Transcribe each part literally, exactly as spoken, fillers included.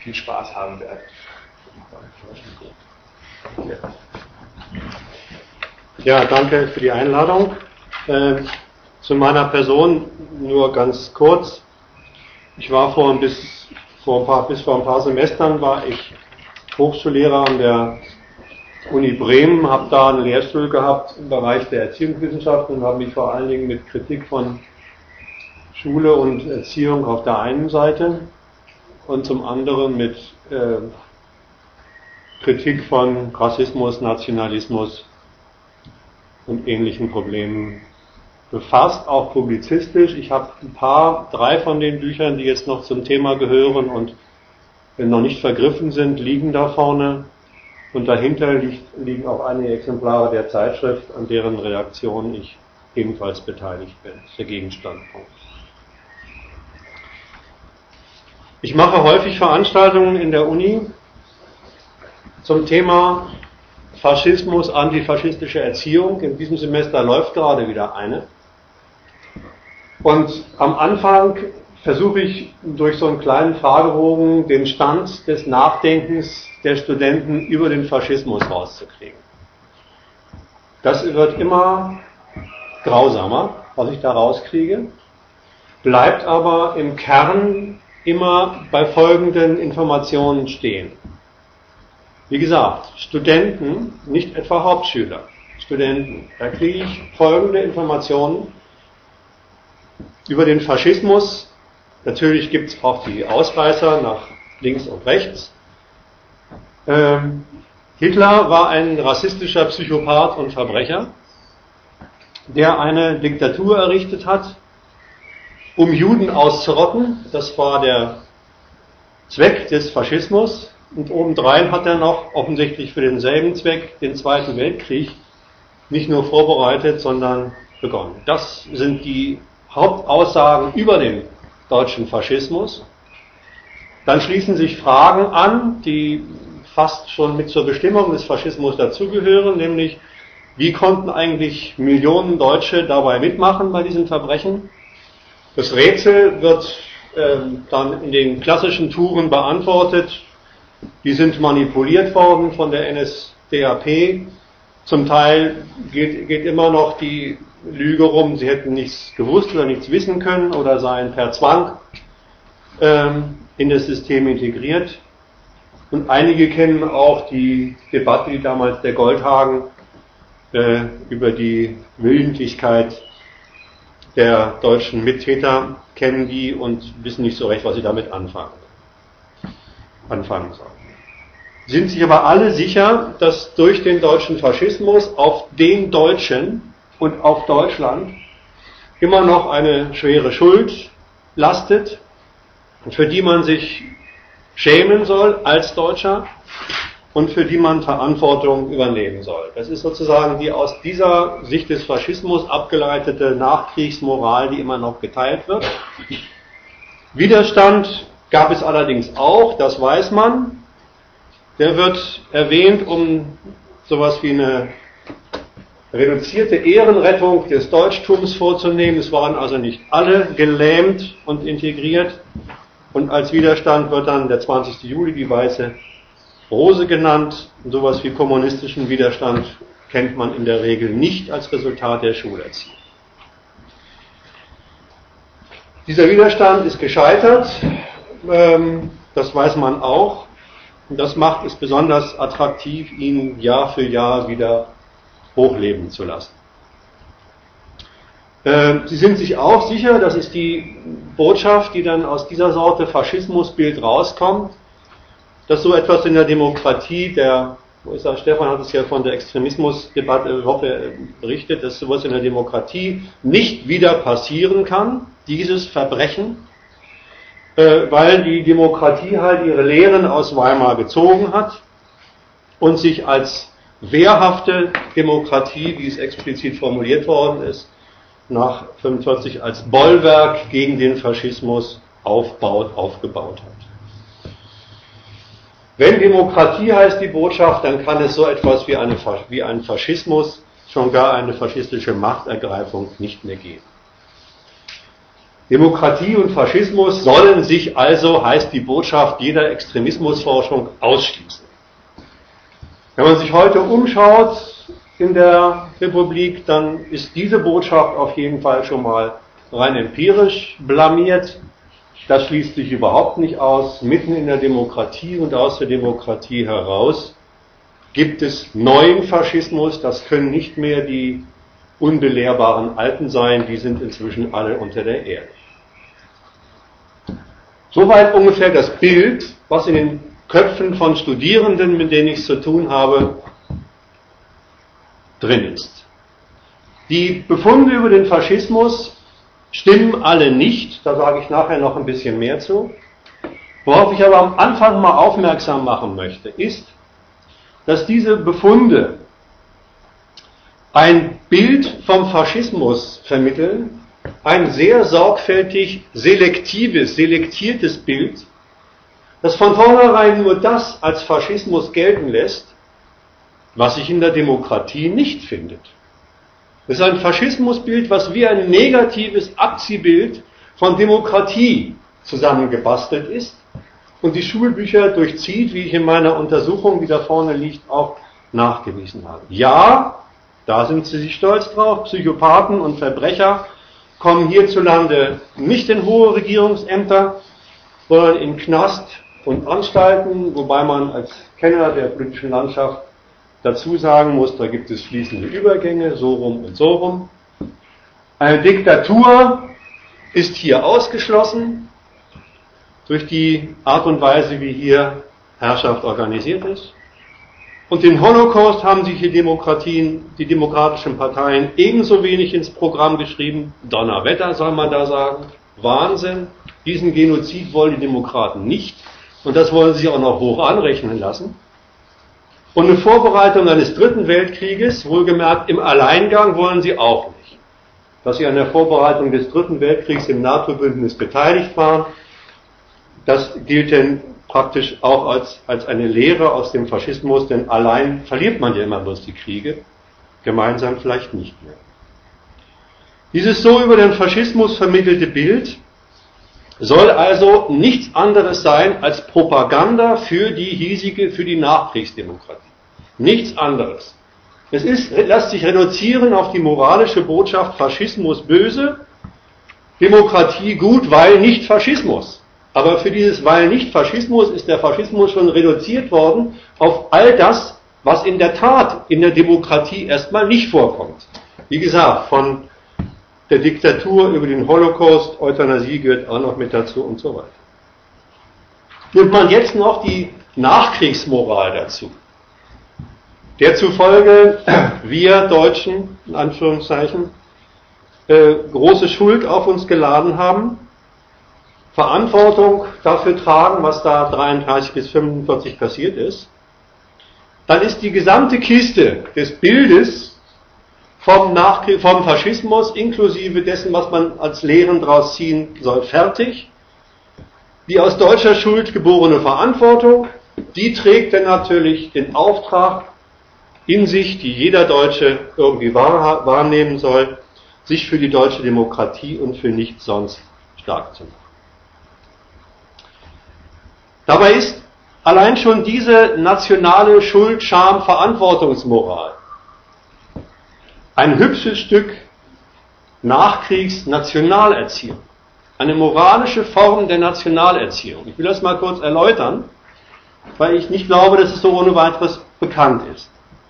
viel Spaß haben werden. Ja, danke für die Einladung. Äh, zu meiner Person nur ganz kurz. Ich war vor bis vor ein paar bis vor ein paar Semestern war ich Hochschullehrer an der Uni Bremen, habe da einen Lehrstuhl gehabt im Bereich der Erziehungswissenschaften und habe mich vor allen Dingen mit Kritik von Schule und Erziehung auf der einen Seite und zum anderen mit äh, Kritik von Rassismus, Nationalismus und ähnlichen Problemen befasst, auch publizistisch. Ich habe ein paar, drei von den Büchern, die jetzt noch zum Thema gehören und noch nicht vergriffen sind, liegen da vorne. Und dahinter liegt, liegen auch einige Exemplare der Zeitschrift, an deren Redaktion ich ebenfalls beteiligt bin. Das ist der Gegenstandpunkt. Ich mache häufig Veranstaltungen in der Uni zum Thema Faschismus, antifaschistische Erziehung. In diesem Semester läuft gerade wieder eine. Und am Anfang versuche ich durch so einen kleinen Fragebogen den Stand des Nachdenkens der Studenten über den Faschismus rauszukriegen. Das wird immer grausamer, was ich da rauskriege, bleibt aber im Kern immer bei folgenden Informationen stehen. Wie gesagt, Studenten, nicht etwa Hauptschüler, Studenten, da kriege ich folgende Informationen über den Faschismus. Natürlich gibt es auch die Ausreißer nach links und rechts. Ähm, Hitler war ein rassistischer Psychopath und Verbrecher, der eine Diktatur errichtet hat, um Juden auszurotten. Das war der Zweck des Faschismus. Und obendrein hat er noch offensichtlich für denselben Zweck den Zweiten Weltkrieg nicht nur vorbereitet, sondern begonnen. Das sind die Hauptaussagen über den deutschen Faschismus. Dann schließen sich Fragen an, die fast schon mit zur Bestimmung des Faschismus dazugehören, nämlich wie konnten eigentlich Millionen Deutsche dabei mitmachen bei diesen Verbrechen? Das Rätsel wird äh, dann in den klassischen Touren beantwortet. Die sind manipuliert worden von der N S D A P. Zum Teil geht, geht immer noch die Lüge rum, sie hätten nichts gewusst oder nichts wissen können oder seien per Zwang ähm, in das System integriert. Und einige kennen auch die Debatte, die damals der Goldhagen äh, über die Willentlichkeit der deutschen Mittäter kennen die und wissen nicht so recht, was sie damit anfangen, anfangen sollen. Sind sich aber alle sicher, dass durch den deutschen Faschismus auf den Deutschen und auf Deutschland immer noch eine schwere Schuld lastet, für die man sich schämen soll als Deutscher und für die man Verantwortung übernehmen soll. Das ist sozusagen die aus dieser Sicht des Faschismus abgeleitete Nachkriegsmoral, die immer noch geteilt wird. Widerstand gab es allerdings auch, das weiß man. Der wird erwähnt, um sowas wie eine reduzierte Ehrenrettung des Deutschtums vorzunehmen. Es waren also nicht alle gelähmt und integriert. Und als Widerstand wird dann der zwanzigste Juli, die Weiße Rose genannt. Und sowas wie kommunistischen Widerstand kennt man in der Regel nicht als Resultat der Schulerziehung. Dieser Widerstand ist gescheitert, ähm, das weiß man auch. Und das macht es besonders attraktiv, ihn Jahr für Jahr wieder hochleben zu lassen. Äh, Sie sind sich auch sicher, das ist die Botschaft, die dann aus dieser Sorte Faschismusbild rauskommt, dass so etwas in der Demokratie, der, wo ist er, Stefan hat es ja von der Extremismusdebatte Woche berichtet, dass sowas in der Demokratie nicht wieder passieren kann, dieses Verbrechen, äh, weil die Demokratie halt ihre Lehren aus Weimar gezogen hat und sich als wehrhafte Demokratie, wie es explizit formuliert worden ist, nach fünfundvierzig als Bollwerk gegen den Faschismus aufbaut, aufgebaut hat. Wenn Demokratie heißt die Botschaft, dann kann es so etwas wie, eine, wie ein Faschismus, schon gar eine faschistische Machtergreifung nicht mehr geben. Demokratie und Faschismus sollen sich also, heißt die Botschaft jeder Extremismusforschung, ausschließen. Wenn man sich heute umschaut in der Republik, dann ist diese Botschaft auf jeden Fall schon mal rein empirisch blamiert. Das schließt sich überhaupt nicht aus. Mitten in der Demokratie und aus der Demokratie heraus gibt es neuen Faschismus. Das können nicht mehr die unbelehrbaren Alten sein, die sind inzwischen alle unter der Erde. Soweit ungefähr das Bild, was in den Köpfen von Studierenden, mit denen ich es zu tun habe, drin ist. Die Befunde über den Faschismus stimmen alle nicht, da sage ich nachher noch ein bisschen mehr zu. Worauf ich aber am Anfang mal aufmerksam machen möchte, ist, dass diese Befunde ein Bild vom Faschismus vermitteln, ein sehr sorgfältig selektives, selektiertes Bild, das von vornherein nur das als Faschismus gelten lässt, was sich in der Demokratie nicht findet. Das ist ein Faschismusbild, was wie ein negatives Abziehbild von Demokratie zusammengebastelt ist und die Schulbücher durchzieht, wie ich in meiner Untersuchung, die da vorne liegt, auch nachgewiesen habe. Ja, da sind sie sich stolz drauf, Psychopathen und Verbrecher kommen hierzulande nicht in hohe Regierungsämter, sondern in Knast und Anstalten, wobei man als Kenner der politischen Landschaft dazu sagen muss, da gibt es fließende Übergänge, so rum und so rum. Eine Diktatur ist hier ausgeschlossen durch die Art und Weise, wie hier Herrschaft organisiert ist. Und den Holocaust haben sich die Demokratien, die demokratischen Parteien ebenso wenig ins Programm geschrieben. Donnerwetter soll man da sagen. Wahnsinn. Diesen Genozid wollen die Demokraten nicht. Und das wollen sie auch noch hoch anrechnen lassen. Und eine Vorbereitung eines dritten Weltkrieges, wohlgemerkt im Alleingang, wollen sie auch nicht. Dass sie an der Vorbereitung des dritten Weltkriegs im NATO-Bündnis beteiligt waren, das gilt denn praktisch auch als, als eine Lehre aus dem Faschismus, denn allein verliert man ja immer bloß die Kriege, gemeinsam vielleicht nicht mehr. Dieses so über den Faschismus vermittelte Bild soll also nichts anderes sein als Propaganda für die hiesige, für die Nachkriegsdemokratie. Nichts anderes. Es ist, lässt sich reduzieren auf die moralische Botschaft: Faschismus böse, Demokratie gut, weil nicht Faschismus. Aber für dieses weil nicht Faschismus ist der Faschismus schon reduziert worden auf all das, was in der Tat in der Demokratie erstmal nicht vorkommt. Wie gesagt, von der Diktatur über den Holocaust, Euthanasie gehört auch noch mit dazu und so weiter. Nimmt man jetzt noch die Nachkriegsmoral dazu, der zufolge wir Deutschen, in Anführungszeichen, äh, große Schuld auf uns geladen haben, Verantwortung dafür tragen, was da dreiunddreißig bis fünfundvierzig passiert ist, dann ist die gesamte Kiste des Bildes vom, Nachkrieg, vom Faschismus inklusive dessen, was man als Lehren daraus ziehen soll, fertig. Die aus deutscher Schuld geborene Verantwortung, die trägt dann natürlich den Auftrag in sich, die jeder Deutsche irgendwie wahr, wahrnehmen soll, sich für die deutsche Demokratie und für nichts sonst stark zu machen. Dabei ist allein schon diese nationale Schuld, Scham, Verantwortungsmoral ein hübsches Stück Nachkriegs-Nationalerziehung. Eine moralische Form der Nationalerziehung. Ich will das mal kurz erläutern, weil ich nicht glaube, dass es so ohne weiteres bekannt ist.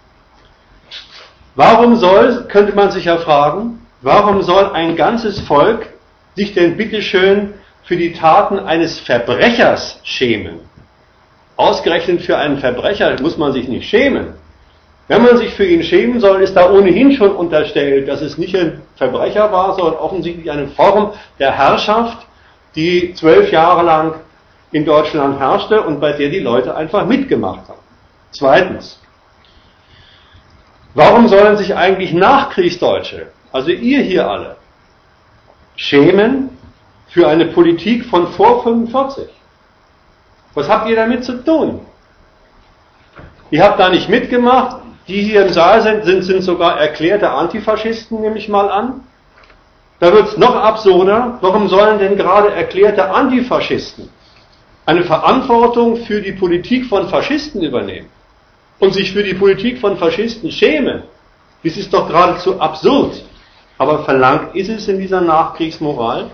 Warum soll, könnte man sich ja fragen, warum soll ein ganzes Volk sich denn bitteschön für die Taten eines Verbrechers schämen? Ausgerechnet für einen Verbrecher muss man sich nicht schämen. Wenn man sich für ihn schämen soll, ist da ohnehin schon unterstellt, dass es nicht ein Verbrecher war, sondern offensichtlich eine Form der Herrschaft, die zwölf Jahre lang in Deutschland herrschte und bei der die Leute einfach mitgemacht haben. Zweitens, warum sollen sich eigentlich Nachkriegsdeutsche, also ihr hier alle, schämen für eine Politik von vor fünfundvierzig? Was habt ihr damit zu tun? Ihr habt da nicht mitgemacht. Die hier im Saal sind, sind, sind sogar erklärte Antifaschisten, nehme ich mal an. Da wird es noch absurder. Warum sollen denn gerade erklärte Antifaschisten eine Verantwortung für die Politik von Faschisten übernehmen und sich für die Politik von Faschisten schämen? Das ist doch geradezu absurd. Aber verlangt ist es in dieser Nachkriegsmoral?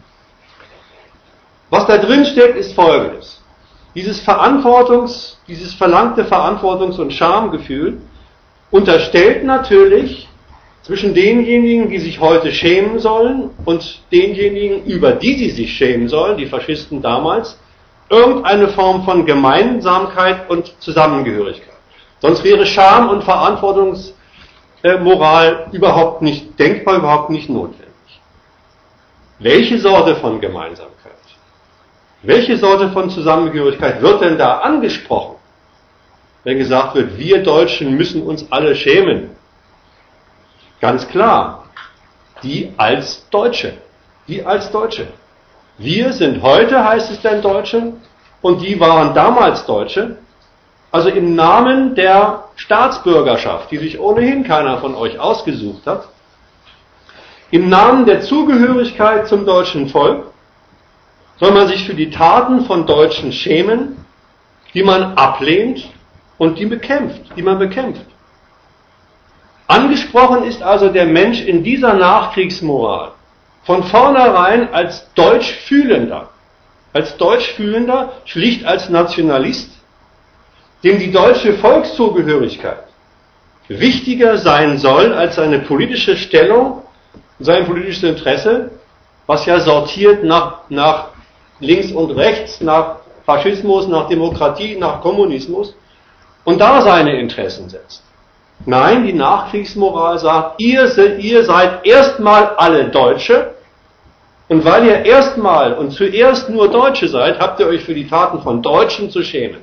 Was da drin steckt, ist Folgendes. Dieses Verantwortungs, dieses verlangte Verantwortungs- und Schamgefühl unterstellt natürlich zwischen denjenigen, die sich heute schämen sollen, und denjenigen, über die sie sich schämen sollen, die Faschisten damals, irgendeine Form von Gemeinsamkeit und Zusammengehörigkeit. Sonst wäre Scham und Verantwortungsmoral überhaupt nicht denkbar, überhaupt nicht notwendig. Welche Sorte von Gemeinsamkeit? Welche Sorte von Zusammengehörigkeit wird denn da angesprochen, wenn gesagt wird, wir Deutschen müssen uns alle schämen? Ganz klar, die als Deutsche. Die als Deutsche. Wir sind heute, heißt es denn, Deutsche, und die waren damals Deutsche. Also im Namen der Staatsbürgerschaft, die sich ohnehin keiner von euch ausgesucht hat, im Namen der Zugehörigkeit zum deutschen Volk, soll man sich für die Taten von Deutschen schämen, die man ablehnt und die bekämpft, die man bekämpft. Angesprochen ist also der Mensch in dieser Nachkriegsmoral von vornherein als Deutschfühlender, als Deutschfühlender, schlicht als Nationalist, dem die deutsche Volkszugehörigkeit wichtiger sein soll als seine politische Stellung, sein politisches Interesse, was ja sortiert nach, nach links und rechts, nach Faschismus, nach Demokratie, nach Kommunismus und da seine Interessen setzt. Nein, die Nachkriegsmoral sagt, ihr, ihr seid erstmal alle Deutsche und weil ihr erstmal und zuerst nur Deutsche seid, habt ihr euch für die Taten von Deutschen zu schämen.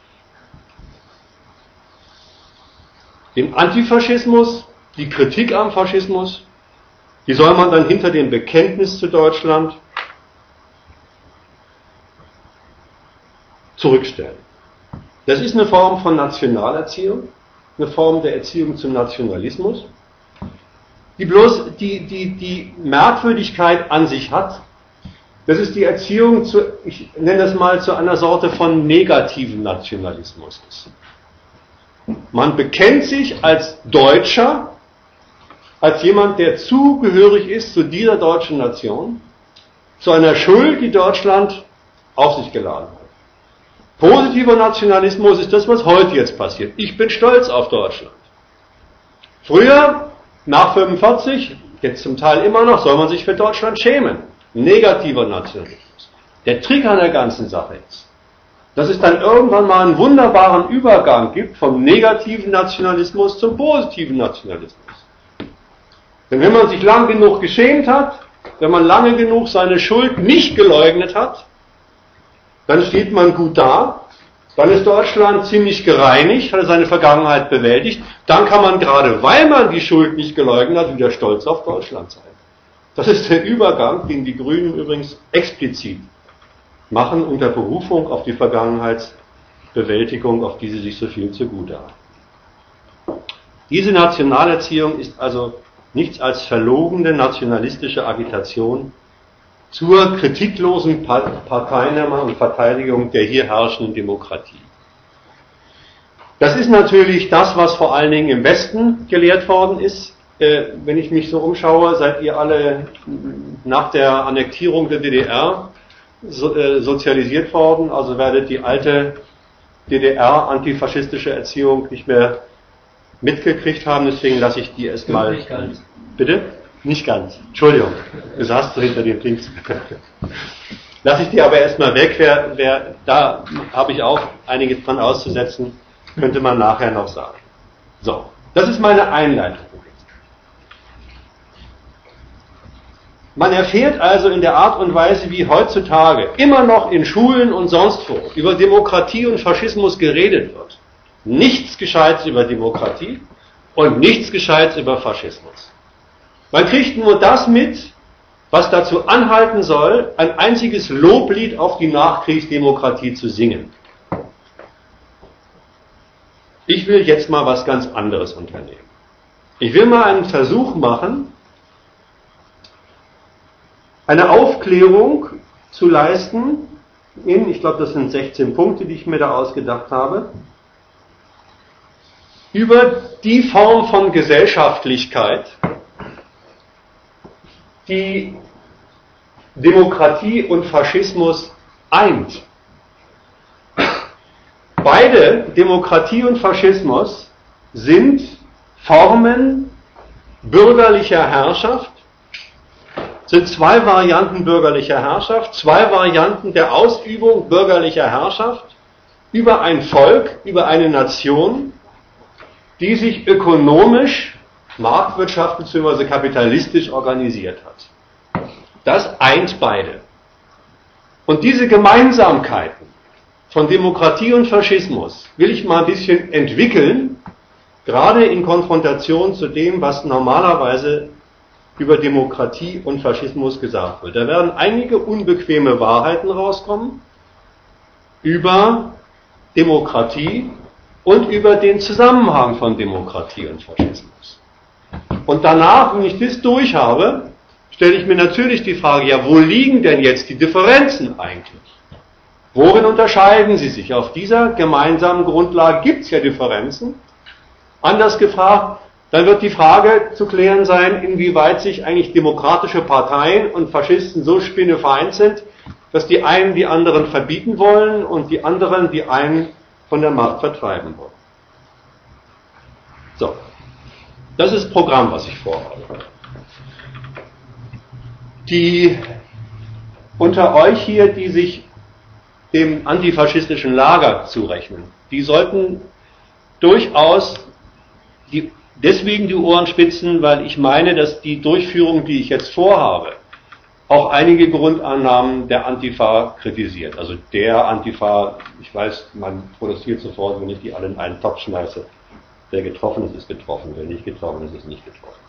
Den Antifaschismus, die Kritik am Faschismus, die soll man dann hinter dem Bekenntnis zu Deutschland zurückstellen. Das ist eine Form von Nationalerziehung, eine Form der Erziehung zum Nationalismus, die bloß die, die, die Merkwürdigkeit an sich hat. Das ist die Erziehung zu, ich nenne das mal, zu einer Sorte von negativen Nationalismus ist. Man bekennt sich als Deutscher, als jemand, der zugehörig ist zu dieser deutschen Nation, zu einer Schuld, die Deutschland auf sich geladen hat. Positiver Nationalismus ist das, was heute jetzt passiert. Ich bin stolz auf Deutschland. Früher, nach fünfundvierzig, jetzt zum Teil immer noch, soll man sich für Deutschland schämen. Negativer Nationalismus. Der Trick an der ganzen Sache ist, dass es dann irgendwann mal einen wunderbaren Übergang gibt vom negativen Nationalismus zum positiven Nationalismus. Denn wenn man sich lang genug geschämt hat, wenn man lange genug seine Schuld nicht geleugnet hat, dann steht man gut da, dann ist Deutschland ziemlich gereinigt, hat seine Vergangenheit bewältigt, dann kann man gerade, weil man die Schuld nicht geleugnet hat, wieder stolz auf Deutschland sein. Das ist der Übergang, den die Grünen übrigens explizit machen unter Berufung auf die Vergangenheitsbewältigung, auf die sie sich so viel zugute haben. Diese Nationalerziehung ist also nichts als verlogene nationalistische Agitation zur kritiklosen Parteinahme und Verteidigung der hier herrschenden Demokratie. Das ist natürlich das, was vor allen Dingen im Westen gelehrt worden ist. Äh, wenn ich mich so umschaue, seid ihr alle nach der Annektierung der D D R so, äh, sozialisiert worden, also werdet die alte D D R-antifaschistische Erziehung nicht mehr mitgekriegt haben, deswegen lasse ich die erstmal. Nicht ganz. Bitte? Nicht ganz. Entschuldigung. Du saßt so hinter dem Dings. Lass ich die aber erstmal weg. Wer, wer, da habe ich auch einiges dran auszusetzen. Könnte man nachher noch sagen. So. Das ist meine Einleitung. Man erfährt also in der Art und Weise, wie heutzutage immer noch in Schulen und sonst wo über Demokratie und Faschismus geredet wird, nichts Gescheites über Demokratie und nichts Gescheites über Faschismus. Man kriegt nur das mit, was dazu anhalten soll, ein einziges Loblied auf die Nachkriegsdemokratie zu singen. Ich will jetzt mal was ganz anderes unternehmen. Ich will mal einen Versuch machen, eine Aufklärung zu leisten in, ich glaube, das sind sechzehn Punkte, die ich mir da ausgedacht habe, über die Form von Gesellschaftlichkeit, die Demokratie und Faschismus eint. Beide, Demokratie und Faschismus, sind Formen bürgerlicher Herrschaft, sind zwei Varianten bürgerlicher Herrschaft, zwei Varianten der Ausübung bürgerlicher Herrschaft über ein Volk, über eine Nation, die sich ökonomisch, Marktwirtschaft bzw. kapitalistisch organisiert hat. Das eint beide. Und diese Gemeinsamkeiten von Demokratie und Faschismus will ich mal ein bisschen entwickeln, gerade in Konfrontation zu dem, was normalerweise über Demokratie und Faschismus gesagt wird. Da werden einige unbequeme Wahrheiten rauskommen über Demokratie und über den Zusammenhang von Demokratie und Faschismus. Und danach, wenn ich das durch habe, stelle ich mir natürlich die Frage, ja, wo liegen denn jetzt die Differenzen eigentlich? Worin unterscheiden sie sich? Auf dieser gemeinsamen Grundlage gibt es ja Differenzen. Anders gefragt, dann wird die Frage zu klären sein, inwieweit sich eigentlich demokratische Parteien und Faschisten so spinnefeind sind, dass die einen die anderen verbieten wollen und die anderen die einen von der Macht vertreiben wollen. So, das ist das Programm, was ich vorhabe. Die unter euch hier, die sich dem antifaschistischen Lager zurechnen, die sollten durchaus die, deswegen die Ohren spitzen, weil ich meine, dass die Durchführung, die ich jetzt vorhabe, auch einige Grundannahmen der Antifa kritisiert. Also der Antifa, ich weiß, man protestiert sofort, wenn ich die alle in einen Topf schmeiße. Wer getroffen ist, ist getroffen. Wer nicht getroffen ist, ist nicht getroffen.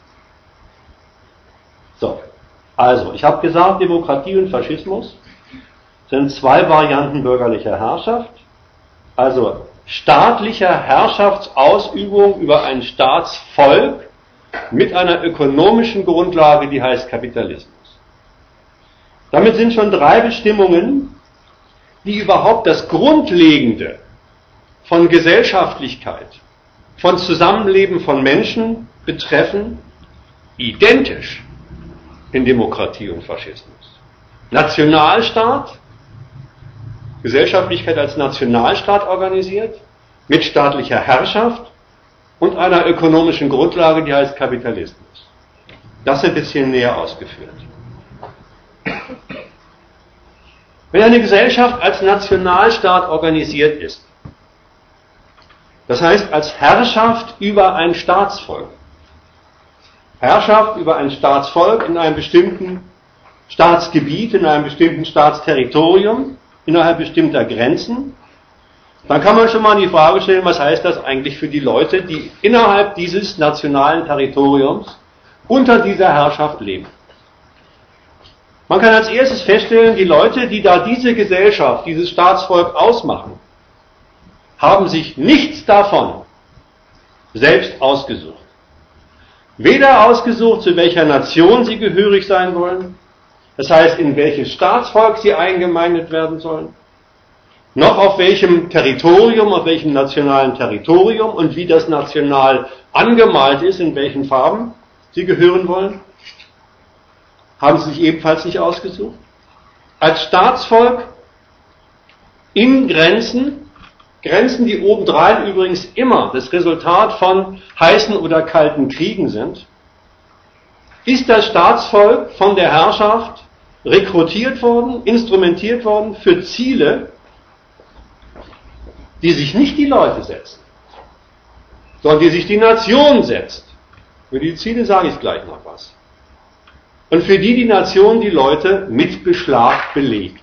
So, also, ich habe gesagt, Demokratie und Faschismus sind zwei Varianten bürgerlicher Herrschaft. Also staatlicher Herrschaftsausübung über ein Staatsvolk mit einer ökonomischen Grundlage, die heißt Kapitalismus. Damit sind schon drei Bestimmungen, die überhaupt das Grundlegende von Gesellschaftlichkeit, von Zusammenleben von Menschen betreffen, identisch in Demokratie und Faschismus. Nationalstaat, Gesellschaftlichkeit als Nationalstaat organisiert, mit staatlicher Herrschaft und einer ökonomischen Grundlage, die heißt Kapitalismus. Das ein bisschen näher ausgeführt. Wenn eine Gesellschaft als Nationalstaat organisiert ist, das heißt als Herrschaft über ein Staatsvolk, Herrschaft über ein Staatsvolk in einem bestimmten Staatsgebiet, in einem bestimmten Staatsterritorium, innerhalb bestimmter Grenzen, dann kann man schon mal die Frage stellen, was heißt das eigentlich für die Leute, die innerhalb dieses nationalen Territoriums unter dieser Herrschaft leben. Man kann als erstes feststellen, die Leute, die da diese Gesellschaft, dieses Staatsvolk ausmachen, haben sich nichts davon selbst ausgesucht. Weder ausgesucht, zu welcher Nation sie gehörig sein wollen, das heißt, in welches Staatsvolk sie eingemeindet werden sollen, noch auf welchem Territorium, auf welchem nationalen Territorium und wie das national angemalt ist, in welchen Farben sie gehören wollen, haben sie sich ebenfalls nicht ausgesucht. Als Staatsvolk in Grenzen, Grenzen, die obendrein übrigens immer das Resultat von heißen oder kalten Kriegen sind, ist das Staatsvolk von der Herrschaft rekrutiert worden, instrumentiert worden für Ziele, die sich nicht die Leute setzen, sondern die sich die Nation setzt. Für die Ziele sage ich gleich noch was. Und für die die Nation die Leute mit Beschlag belegt.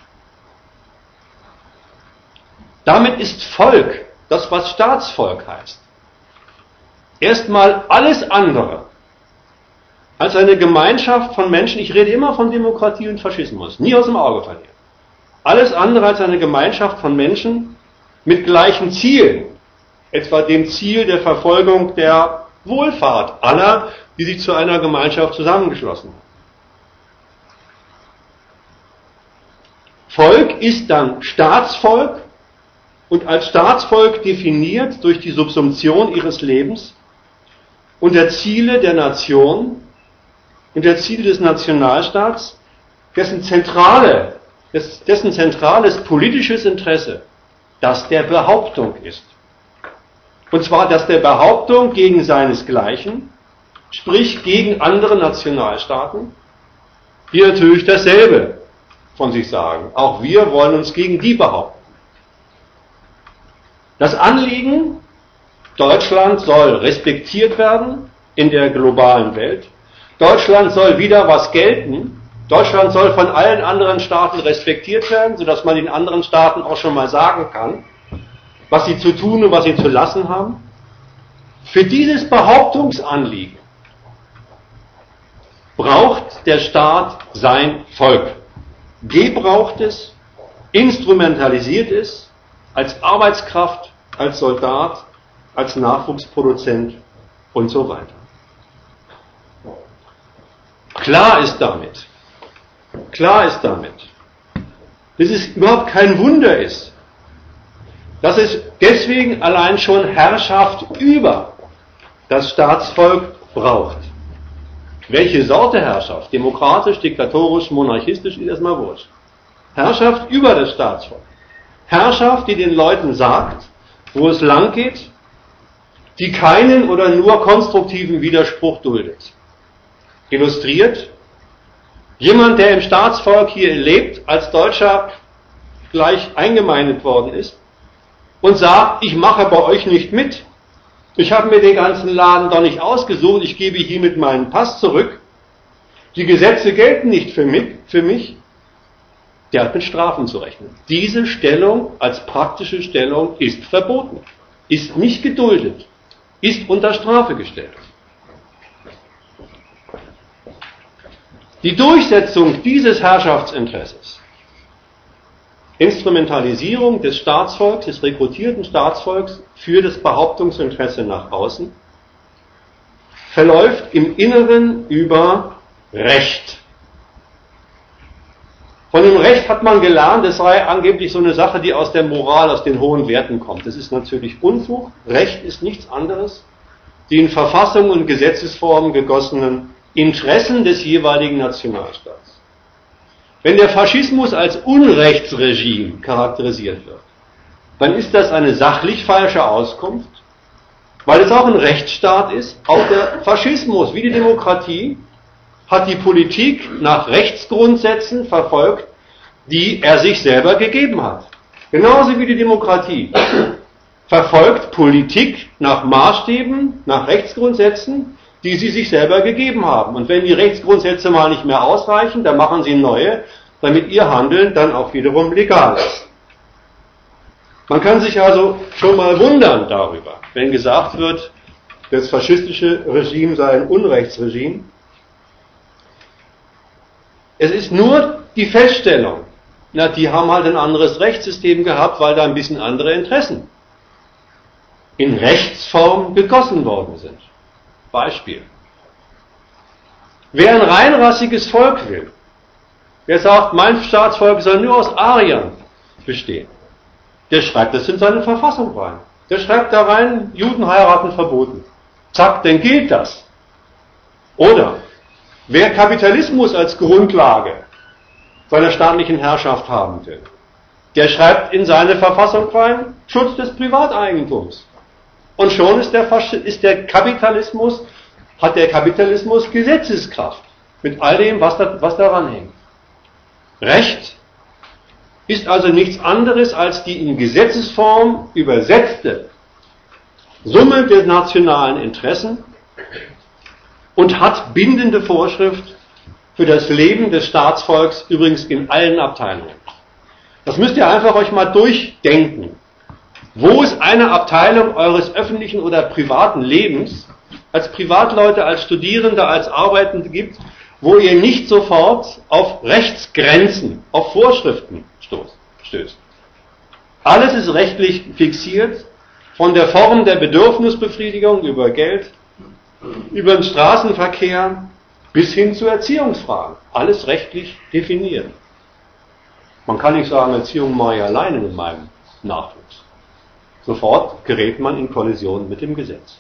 Damit ist Volk, das was Staatsvolk heißt, erstmal alles andere als eine Gemeinschaft von Menschen, ich rede immer von Demokratie und Faschismus, nie aus dem Auge verlieren. Alles andere als eine Gemeinschaft von Menschen mit gleichen Zielen, etwa dem Ziel der Verfolgung der Wohlfahrt aller, die sich zu einer Gemeinschaft zusammengeschlossen haben. Volk ist dann Staatsvolk und als Staatsvolk definiert durch die Subsumption ihres Lebens und der Ziele der Nation und der Ziele des Nationalstaats, dessen, zentrale, dessen zentrales politisches Interesse das der Behauptung ist. Und zwar das der Behauptung gegen seinesgleichen, sprich gegen andere Nationalstaaten, die natürlich dasselbe von sich sagen. Auch wir wollen uns gegen die behaupten. Das Anliegen, Deutschland soll respektiert werden in der globalen Welt. Deutschland soll wieder was gelten. Deutschland soll von allen anderen Staaten respektiert werden, sodass man den anderen Staaten auch schon mal sagen kann, was sie zu tun und was sie zu lassen haben. Für dieses Behauptungsanliegen braucht der Staat sein Volk. Gebraucht es, instrumentalisiert es, als Arbeitskraft, als Soldat, als Nachwuchsproduzent und so weiter. Klar ist damit, klar ist damit, dass es überhaupt kein Wunder ist, dass es deswegen allein schon Herrschaft über das Staatsvolk braucht. Welche Sorte Herrschaft? Demokratisch, diktatorisch, monarchistisch, ist erstmal wurscht. Herrschaft über das Staatsvolk. Herrschaft, die den Leuten sagt, wo es lang geht, die keinen oder nur konstruktiven Widerspruch duldet. Illustriert, jemand, der im Staatsvolk hier lebt, als Deutscher gleich eingemeindet worden ist und sagt, ich mache bei euch nicht mit, ich habe mir den ganzen Laden doch nicht ausgesucht, ich gebe hiermit meinen Pass zurück, die Gesetze gelten nicht für mich, für mich, der hat mit Strafen zu rechnen. Diese Stellung als praktische Stellung ist verboten, ist nicht geduldet, ist unter Strafe gestellt. Die Durchsetzung dieses Herrschaftsinteresses, Instrumentalisierung des Staatsvolks, des rekrutierten Staatsvolks für das Behauptungsinteresse nach außen, verläuft im Inneren über Recht. Von dem Recht hat man gelernt, es sei angeblich so eine Sache, die aus der Moral, aus den hohen Werten kommt. Das ist natürlich Unfug. Recht ist nichts anderes, die in Verfassung und Gesetzesformen gegossenen Interessen des jeweiligen Nationalstaats. Wenn der Faschismus als Unrechtsregime charakterisiert wird, dann ist das eine sachlich falsche Auskunft, weil es auch ein Rechtsstaat ist. Auch der Faschismus, wie die Demokratie, hat die Politik nach Rechtsgrundsätzen verfolgt, die er sich selber gegeben hat. Genauso wie die Demokratie verfolgt Politik nach Maßstäben, nach Rechtsgrundsätzen, die sie sich selber gegeben haben. Und wenn die Rechtsgrundsätze mal nicht mehr ausreichen, dann machen sie neue, damit ihr Handeln dann auch wiederum legal ist. Man kann sich also schon mal wundern darüber, wenn gesagt wird, das faschistische Regime sei ein Unrechtsregime. Es ist nur die Feststellung, na, die haben halt ein anderes Rechtssystem gehabt, weil da ein bisschen andere Interessen in Rechtsform gegossen worden sind. Beispiel. Wer ein reinrassiges Volk will, wer sagt, mein Staatsvolk soll nur aus Ariern bestehen, der schreibt das in seine Verfassung rein. Der schreibt da rein, Juden heiraten verboten. Zack, dann gilt das. Oder wer Kapitalismus als Grundlage seiner staatlichen Herrschaft haben will, der schreibt in seine Verfassung rein, Schutz des Privateigentums. Und schon ist der, ist der Kapitalismus, hat der Kapitalismus Gesetzeskraft. Mit all dem, was, da, was daran hängt. Recht ist also nichts anderes als die in Gesetzesform übersetzte Summe der nationalen Interessen und hat bindende Vorschrift für das Leben des Staatsvolks, übrigens in allen Abteilungen. Das müsst ihr einfach euch mal durchdenken. Wo es eine Abteilung eures öffentlichen oder privaten Lebens, als Privatleute, als Studierende, als Arbeitende gibt, wo ihr nicht sofort auf Rechtsgrenzen, auf Vorschriften stößt. Alles ist rechtlich fixiert, von der Form der Bedürfnisbefriedigung über Geld, über den Straßenverkehr bis hin zu Erziehungsfragen. Alles rechtlich definiert. Man kann nicht sagen, Erziehung mache ich alleine mit meinem Nachwuchs. Sofort gerät man in Kollision mit dem Gesetz.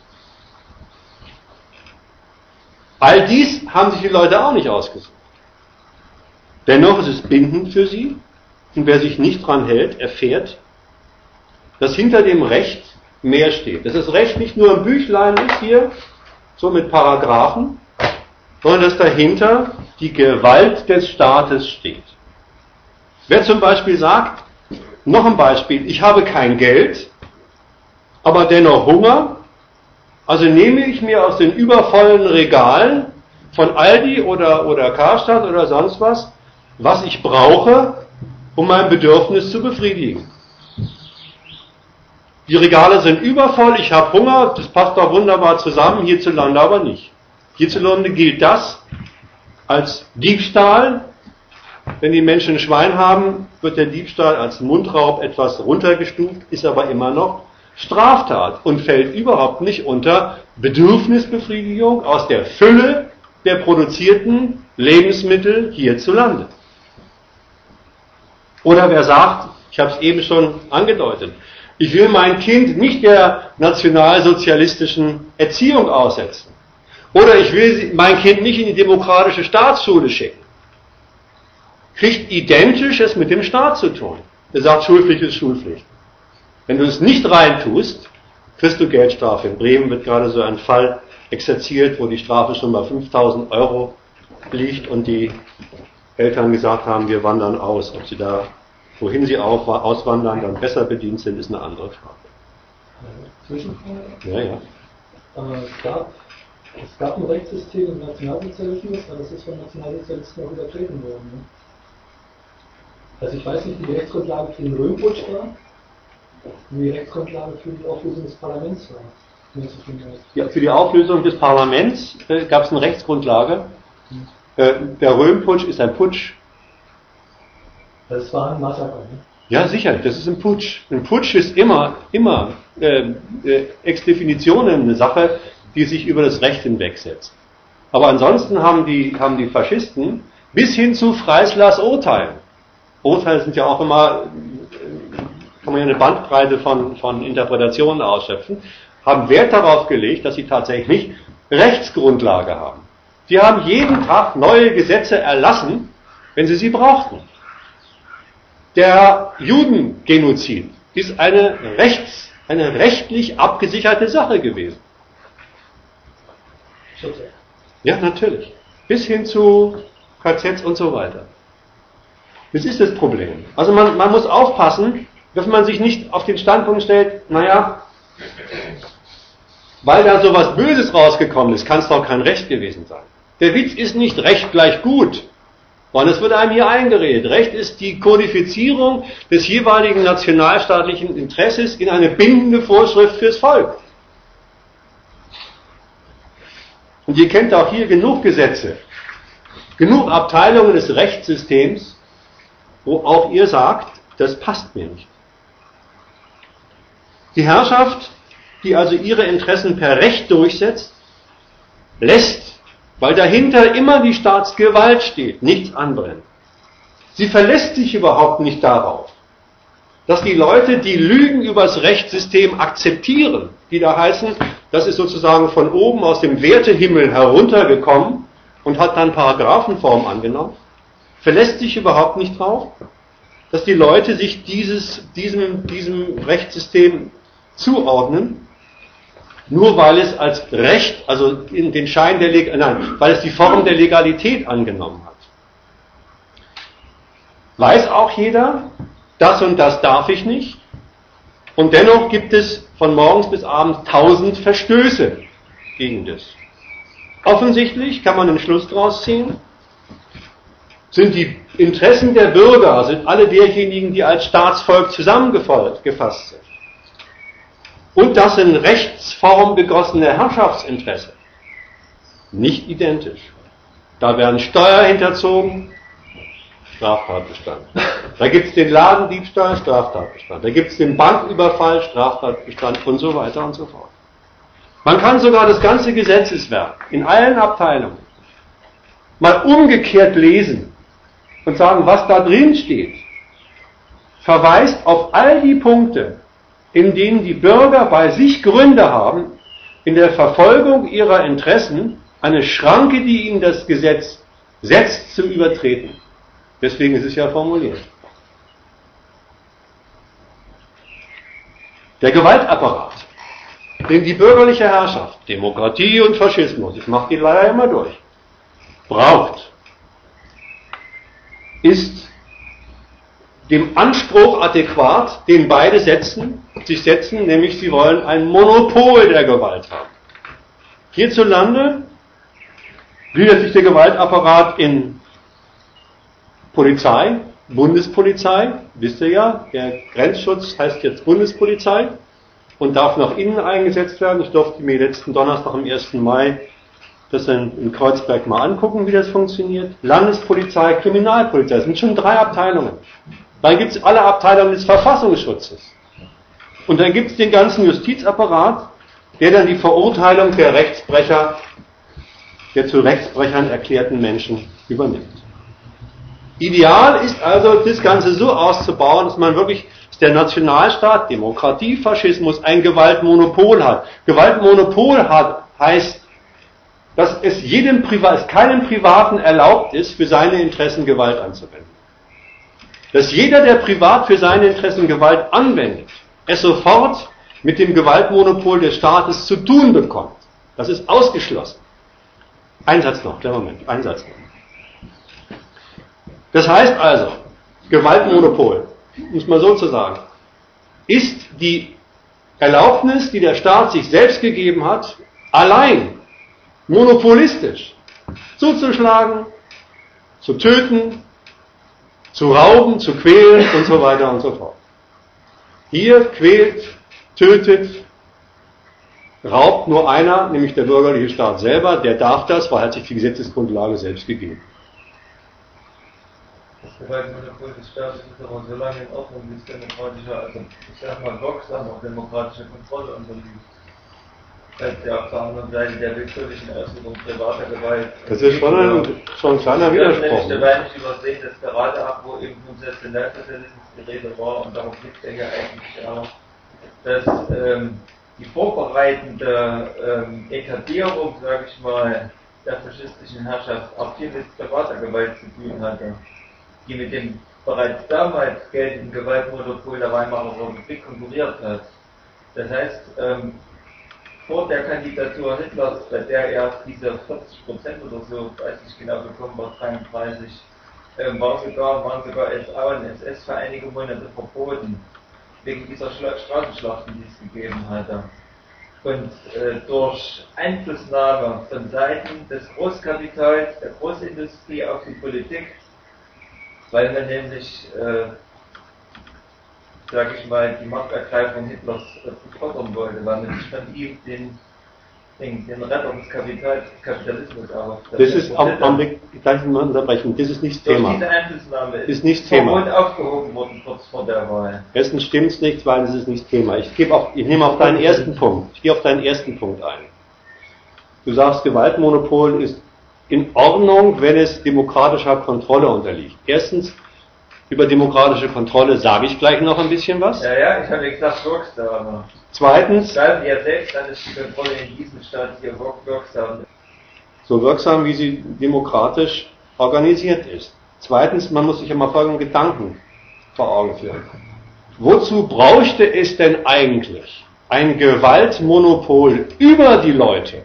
All dies haben sich die Leute auch nicht ausgesucht. Dennoch ist es bindend für sie, und wer sich nicht dran hält, erfährt, dass hinter dem Recht mehr steht. Dass das Recht nicht nur ein Büchlein ist hier, so mit Paragraphen, sondern dass dahinter die Gewalt des Staates steht. Wer zum Beispiel sagt, noch ein Beispiel, ich habe kein Geld, aber dennoch Hunger, also nehme ich mir aus den übervollen Regalen von Aldi oder, oder Karstadt oder sonst was, was ich brauche, um mein Bedürfnis zu befriedigen. Die Regale sind übervoll, ich habe Hunger, das passt doch wunderbar zusammen, hierzulande aber nicht. Hierzulande gilt das als Diebstahl. Wenn die Menschen ein Schwein haben, wird der Diebstahl als Mundraub etwas runtergestuft, ist aber immer noch Straftat und fällt überhaupt nicht unter Bedürfnisbefriedigung aus der Fülle der produzierten Lebensmittel hierzulande. Oder wer sagt, ich habe es eben schon angedeutet, ich will mein Kind nicht der nationalsozialistischen Erziehung aussetzen. Oder ich will mein Kind nicht in die demokratische Staatsschule schicken. Kriegt Identisches mit dem Staat zu tun. Er sagt, Schulpflicht ist Schulpflicht. Wenn du es nicht reintust, kriegst du Geldstrafe. In Bremen wird gerade so ein Fall exerziert, wo die Strafe schon bei fünftausend Euro liegt und die Eltern gesagt haben, wir wandern aus. Ob sie da, wohin sie auch auswandern, dann besser bedient sind, ist eine andere Frage. Zwischenfrage? Ja, ja. Äh, es, gab, es gab ein Rechtssystem im Nationalsozialismus, aber das ist von Nationalsozialisten auch übertreten worden. Ne? Also ich weiß nicht, wie die Rechtsgrundlage für den Röhmputsch war, wie die Rechtsgrundlage für die Auflösung des Parlaments war. Ja, für die Auflösung des Parlaments äh, gab es eine Rechtsgrundlage. Hm. Äh, der Röhmputsch ist ein Putsch. Das war ein Massaker, ne? Ja, sicher, das ist ein Putsch. Ein Putsch ist immer, immer äh, äh, ex definition eine Sache, die sich über das Recht hinwegsetzt. Aber ansonsten haben die, haben die Faschisten bis hin zu Freislass Urteilen. Urteile sind ja auch immer, kann man ja eine Bandbreite von, von Interpretationen ausschöpfen, haben Wert darauf gelegt, dass sie tatsächlich Rechtsgrundlage haben. Sie haben jeden Tag neue Gesetze erlassen, wenn sie sie brauchten. Der Judengenozid ist eine, rechts, eine rechtlich abgesicherte Sache gewesen. Ja, natürlich. Bis hin zu K Zs und so weiter. Das ist das Problem. Also man, man muss aufpassen, dass man sich nicht auf den Standpunkt stellt, naja, weil da so was Böses rausgekommen ist, kann es doch kein Recht gewesen sein. Der Witz ist nicht Recht gleich gut, sondern es wird einem hier eingeredet. Recht ist die Kodifizierung des jeweiligen nationalstaatlichen Interesses in eine bindende Vorschrift fürs Volk. Und ihr kennt auch hier genug Gesetze, genug Abteilungen des Rechtssystems, wo auch ihr sagt, das passt mir nicht. Die Herrschaft, die also ihre Interessen per Recht durchsetzt, lässt, weil dahinter immer die Staatsgewalt steht, nichts anbrennen. Sie verlässt sich überhaupt nicht darauf, dass die Leute die Lügen übers Rechtssystem akzeptieren, die da heißen, das ist sozusagen von oben aus dem Wertehimmel heruntergekommen und hat dann Paragraphenform angenommen, verlässt sich überhaupt nicht drauf, dass die Leute sich dieses, diesem, diesem Rechtssystem zuordnen, nur weil es als Recht, also in den Schein der Leg- nein, weil es die Form der Legalität angenommen hat. Weiß auch jeder, das und das darf ich nicht, und dennoch gibt es von morgens bis abends tausend Verstöße gegen das. Offensichtlich kann man den Schluss daraus ziehen, sind die Interessen der Bürger, sind alle derjenigen, die als Staatsvolk zusammengefasst sind, und das in Rechtsform gegossene Herrschaftsinteresse nicht identisch. Da werden Steuern hinterzogen, Straftatbestand. Da gibt es den Ladendiebstahl, Straftatbestand. Da gibt es den Banküberfall, Straftatbestand und so weiter und so fort. Man kann sogar das ganze Gesetzeswerk in allen Abteilungen mal umgekehrt lesen und sagen, was da drin steht, verweist auf all die Punkte, in denen die Bürger bei sich Gründe haben, in der Verfolgung ihrer Interessen eine Schranke, die ihnen das Gesetz setzt, zu übertreten. Deswegen ist es ja formuliert. Der Gewaltapparat, den die bürgerliche Herrschaft, Demokratie und Faschismus, ich mache die leider immer durch, braucht, ist dem Anspruch adäquat, den beide setzen, sich setzen, nämlich sie wollen ein Monopol der Gewalt haben. Hierzulande gliedert sich der Gewaltapparat in Polizei, Bundespolizei, wisst ihr ja, der Grenzschutz heißt jetzt Bundespolizei und darf nach innen eingesetzt werden. Ich durfte mir letzten Donnerstag am ersten Mai das in, in Kreuzberg mal angucken, wie das funktioniert. Landespolizei, Kriminalpolizei, das sind schon drei Abteilungen. Dann gibt es alle Abteilungen des Verfassungsschutzes. Und dann gibt es den ganzen Justizapparat, der dann die Verurteilung der Rechtsbrecher, der zu Rechtsbrechern erklärten Menschen übernimmt. Ideal ist also, das Ganze so auszubauen, dass man wirklich, dass der Nationalstaat, Demokratie, Faschismus ein Gewaltmonopol hat. Gewaltmonopol hat, heißt, dass es jedem Privat, keinem Privaten erlaubt ist, für seine Interessen Gewalt anzuwenden. Dass jeder, der privat für seine Interessen Gewalt anwendet, es sofort mit dem Gewaltmonopol des Staates zu tun bekommt. Das ist ausgeschlossen. Ein Satz noch, der Moment, ein Satz noch. Das heißt also, Gewaltmonopol, muss man so zu sagen, ist die Erlaubnis, die der Staat sich selbst gegeben hat, allein monopolistisch zuzuschlagen, zu töten, zu rauben, zu quälen und so weiter und so fort. Hier quält, tötet, raubt nur einer, nämlich der bürgerliche Staat selber, der darf das, weil er hat sich die Gesetzesgrundlage selbst gegeben. Das Gewaltmonopol des Staates ist aber so lange in Ordnung, wie es demokratischer, also ich sag mal wirksamer demokratischer Kontrolle unterliegt. Als der auf der anderen Seite der willkürlichen Ausübung privater Gewalt. Das ist schon ein, schon ein kleiner Widerspruch. Ich dabei nicht übersehen, dass gerade ab, wo eben Nationalsozialismus die Rede war, und darum liegt er ja eigentlich auch, dass ähm, die vorbereitende ähm, Etablierung, sage ich mal, der faschistischen Herrschaft auch viel mit privater Gewalt zu tun hatte, die mit dem bereits damals geltenden Gewaltmonopol der Weimarer Republik konkurriert hat. Das heißt, ähm, vor der Kandidatur Hitlers, bei der er diese vierzig Prozent oder so, weiß ich genau, bekommen war, dreiunddreißig, ähm, war sogar, waren sogar S A und S S-Vereinigungen verboten, wegen dieser Schla Straßenschlachten, die es gegeben hatte. Und äh, durch Einflussnahme von Seiten des Großkapitals, der Großindustrie auf die Politik, weil man nämlich, äh, sage ich mal, die Machtergreifung Hitlers äh, fördern wollte, weil man sich von ihm den, den, den Retter des Kapital, Kapitalismus erhofft. Das ist am Augenblick, ich kann mal unterbrechen, das ist nicht Thema. Diese Einflussnahme ist, ist nicht Thema. aufgehoben worden kurz vor der Wahl. Erstens stimmt es nicht, zweitens ist es nicht Thema. Ich, gebe auf, ich nehme auf deinen ersten Punkt, ich gehe auf deinen ersten Punkt ein. Du sagst, Gewaltmonopol ist in Ordnung, wenn es demokratischer Kontrolle unterliegt. Erstens, über demokratische Kontrolle sage ich gleich noch ein bisschen was. Ja, ja, ich habe gesagt, wirksam. Zweitens, Sagen wir selbst, dann ist die Kontrolle in diesem Staat hier wirksam. So wirksam, wie sie demokratisch organisiert ist. Zweitens, man muss sich ja mal folgenden Gedanken vor Augen führen. Wozu bräuchte es denn eigentlich ein Gewaltmonopol über die Leute,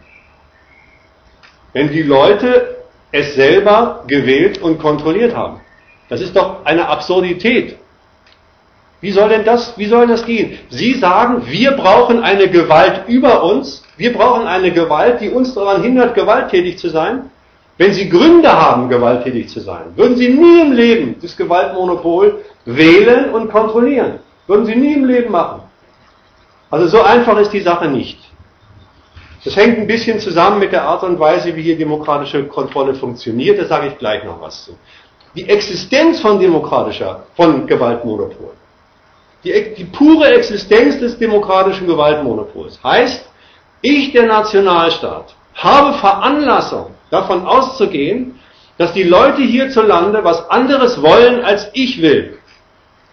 wenn die Leute es selber gewählt und kontrolliert haben? Das ist doch eine Absurdität. Wie soll denn das, wie soll das gehen? Sie sagen, wir brauchen eine Gewalt über uns, wir brauchen eine Gewalt, die uns daran hindert, gewalttätig zu sein. Wenn Sie Gründe haben, gewalttätig zu sein, würden Sie nie im Leben das Gewaltmonopol wählen und kontrollieren. Würden Sie nie im Leben machen. Also so einfach ist die Sache nicht. Das hängt ein bisschen zusammen mit der Art und Weise, wie hier demokratische Kontrolle funktioniert. Da sage ich gleich noch was zu. Die Existenz von demokratischer, von Gewaltmonopol, die, die pure Existenz des demokratischen Gewaltmonopols heißt, ich, der Nationalstaat, habe Veranlassung, davon auszugehen, dass die Leute hierzulande was anderes wollen, als ich will.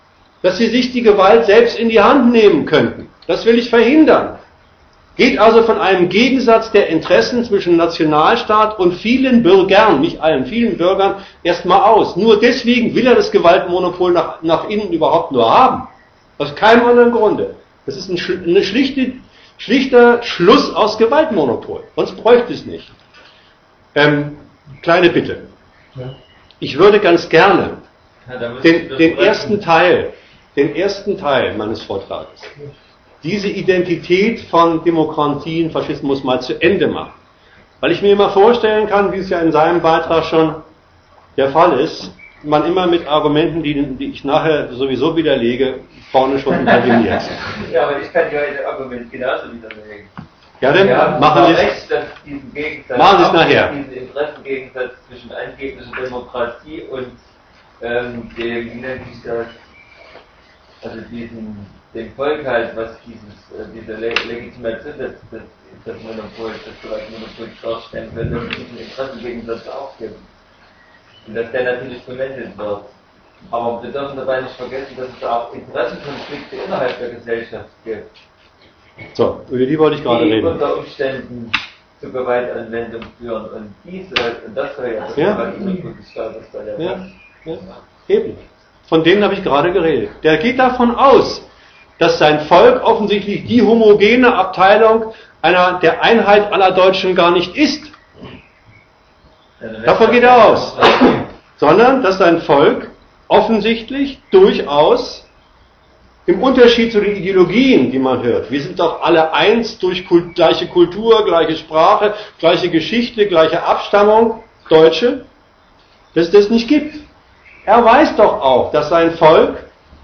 dass sie sich die Gewalt selbst in die Hand nehmen könnten. Das will ich verhindern. Geht also von einem Gegensatz der Interessen zwischen Nationalstaat und vielen Bürgern, nicht allen, vielen Bürgern, erstmal aus. Nur deswegen will er das Gewaltmonopol nach, nach innen überhaupt nur haben. Aus keinem anderen Grunde. Das ist ein, eine schlichte, schlichter Schluss aus Gewaltmonopol. Sonst bräuchte es nicht. Ähm, kleine Bitte. Ich würde ganz gerne den, den ersten Teil, den ersten Teil meines Vortrages, diese Identität von Demokratie und Faschismus mal zu Ende machen. Weil ich mir immer vorstellen kann, wie es ja in seinem Beitrag schon der Fall ist, man immer mit Argumenten, die, die ich nachher sowieso widerlege, vorne schon interveniert. Ja, aber ich kann ja ein Argument genauso widerlegen. Ja, dann ja, machen Sie recht, dass diesen Gegensatz, machen Sie es nachher. Diesen Interessengegensatz zwischen angeblicher Demokratie und ähm, dem, wie nennt sich das, also diesen, dem Volk halt, was dieses, äh, diese Le Legitimation des, des, des Monopols, des Gewaltmonopols darstellen könnte, und diesen Interessengegensatz auch gibt. Und dass der natürlich bemängelt wird. Aber wir dürfen dabei nicht vergessen, dass es auch Interessenkonflikte innerhalb der Gesellschaft gibt. So, über die wollte ich gerade die reden. unter Umständen zu Gewaltanwendung führen. Und diese, und das soll ja das ja. Gewaltmonopol des Staates soll ja, ja. ja. Eben. Von denen habe ich gerade geredet. Der geht davon aus, dass sein Volk offensichtlich die homogene Abteilung einer der Einheit aller Deutschen gar nicht ist. Ja, davon geht er aus. Sondern, dass sein Volk offensichtlich durchaus im Unterschied zu den Ideologien, die man hört, wir sind doch alle eins durch Kult, gleiche Kultur, gleiche Sprache, gleiche Geschichte, gleiche Abstammung, Deutsche, dass es das nicht gibt. Er weiß doch auch, dass sein Volk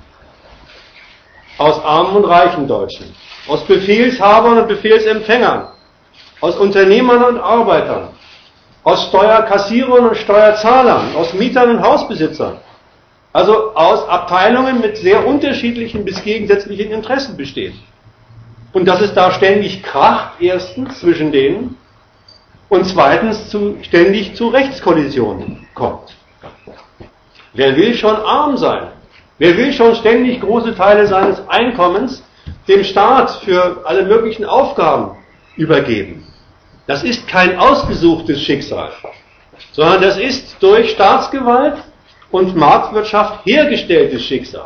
aus armen und reichen Deutschen, aus Befehlshabern und Befehlsempfängern, aus Unternehmern und Arbeitern, aus Steuerkassierern und Steuerzahlern, aus Mietern und Hausbesitzern, also aus Abteilungen mit sehr unterschiedlichen bis gegensätzlichen Interessen besteht. Und dass es da ständig kracht, erstens zwischen denen, und zweitens zu, ständig zu Rechtskollisionen kommt. Wer will schon arm sein? Wer will schon ständig große Teile seines Einkommens dem Staat für alle möglichen Aufgaben übergeben? Das ist kein ausgesuchtes Schicksal, sondern das ist durch Staatsgewalt und Marktwirtschaft hergestelltes Schicksal.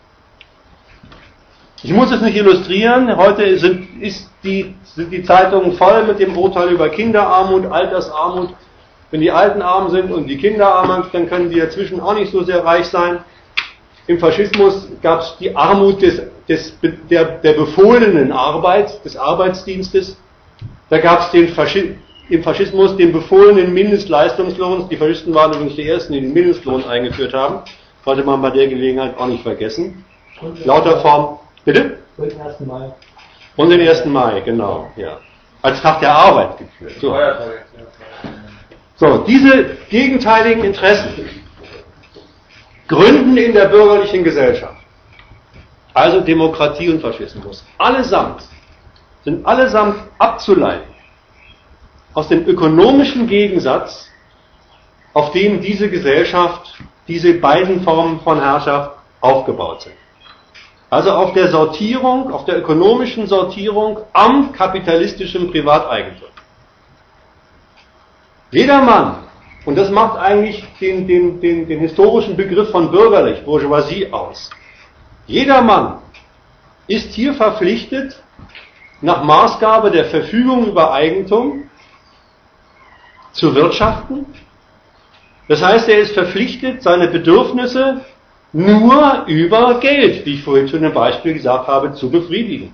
Ich muss es nicht illustrieren, heute sind, ist die, sind die Zeitungen voll mit dem Urteil über Kinderarmut, Altersarmut. Wenn die Alten arm sind und die Kinder arm sind, dann können die dazwischen auch nicht so sehr reich sein. Im Faschismus gab es die Armut des, des, der, der befohlenen Arbeit, des Arbeitsdienstes. Da gab es den Faschi- im Faschismus den befohlenen Mindestleistungslohn. Die Faschisten waren übrigens die Ersten, die den Mindestlohn eingeführt haben. Sollte man bei der Gelegenheit auch nicht vergessen. Lauter Form. Bitte? Und den ersten Mai. Und den ersten Mai, genau. Ja. Als Tag der Arbeit geführt. So. So, diese gegenteiligen Interessen gründen in der bürgerlichen Gesellschaft, also Demokratie und Faschismus, allesamt, sind allesamt abzuleiten aus dem ökonomischen Gegensatz, auf dem diese Gesellschaft, diese beiden Formen von Herrschaft aufgebaut sind. Also auf der Sortierung, auf der ökonomischen Sortierung am kapitalistischen Privateigentum. Jeder Mann, und das macht eigentlich den, den, den, den historischen Begriff von bürgerlich, Bourgeoisie aus. Jeder Mann ist hier verpflichtet, nach Maßgabe der Verfügung über Eigentum zu wirtschaften. Das heißt, er ist verpflichtet, seine Bedürfnisse nur über Geld, wie ich vorhin schon im Beispiel gesagt habe, zu befriedigen.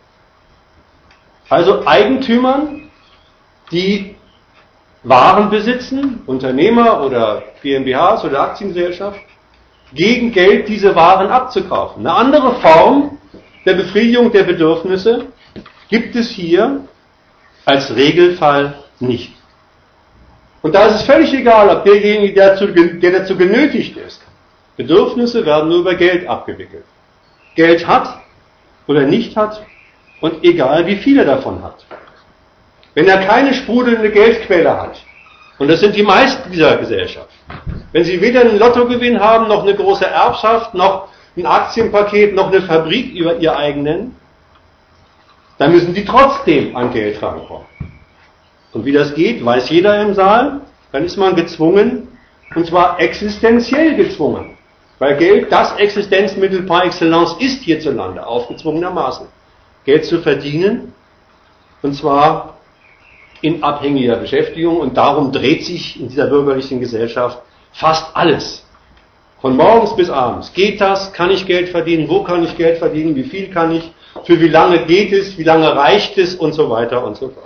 Also Eigentümern, die Waren besitzen, Unternehmer oder GmbHs oder Aktiengesellschaft, gegen Geld diese Waren abzukaufen. Eine andere Form der Befriedigung der Bedürfnisse gibt es hier als Regelfall nicht. Und da ist es völlig egal, ob derjenige, der dazu, der dazu genötigt ist, Bedürfnisse werden nur über Geld abgewickelt. Geld hat oder nicht hat und egal wie viel er davon hat. Wenn er keine sprudelnde Geldquelle hat, und das sind die meisten dieser Gesellschaft, wenn sie weder einen Lottogewinn haben, noch eine große Erbschaft, noch ein Aktienpaket, noch eine Fabrik über ihr eigen nennen, dann müssen sie trotzdem an Geld rankommen. Und wie das geht, weiß jeder im Saal, dann ist man gezwungen, und zwar existenziell gezwungen, weil Geld das Existenzmittel par excellence ist hierzulande, aufgezwungenermaßen, Geld zu verdienen, und zwar in abhängiger Beschäftigung, und darum dreht sich in dieser bürgerlichen Gesellschaft fast alles. Von morgens bis abends. Geht das? Kann ich Geld verdienen? Wo kann ich Geld verdienen? Wie viel kann ich? Für wie lange geht es? Wie lange reicht es? Und so weiter und so fort.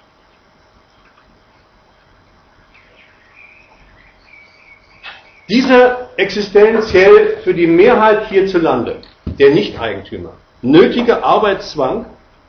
Dieser existenziell für die Mehrheit hierzulande, der Nicht-Eigentümer, nötige Arbeitszwang,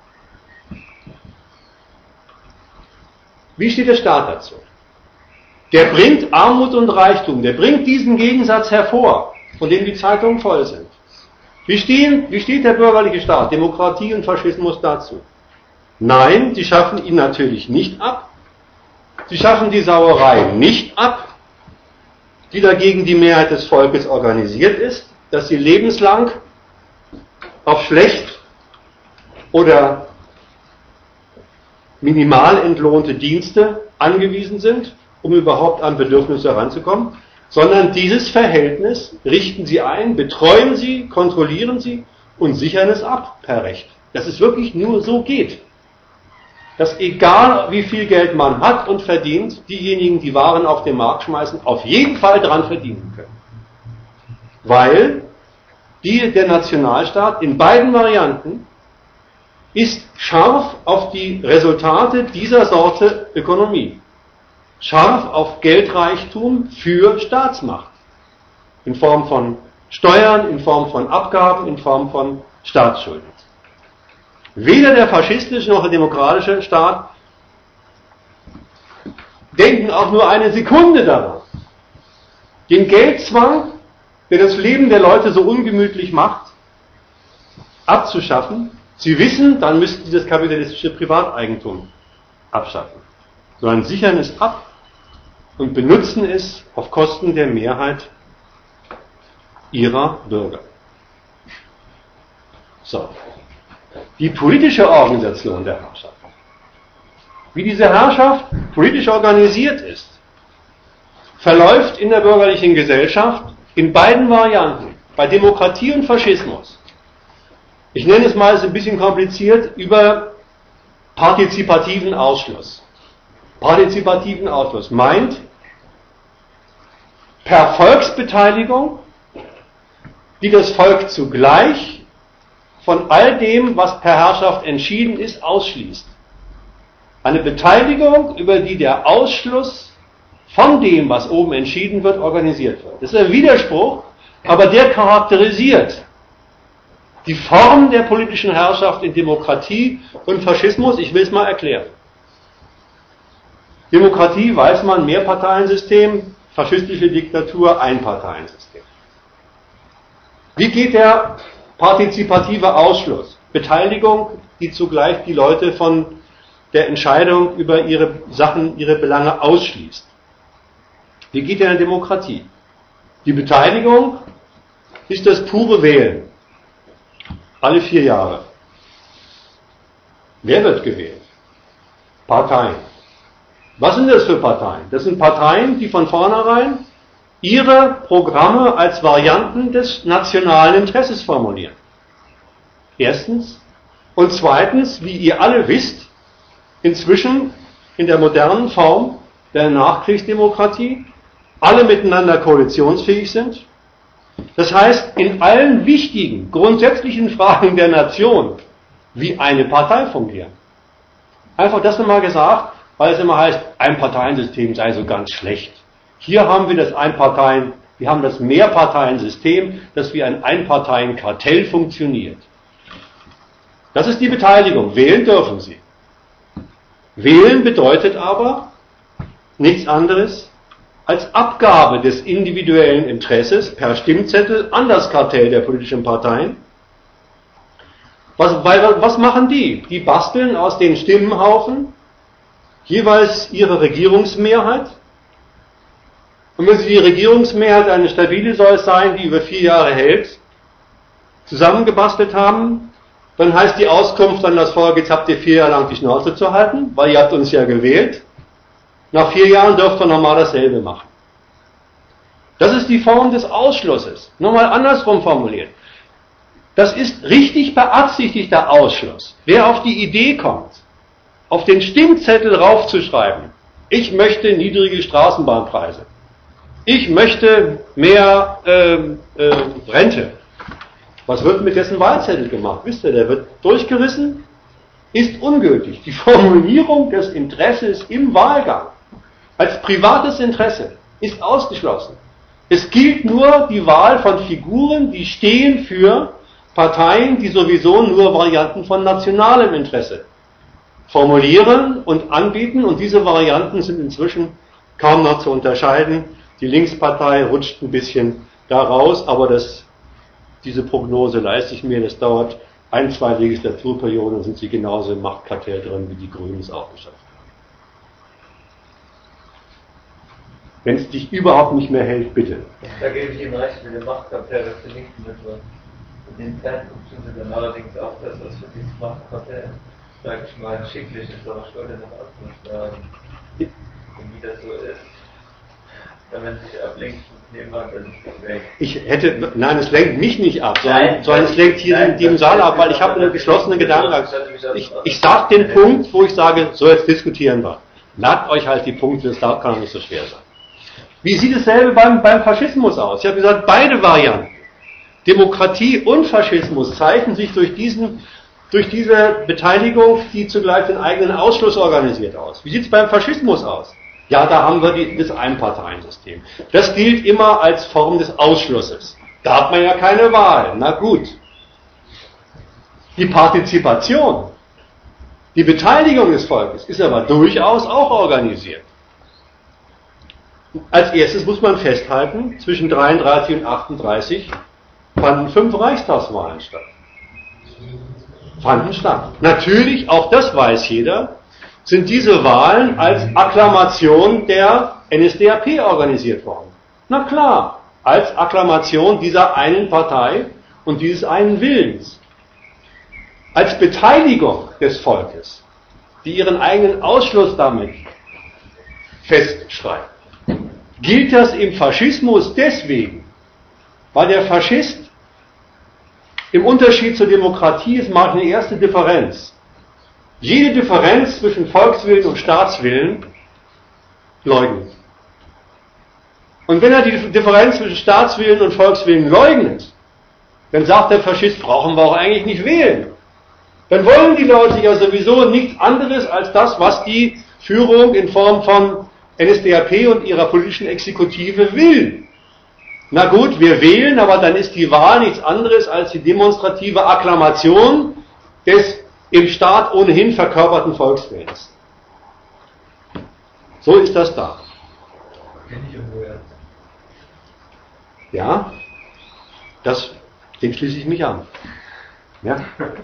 wie steht der Staat dazu? Der bringt Armut und Reichtum, der bringt diesen Gegensatz hervor, von dem die Zeitungen voll sind. Wie, stehen, wie steht der bürgerliche Staat, Demokratie und Faschismus dazu? Nein, sie schaffen ihn natürlich nicht ab. Sie schaffen die Sauerei nicht ab, die dagegen die Mehrheit des Volkes organisiert ist, dass sie lebenslang auf schlecht oder minimal entlohnte Dienste angewiesen sind, um überhaupt an Bedürfnisse heranzukommen, sondern dieses Verhältnis richten sie ein, betreuen sie, kontrollieren sie und sichern es ab per Recht. Dass es wirklich nur so geht. Dass egal wie viel Geld man hat und verdient, diejenigen, die Waren auf den Markt schmeißen, auf jeden Fall dran verdienen können. Weil die, der Nationalstaat in beiden Varianten ist scharf auf die Resultate dieser Sorte Ökonomie. Scharf auf Geldreichtum für Staatsmacht. In Form von Steuern, in Form von Abgaben, in Form von Staatsschulden. Weder der faschistische noch der demokratische Staat denken auch nur eine Sekunde daran, den Geldzwang, der das Leben der Leute so ungemütlich macht, abzuschaffen. Sie wissen, dann müssten sie das kapitalistische Privateigentum abschaffen, sondern sichern es ab und benutzen es auf Kosten der Mehrheit ihrer Bürger. So. Die politische Organisation der Herrschaft, wie diese Herrschaft politisch organisiert ist, verläuft in der bürgerlichen Gesellschaft in beiden Varianten, bei Demokratie und Faschismus. Ich nenne es mal, ist ein bisschen kompliziert, über partizipativen Ausschluss. Partizipativen Ausschluss meint, per Volksbeteiligung, die das Volk zugleich von all dem, was per Herrschaft entschieden ist, ausschließt. Eine Beteiligung, über die der Ausschluss von dem, was oben entschieden wird, organisiert wird. Das ist ein Widerspruch, aber der charakterisiert die Form der politischen Herrschaft in Demokratie und Faschismus. Ich will es mal erklären. Demokratie, weiß man, Mehrparteiensystem, faschistische Diktatur, Einparteiensystem. Wie geht der partizipative Ausschluss? Beteiligung, die zugleich die Leute von der Entscheidung über ihre Sachen, ihre Belange ausschließt. Wie geht der in der Demokratie? Die Beteiligung ist das pure Wählen. Alle vier Jahre. Wer wird gewählt? Parteien. Was sind das für Parteien? Das sind Parteien, die von vornherein ihre Programme als Varianten des nationalen Interesses formulieren. Erstens. Und zweitens, wie ihr alle wisst, inzwischen in der modernen Form der Nachkriegsdemokratie alle miteinander koalitionsfähig sind. Das heißt, in allen wichtigen, grundsätzlichen Fragen der Nation wie eine Partei fungieren. Einfach das nochmal gesagt, weil es immer heißt, ein Parteiensystem sei so ganz schlecht. Hier haben wir das Einparteien, wir haben das Mehrparteiensystem, das wie ein Einparteienkartell funktioniert. Das ist die Beteiligung. Wählen dürfen Sie. Wählen bedeutet aber nichts anderes als Abgabe des individuellen Interesses per Stimmzettel an das Kartell der politischen Parteien. Was, weil, was machen die? Die basteln aus den Stimmenhaufen jeweils ihre Regierungsmehrheit. Und wenn sie die Regierungsmehrheit eine stabile soll es sein, die über vier Jahre hält, zusammengebastelt haben, dann heißt die Auskunft an das Volk, jetzt habt ihr vier Jahre lang die Schnauze zu halten, weil ihr habt uns ja gewählt. Nach vier Jahren dürft ihr nochmal dasselbe machen. Das ist die Form des Ausschlusses. Nochmal andersrum formuliert. Das ist richtig beabsichtigter Ausschluss. Wer auf die Idee kommt, auf den Stimmzettel raufzuschreiben, ich möchte niedrige Straßenbahnpreise, ich möchte mehr äh, äh, Rente. Was wird mit dessen Wahlzettel gemacht? Wisst ihr, der wird durchgerissen, ist ungültig. Die Formulierung des Interesses im Wahlgang als privates Interesse ist ausgeschlossen. Es gilt nur die Wahl von Figuren, die stehen für Parteien, die sowieso nur Varianten von nationalem Interesse formulieren und anbieten, und diese Varianten sind inzwischen kaum noch zu unterscheiden. Die Linkspartei rutscht ein bisschen da raus, aber das, diese Prognose leiste ich mir, das dauert ein, zwei Legislaturperioden, und sind sie genauso im Machtkartell drin, wie die Grünen es auch geschafft haben. Wenn es dich überhaupt nicht mehr hält, bitte. Da gebe ich Ihnen recht mit dem Machtkartell, dass Sie nicht mit so. In den Zeitpunkt sind Sie dann allerdings auch das, was für dieses Machtkartell, sage ich mal, schicklich ist, aber ich wollte noch ausdrücken, wie das so ist. Wenn man sich ablenkt, nebenan, dann ist das weg. Ich hätte, nein, es lenkt mich nicht ab, sondern, sondern es lenkt hier nein, die im Saal ab, weil ich habe eine geschlossene Gedanken. Ich, ich sage den Punkt, wo ich sage, so jetzt diskutieren wir. Merkt euch halt die Punkte, das kann doch nicht so schwer sein. Wie sieht es selber beim, beim Faschismus aus? Ich habe gesagt, beide Varianten, Demokratie und Faschismus, zeichnen sich durch, diesen, durch diese Beteiligung, die zugleich den eigenen Ausschluss organisiert, aus. Wie sieht es beim Faschismus aus? Ja, da haben wir die, das Einparteiensystem. Das gilt immer als Form des Ausschlusses. Da hat man ja keine Wahl. Na gut. Die Partizipation, die Beteiligung des Volkes ist aber durchaus auch organisiert. Als erstes muss man festhalten, zwischen dreiunddreißig und achtunddreißig fanden fünf Reichstagswahlen statt. Fanden statt. Natürlich, auch das weiß jeder, sind diese Wahlen als Akklamation der N S D A P organisiert worden. Na klar, als Akklamation dieser einen Partei und dieses einen Willens. Als Beteiligung des Volkes, die ihren eigenen Ausschluss damit festschreibt. Gilt das im Faschismus deswegen, weil der Faschist im Unterschied zur Demokratie ist, macht eine erste Differenz. Jede Differenz zwischen Volkswillen und Staatswillen leugnet. Und wenn er die Differenz zwischen Staatswillen und Volkswillen leugnet, dann sagt der Faschist, brauchen wir auch eigentlich nicht wählen. Dann wollen die Leute ja sowieso nichts anderes als das, was die Führung in Form von N S D A P und ihrer politischen Exekutive will. Na gut, wir wählen, aber dann ist die Wahl nichts anderes als die demonstrative Akklamation des im Staat ohnehin verkörperten Volkswillens. So ist das da. Ja, das, dem schließe ich mich an. Ja.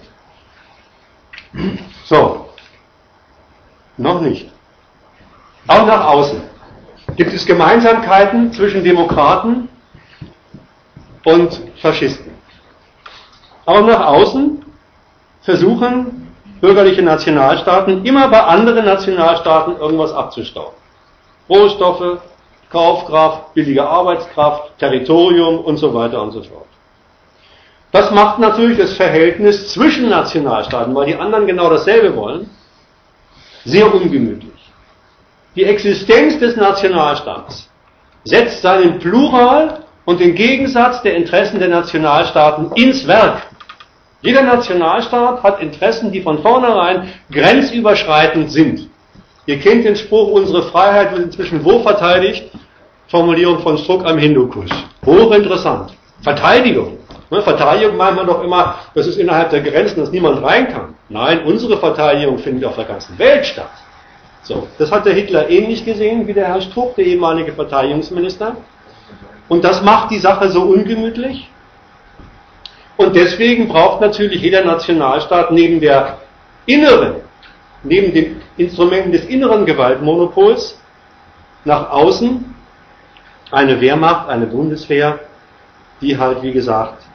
So, noch nicht. Auch nach außen gibt es Gemeinsamkeiten zwischen Demokraten und Faschisten. Auch nach außen versuchen bürgerliche Nationalstaaten immer bei anderen Nationalstaaten irgendwas abzustauben. Rohstoffe, Kaufkraft, billige Arbeitskraft, Territorium und so weiter und so fort. Das macht natürlich das Verhältnis zwischen Nationalstaaten, weil die anderen genau dasselbe wollen, sehr ungemütlich. Die Existenz des Nationalstaats setzt seinen Plural und den Gegensatz der Interessen der Nationalstaaten ins Werk. Jeder Nationalstaat hat Interessen, die von vornherein grenzüberschreitend sind. Ihr kennt den Spruch, unsere Freiheit wird inzwischen wo verteidigt? Formulierung von Struck am Hindukusch. Hochinteressant. Verteidigung. Ne, Verteidigung meint man doch immer, das ist innerhalb der Grenzen, dass niemand rein kann. Nein, unsere Verteidigung findet auf der ganzen Welt statt. So, das hat der Hitler ähnlich gesehen wie der Herr Struck, der ehemalige Verteidigungsminister. Und das macht die Sache so ungemütlich. Und deswegen braucht natürlich jeder Nationalstaat neben der inneren, neben den Instrumenten des inneren Gewaltmonopols nach außen eine Wehrmacht, eine Bundeswehr, die halt, wie gesagt,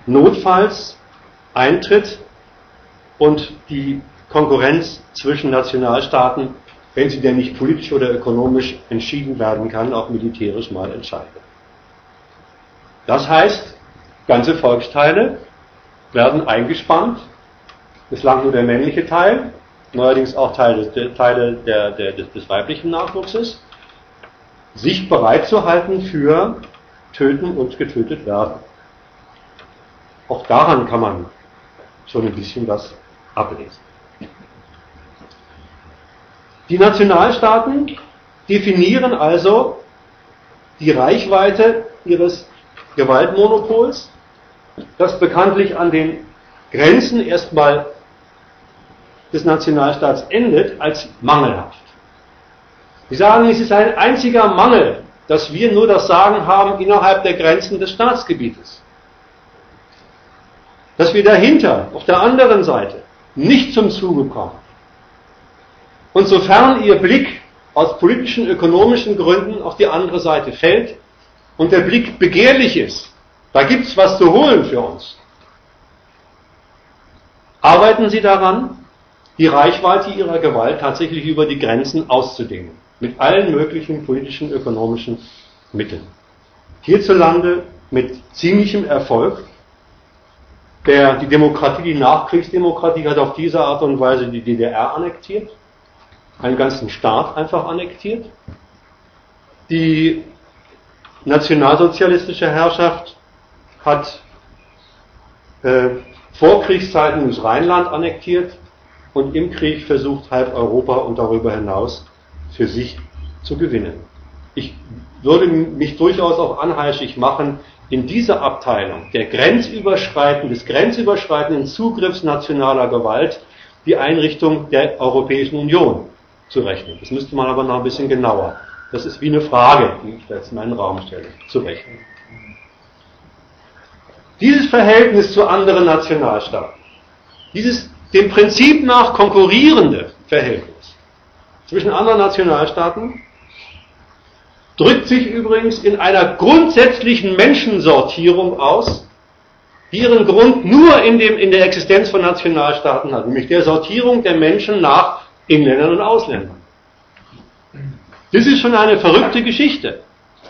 notfalls eintritt und die Konkurrenz zwischen Nationalstaaten, wenn sie denn nicht politisch oder ökonomisch entschieden werden kann, auch militärisch mal entscheidet. Das heißt, ganze Volksteile werden eingespannt, bislang nur der männliche Teil, neuerdings auch Teile, Teile der, der, des, des weiblichen Nachwuchses, sich bereit zu halten für Töten und getötet werden. Auch daran kann man schon ein bisschen was ablesen. Die Nationalstaaten definieren also die Reichweite ihres Gewaltmonopols, das bekanntlich an den Grenzen erstmal des Nationalstaats endet, als mangelhaft. Sie sagen, es ist ein einziger Mangel, dass wir nur das Sagen haben innerhalb der Grenzen des Staatsgebietes. Dass wir dahinter, auf der anderen Seite, nicht zum Zuge kommen. Und sofern Ihr Blick aus politischen, ökonomischen Gründen auf die andere Seite fällt und der Blick begehrlich ist, da gibt es was zu holen für uns. Arbeiten Sie daran, die Reichweite Ihrer Gewalt tatsächlich über die Grenzen auszudehnen. Mit allen möglichen politischen, ökonomischen Mitteln. Hierzulande mit ziemlichem Erfolg. Der, die Demokratie, die Nachkriegsdemokratie hat auf diese Art und Weise die D D R annektiert. Einen ganzen Staat einfach annektiert. Die nationalsozialistische Herrschaft hat äh, vor Kriegszeiten das Rheinland annektiert und im Krieg versucht, halb Europa und darüber hinaus für sich zu gewinnen. Ich würde mich durchaus auch anheischig machen, in dieser Abteilung der grenzüberschreitenden, des grenzüberschreitenden Zugriffs nationaler Gewalt die Einrichtung der Europäischen Union zu rechnen. Das müsste man aber noch ein bisschen genauer. Das ist wie eine Frage, die ich jetzt in einen Raum stelle, zu rechnen. Dieses Verhältnis zu anderen Nationalstaaten, dieses dem Prinzip nach konkurrierende Verhältnis zwischen anderen Nationalstaaten drückt sich übrigens in einer grundsätzlichen Menschensortierung aus, die ihren Grund nur in, dem, in der Existenz von Nationalstaaten hat, nämlich der Sortierung der Menschen nach Inländern und Ausländern. Das ist schon eine verrückte Geschichte.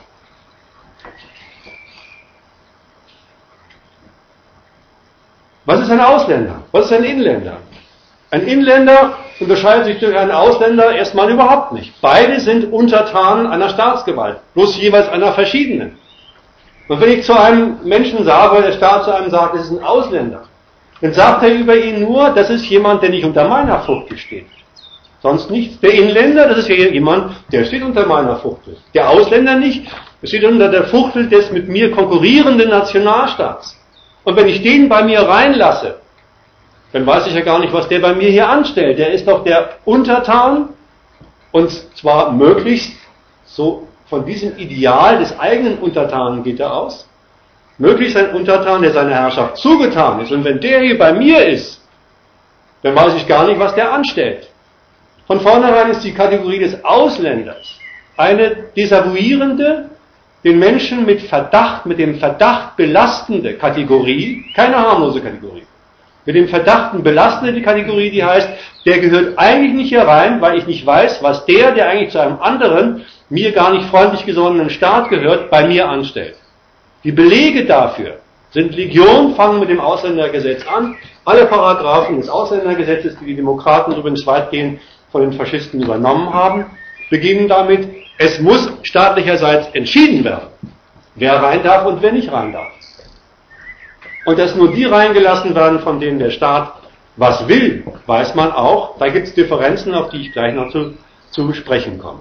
Was ist ein Ausländer? Was ist ein Inländer? Ein Inländer unterscheidet sich durch einen Ausländer erstmal überhaupt nicht. Beide sind Untertanen einer Staatsgewalt, bloß jeweils einer verschiedenen. Und wenn ich zu einem Menschen sage, oder der Staat zu einem sagt, es ist ein Ausländer, dann sagt er über ihn nur, das ist jemand, der nicht unter meiner Fuchtel steht. Sonst nichts. Der Inländer, das ist ja jemand, der steht unter meiner Fuchtel. Der Ausländer nicht, der steht unter der Fuchtel des mit mir konkurrierenden Nationalstaats. Und wenn ich den bei mir reinlasse, dann weiß ich ja gar nicht, was der bei mir hier anstellt. Der ist doch der Untertan, und zwar möglichst so von diesem Ideal des eigenen Untertanen geht er aus. Möglichst ein Untertan, der seiner Herrschaft zugetan ist. Und wenn der hier bei mir ist, dann weiß ich gar nicht, was der anstellt. Von vornherein ist die Kategorie des Ausländers eine desavouierende, den Menschen mit Verdacht, mit dem Verdacht belastende Kategorie, keine harmlose Kategorie. Mit dem Verdachten belastende Kategorie, die heißt, der gehört eigentlich nicht hier rein, weil ich nicht weiß, was der, der eigentlich zu einem anderen, mir gar nicht freundlich gesonnenen Staat gehört, bei mir anstellt. Die Belege dafür sind Legion, fangen mit dem Ausländergesetz an. Alle Paragraphen des Ausländergesetzes, die die Demokraten übrigens weitgehend von den Faschisten übernommen haben, beginnen damit, es muss staatlicherseits entschieden werden, wer rein darf und wer nicht rein darf. Und dass nur die reingelassen werden, von denen der Staat was will, weiß man auch. Da gibt es Differenzen, auf die ich gleich noch zu, zu sprechen komme.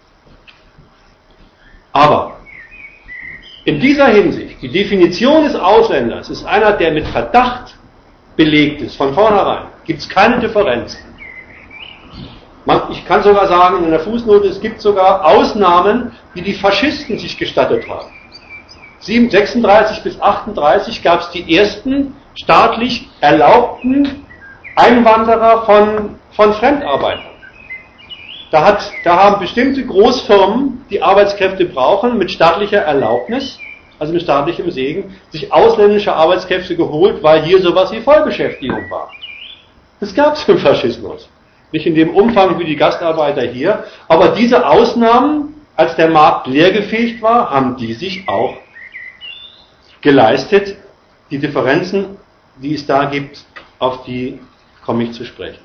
Aber in dieser Hinsicht, die Definition des Ausländers ist einer, der mit Verdacht belegt ist, von vornherein. Gibt es keine Differenzen. Man, ich kann sogar sagen, in der Fußnote, es gibt sogar Ausnahmen, die die Faschisten sich gestattet haben. sechsunddreißig bis achtunddreißig gab es die ersten staatlich erlaubten Einwanderer von, von Fremdarbeitern. Da, hat, da haben bestimmte Großfirmen, die Arbeitskräfte brauchen, mit staatlicher Erlaubnis, also mit staatlichem Segen, sich ausländische Arbeitskräfte geholt, weil hier sowas wie Vollbeschäftigung war. Das gab es im Faschismus. Nicht in dem Umfang wie die Gastarbeiter hier, aber diese Ausnahmen, als der Markt leergefegt war, haben die sich auch geleistet. Die Differenzen, die es da gibt, auf die komme ich zu sprechen.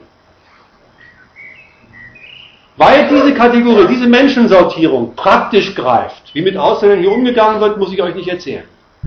Weil diese Kategorie, diese Menschensortierung praktisch greift, wie mit Ausländern hier umgegangen wird, muss ich euch nicht erzählen.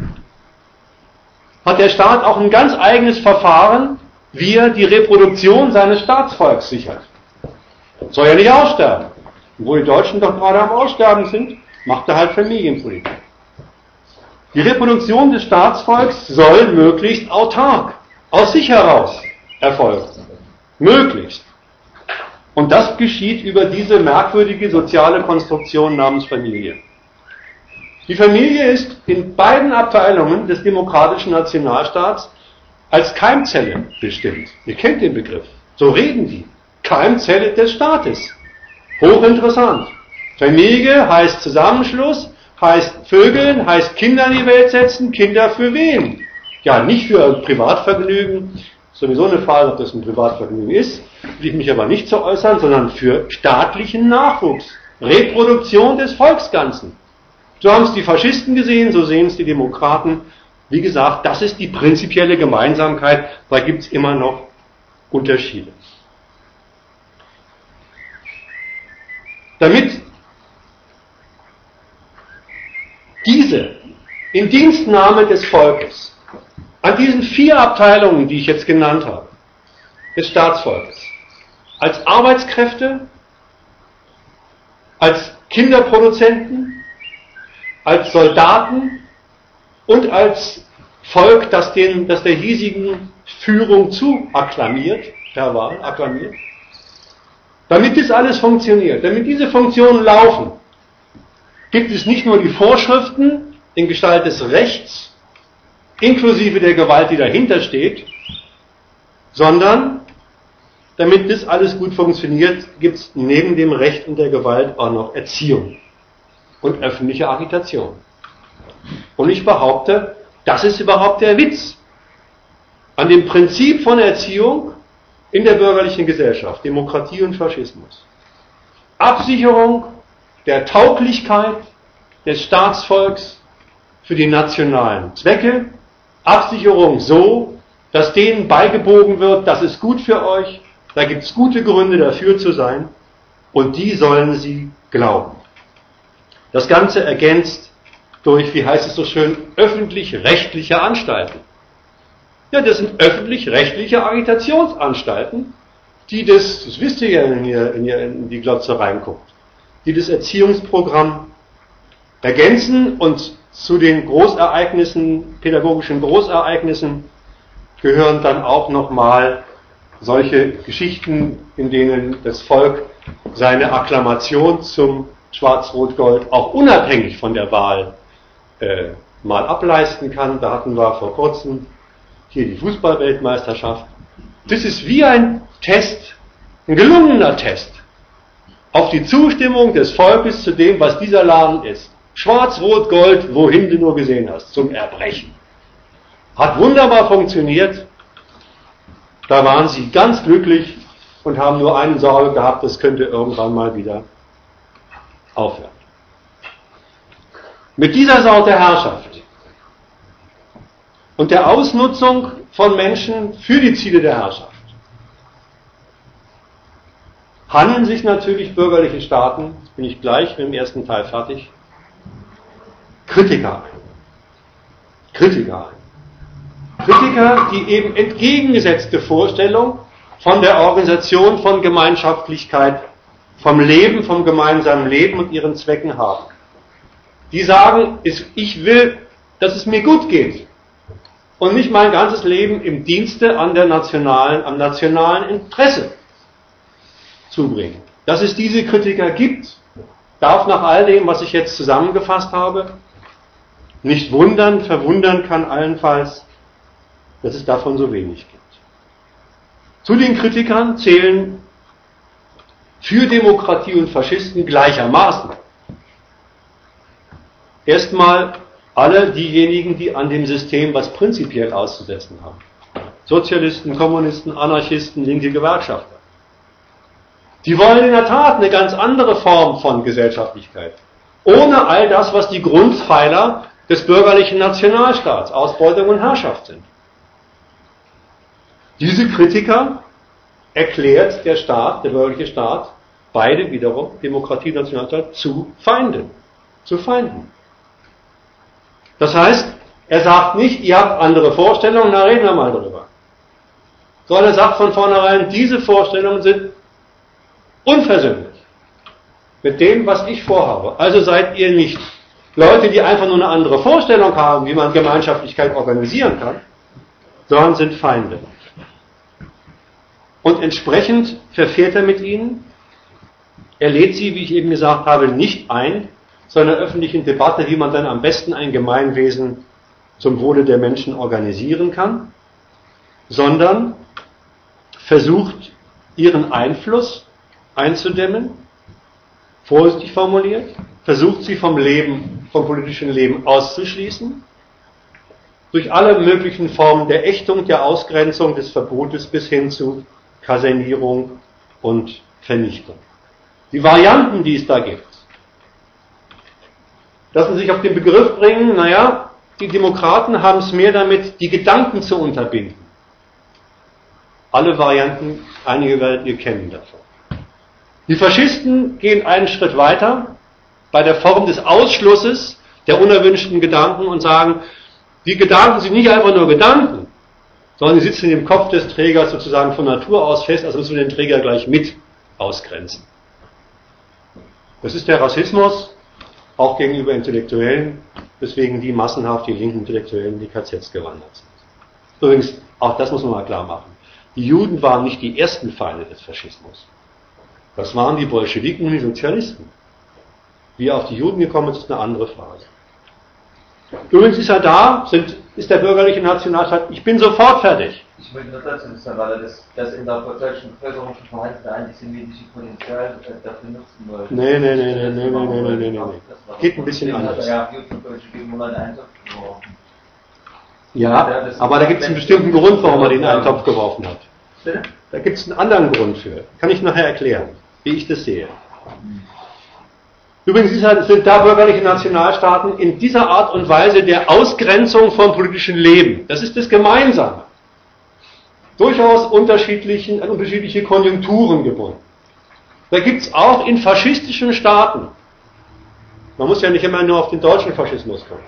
Hat der Staat auch ein ganz eigenes Verfahren, wie er die Reproduktion seines Staatsvolks sichert. Soll ja nicht aussterben. Und wo die Deutschen doch gerade am Aussterben sind, macht er halt Familienpolitik. Die Reproduktion des Staatsvolks soll möglichst autark, aus sich heraus erfolgen. Möglichst. Und das geschieht über diese merkwürdige soziale Konstruktion namens Familie. Die Familie ist in beiden Abteilungen des demokratischen Nationalstaats als Keimzelle bestimmt. Ihr kennt den Begriff. So reden die. Keimzelle des Staates. Hochinteressant. Familie heißt Zusammenschluss, heißt Vögeln, heißt Kinder in die Welt setzen. Kinder für wen? Ja, nicht für Privatvergnügen. Sowieso eine Frage, ob das ein Privatvergnügen ist. Will ich mich aber nicht so äußern, sondern für staatlichen Nachwuchs. Reproduktion des Volksganzen. So haben es die Faschisten gesehen, so sehen es die Demokraten. Wie gesagt, das ist die prinzipielle Gemeinsamkeit, da gibt es immer noch Unterschiede. Damit diese Indienstnahme des Volkes an diesen vier Abteilungen, die ich jetzt genannt habe, des Staatsvolkes, als Arbeitskräfte, als Kinderproduzenten, als Soldaten und als Volk, das, den, das der hiesigen Führung zu akklamiert, per Wahl akklamiert, damit das alles funktioniert, damit diese Funktionen laufen, gibt es nicht nur die Vorschriften in Gestalt des Rechts, inklusive der Gewalt, die dahinter steht, sondern damit das alles gut funktioniert, gibt es neben dem Recht und der Gewalt auch noch Erziehung und öffentliche Agitation. Und ich behaupte, das ist überhaupt der Witz an dem Prinzip von Erziehung in der bürgerlichen Gesellschaft, Demokratie und Faschismus. Absicherung der Tauglichkeit des Staatsvolks für die nationalen Zwecke, Absicherung so, dass denen beigebogen wird, das ist gut für euch, da gibt es gute Gründe dafür zu sein, und die sollen sie glauben. Das Ganze ergänzt durch, wie heißt es so schön, öffentlich-rechtliche Anstalten. Ja, das sind öffentlich-rechtliche Agitationsanstalten, die das, das wisst ihr ja, wenn ihr, wenn ihr in die Glotze reinguckt, die das Erziehungsprogramm ergänzen, und zu den Großereignissen, pädagogischen Großereignissen gehören dann auch nochmal solche Geschichten, in denen das Volk seine Akklamation zum Schwarz-Rot-Gold auch unabhängig von der Wahl äh, mal ableisten kann. Da hatten wir vor kurzem hier die Fußball-Weltmeisterschaft. Das ist wie ein Test, ein gelungener Test auf die Zustimmung des Volkes zu dem, was dieser Laden ist. Schwarz-Rot-Gold, wohin du nur gesehen hast, zum Erbrechen. Hat wunderbar funktioniert. Da waren sie ganz glücklich und haben nur eine Sorge gehabt, das könnte irgendwann mal wieder aufhören. Mit dieser Sorte Herrschaft und der Ausnutzung von Menschen für die Ziele der Herrschaft handeln sich natürlich bürgerliche Staaten, jetzt bin ich gleich mit dem ersten Teil fertig, Kritiker ein. Kritiker ein. Kritiker, die eben entgegengesetzte Vorstellung von der Organisation von Gemeinschaftlichkeit, vom Leben, vom gemeinsamen Leben und ihren Zwecken haben. Die sagen, ich will, dass es mir gut geht und nicht mein ganzes Leben im Dienste an der nationalen, am nationalen Interesse zubringen. Dass es diese Kritiker gibt, darf nach all dem, was ich jetzt zusammengefasst habe, nicht wundern, verwundern kann allenfalls, dass es davon so wenig gibt. Zu den Kritikern zählen für Demokratie und Faschisten gleichermaßen erstmal alle diejenigen, die an dem System was prinzipiell auszusetzen haben. Sozialisten, Kommunisten, Anarchisten, linke Gewerkschafter. Die wollen in der Tat eine ganz andere Form von Gesellschaftlichkeit. Ohne all das, was die Grundpfeiler des bürgerlichen Nationalstaats, Ausbeutung und Herrschaft sind. Diese Kritiker erklärt der Staat, der bürgerliche Staat, beide wiederum, Demokratie und Nationalstaat, zu Feinden. Zu Feinden. Das heißt, er sagt nicht, ihr habt andere Vorstellungen, da reden wir mal drüber. Sondern er sagt von vornherein, diese Vorstellungen sind unversöhnlich mit dem, was ich vorhabe. Also seid ihr nicht Leute, die einfach nur eine andere Vorstellung haben, wie man Gemeinschaftlichkeit organisieren kann, sondern sind Feinde. Und entsprechend verfährt er mit ihnen. Er lädt sie, wie ich eben gesagt habe, nicht ein zu einer öffentlichen Debatte, wie man dann am besten ein Gemeinwesen zum Wohle der Menschen organisieren kann, sondern versucht, ihren Einfluss einzudämmen, vorsichtig formuliert, versucht sie vom Leben, vom politischen Leben auszuschließen, durch alle möglichen Formen der Ächtung, der Ausgrenzung, des Verbotes bis hin zu Kasernierung und Vernichtung. Die Varianten, die es da gibt, lassen sich auf den Begriff bringen, naja, die Demokraten haben es mehr damit, die Gedanken zu unterbinden. Alle Varianten, einige werdet ihr kennen davon. Die Faschisten gehen einen Schritt weiter bei der Form des Ausschlusses der unerwünschten Gedanken und sagen, die Gedanken sind nicht einfach nur Gedanken, sondern sie sitzen im Kopf des Trägers sozusagen von Natur aus fest, also müssen wir den Träger gleich mit ausgrenzen. Das ist der Rassismus, auch gegenüber Intellektuellen, weswegen die massenhaft die linken Intellektuellen in die K Zs gewandert sind. Übrigens, auch das muss man mal klar machen. Die Juden waren nicht die ersten Feinde des Faschismus. Das waren die Bolschewiken und die Sozialisten. Wie er auf die Juden gekommen ist, ist eine andere Frage. Übrigens ist er da, sind, ist der bürgerliche Nationalstaat, ich bin sofort fertig. Ich möchte nur dazu sagen, weil er das, das in der deutschen Bevölkerung schon vorhandene antisemitische Potenzial dafür nutzen wollte. Nee, nee, nee, nee, nee, nee, nee, nee, nee, nee. Geht ein bisschen anders. Ja, aber da gibt es einen bestimmten Grund, warum er den in einen Topf geworfen hat. Da gibt es einen anderen Grund für. Kann ich nachher erklären, wie ich das sehe. Übrigens sind da bürgerliche Nationalstaaten in dieser Art und Weise der Ausgrenzung vom politischen Leben. Das ist das Gemeinsame. Durchaus unterschiedlichen, an unterschiedliche Konjunkturen gebunden. Da gibt es auch in faschistischen Staaten, man muss ja nicht immer nur auf den deutschen Faschismus kommen,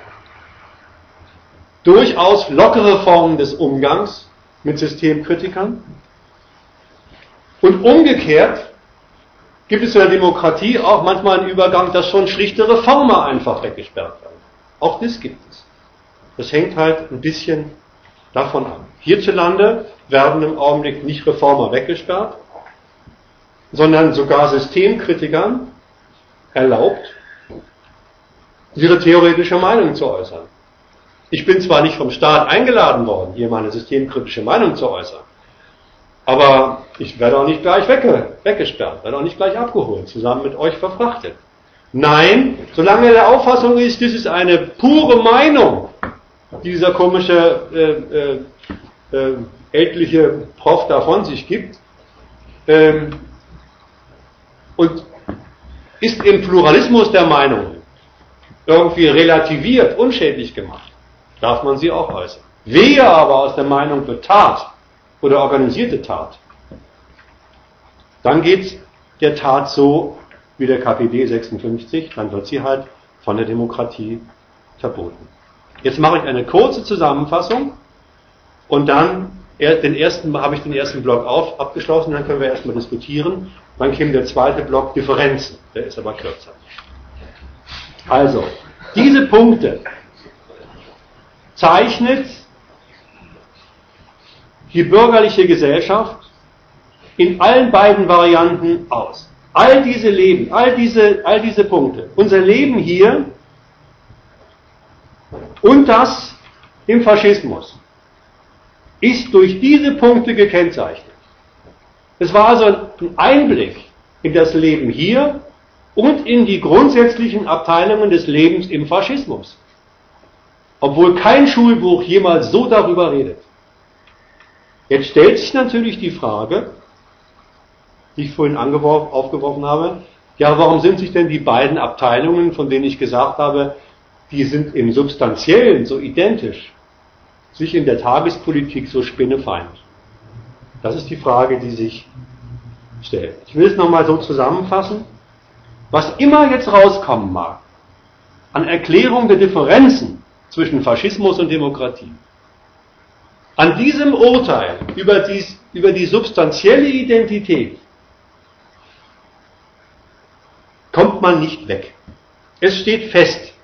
durchaus lockere Formen des Umgangs mit Systemkritikern. Und umgekehrt gibt es in der Demokratie auch manchmal einen Übergang, dass schon schlichte Reformer einfach weggesperrt werden. Auch das gibt es. Das hängt halt ein bisschen davon ab. Hierzulande werden im Augenblick nicht Reformer weggesperrt, sondern sogar Systemkritikern erlaubt, ihre theoretische Meinung zu äußern. Ich bin zwar nicht vom Staat eingeladen worden, hier meine systemkritische Meinung zu äußern, aber ich werde auch nicht gleich wegge- weggesperrt, werde auch nicht gleich abgeholt, zusammen mit euch verfrachtet. Nein, solange er der Auffassung ist, das ist eine pure Meinung, dieser komische äh, äh, äh, ältliche Prof da von sich gibt, ähm, und ist im Pluralismus der Meinungen irgendwie relativiert, unschädlich gemacht, darf man sie auch äußern. Wehe aber aus der Meinung wird Tat oder organisierte Tat, dann geht der Tat so wie der K P D sechsundfünfzig, dann wird sie halt von der Demokratie verboten. Jetzt mache ich eine kurze Zusammenfassung und dann den ersten, habe ich den ersten Block auf, abgeschlossen, dann können wir erstmal diskutieren. Dann käme der zweite Block Differenzen, der ist aber kürzer. Also, diese Punkte zeichnet die bürgerliche Gesellschaft in allen beiden Varianten aus. All diese Leben, all diese, all diese Punkte, unser Leben hier und das im Faschismus ist durch diese Punkte gekennzeichnet. Es war also ein Einblick in das Leben hier und in die grundsätzlichen Abteilungen des Lebens im Faschismus. obwohl kein Schulbuch jemals so darüber redet. Jetzt stellt sich natürlich die Frage, die ich vorhin angeworfen, aufgeworfen habe, ja, warum sind sich denn die beiden Abteilungen, von denen ich gesagt habe, die sind im Substanziellen so identisch, sich in der Tagespolitik so spinnefeind? Das ist die Frage, die sich stellt. Ich will es nochmal so zusammenfassen. Was immer jetzt rauskommen mag, an Erklärung der Differenzen zwischen Faschismus und Demokratie, an diesem Urteil über, dies, über die substanzielle Identität kommt man nicht weg. Es steht fest.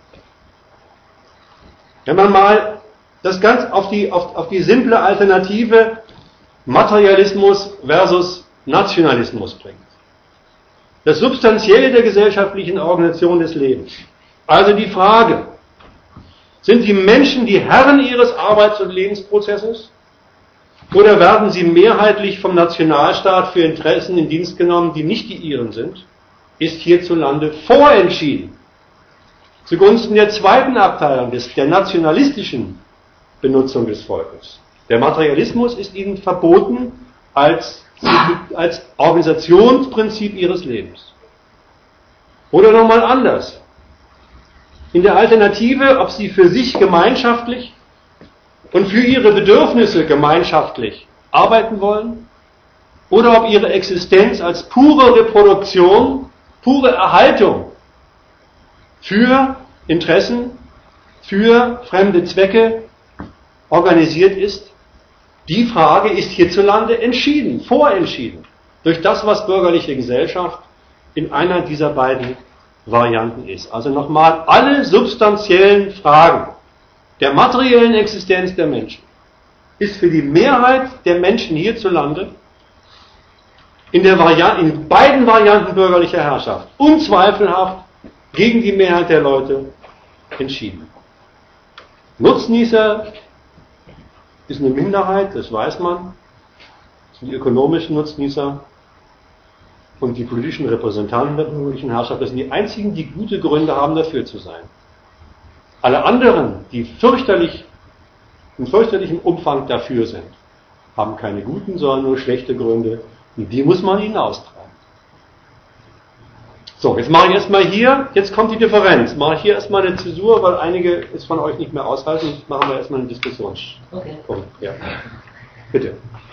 Wenn man mal das ganz auf die, auf, auf die simple Alternative Materialismus versus Nationalismus bringt. Das Substanzielle der gesellschaftlichen Organisation des Lebens. Also die Frage, sind die Menschen die Herren ihres Arbeits- und Lebensprozesses? Oder werden sie mehrheitlich vom Nationalstaat für Interessen in Dienst genommen, die nicht die ihren sind? Ist hierzulande vorentschieden. Zugunsten der zweiten Abteilung, des, der nationalistischen Benutzung des Volkes. Der Materialismus ist ihnen verboten als, als Organisationsprinzip ihres Lebens. Oder nochmal anders. In der Alternative, ob sie für sich gemeinschaftlich und für ihre Bedürfnisse gemeinschaftlich arbeiten wollen, oder ob ihre Existenz als pure Reproduktion, pure Erhaltung für Interessen, für fremde Zwecke organisiert ist. Die Frage ist hierzulande entschieden, vorentschieden, durch das, was bürgerliche Gesellschaft in einer dieser beiden Varianten ist. Also nochmal, alle substanziellen Fragen der materiellen Existenz der Menschen ist für die Mehrheit der Menschen hierzulande in, der Variante, in beiden Varianten bürgerlicher Herrschaft unzweifelhaft gegen die Mehrheit der Leute entschieden. Nutznießer ist eine Minderheit, das weiß man. Das sind die ökonomischen Nutznießer und die politischen Repräsentanten der bürgerlichen Herrschaft. Das sind die einzigen, die gute Gründe haben, dafür zu sein. Alle anderen, die fürchterlich, in fürchterlichem Umfang dafür sind, haben keine guten, sondern nur schlechte Gründe. Und die muss man ihnen austragen. So, jetzt mache ich erstmal hier, jetzt kommt die Differenz. Mache ich hier erstmal eine Zäsur, weil einige es von euch nicht mehr aushalten. Jetzt machen wir erstmal eine Diskussion. Okay. Komm, ja. Bitte.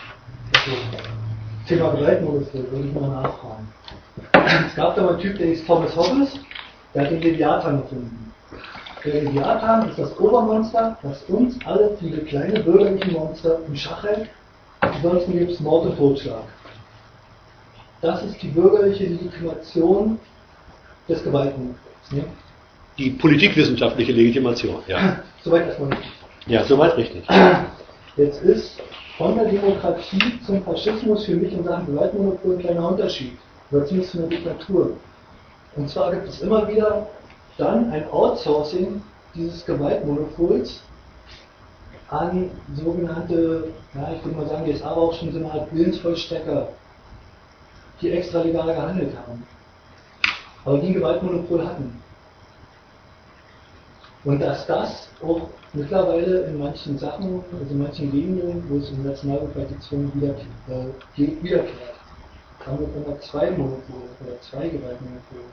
Thema Gewaltmonopol, würde ich mal nachfragen. Es gab da mal einen Typ, der hieß Thomas Hobbes, der hat den Leviathan gefunden. Der Leviathan ist das Obermonster, das uns alle, viele kleine bürgerliche Monster, im Schach hält. Ansonsten gibt es Mord und Totschlag. Das ist die bürgerliche Legitimation des Gewaltmonopols. Ne? Die politikwissenschaftliche Legitimation, ja. Soweit erstmal richtig. Ja, soweit richtig. Jetzt ist von der Demokratie zum Faschismus für mich in Sachen Gewaltmonopol ein kleiner Unterschied. Oder zumindest zu einer Diktatur. Und zwar gibt es immer wieder dann ein Outsourcing dieses Gewaltmonopols an sogenannte, ja, ich würde mal sagen, jetzt aber auch schon so eine Art Willensvollstrecker, die extra legal gehandelt haben, aber die ein Gewaltmonopol hatten. Und dass das auch mittlerweile in manchen Sachen, also in manchen Gegenden, wo es um Nationalbefreiungszonen wieder, äh, geht, wiederkehrt. Da haben wir immer zwei Monopole oder zwei Gewaltmonopole.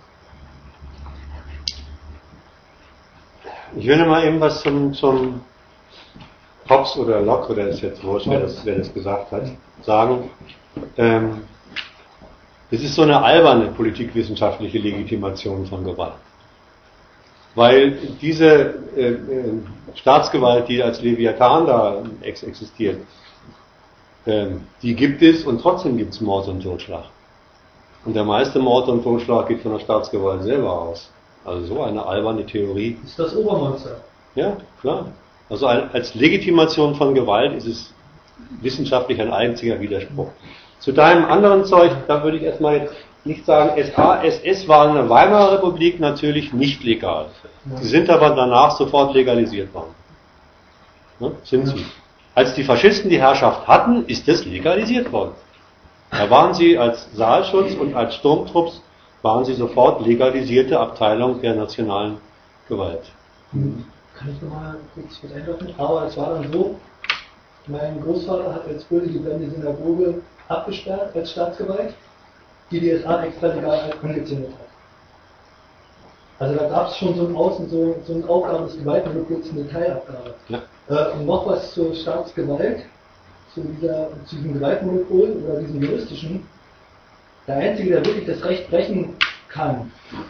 Ich will mal eben was zum, zum Hobbes oder Locke, oder ist jetzt wurscht, wer das, wer das gesagt hat, sagen. Ähm, Das ist so eine alberne politikwissenschaftliche Legitimation von Gewalt. Weil diese äh, äh, Staatsgewalt, die als Leviathan da ex existiert, äh, die gibt es und trotzdem gibt es Mord und Totschlag. Und der meiste Mord und Totschlag geht von der Staatsgewalt selber aus. Also so eine alberne Theorie. Das ist das Obermonster. Ja, klar. Also als Legitimation von Gewalt ist es wissenschaftlich ein einziger Widerspruch. Zu deinem anderen Zeug, da würde ich erstmal jetzt nicht sagen, S A S S war in der Weimarer Republik natürlich nicht legal. Sie sind aber danach sofort legalisiert worden. Ne? Sind sie. Als die Faschisten die Herrschaft hatten, ist das legalisiert worden. Da waren sie als Saalschutz und als Sturmtrupps, waren sie sofort legalisierte Abteilung der nationalen Gewalt. Kann ich nochmal kurz was einwerfen? Aber es war dann so, mein Großvater hat als böse die Synagoge abgesperrt als Staatsgewalt, die die S A extra legal angezündet hat. Also da gab es schon so ein Außen, so, so eine Aufgabe des Gewaltmonopols in Detailabgabe. Ja. Äh, und noch was zur Staatsgewalt, zu, dieser, zu diesem Gewaltmonopol oder diesem juristischen. Der Einzige, der wirklich das Recht brechen kann,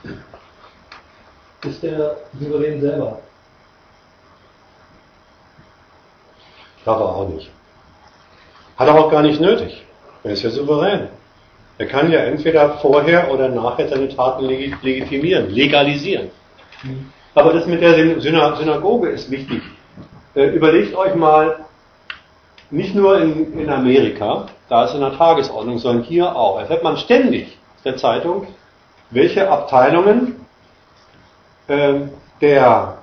ist der Souverän selber. Aber auch nicht. Hat er auch gar nicht nötig. Er ist ja souverän. Er kann ja entweder vorher oder nachher seine Taten legitimieren, legalisieren. Mhm. Aber das mit der Synagoge ist wichtig. Äh, überlegt euch mal, nicht nur in, in Amerika, da ist es in der Tagesordnung, sondern hier auch. Erfährt man ständig in der Zeitung, welche Abteilungen äh, der,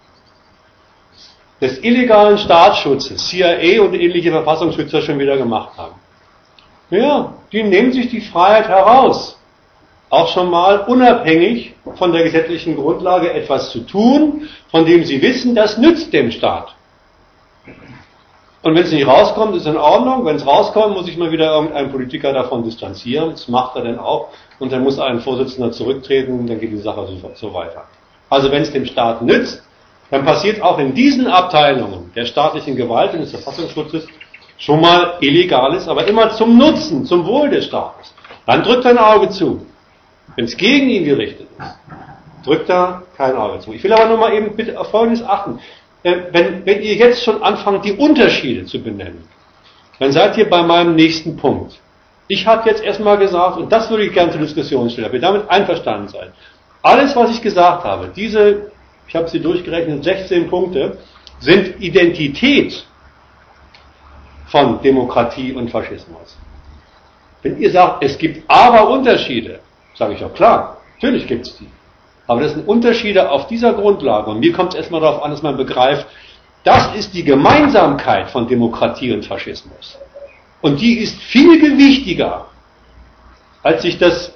des illegalen Staatsschutzes, C I A und ähnliche Verfassungsschützer schon wieder gemacht haben. Ja, die nehmen sich die Freiheit heraus, auch schon mal unabhängig von der gesetzlichen Grundlage etwas zu tun, von dem sie wissen, das nützt dem Staat. Und wenn es nicht rauskommt, ist in Ordnung. Wenn es rauskommt, muss sich mal wieder irgendein Politiker davon distanzieren. Das macht er dann auch. Und dann muss ein Vorsitzender zurücktreten und dann geht die Sache so, so weiter. Also wenn es dem Staat nützt, dann passiert auch in diesen Abteilungen der staatlichen Gewalt und des Verfassungsschutzes schon mal Illegales, aber immer zum Nutzen, zum Wohl des Staates. Dann drückt er ein Auge zu. Wenn es gegen ihn gerichtet ist, drückt er kein Auge zu. Ich will aber nur mal eben bitte auf Folgendes achten. Wenn, wenn ihr jetzt schon anfangt, die Unterschiede zu benennen, dann seid ihr bei meinem nächsten Punkt. Ich habe jetzt erstmal gesagt, und das würde ich gerne zur Diskussion stellen, ob ihr damit einverstanden seid. Alles, was ich gesagt habe, diese, ich habe sie durchgerechnet, sechzehn Punkte, sind Identität von Demokratie und Faschismus. Wenn ihr sagt, es gibt aber Unterschiede, sage ich auch klar, natürlich gibt es die. Aber das sind Unterschiede auf dieser Grundlage. Und mir kommt es erstmal darauf an, dass man begreift, das ist die Gemeinsamkeit von Demokratie und Faschismus. Und die ist viel gewichtiger, als sich das,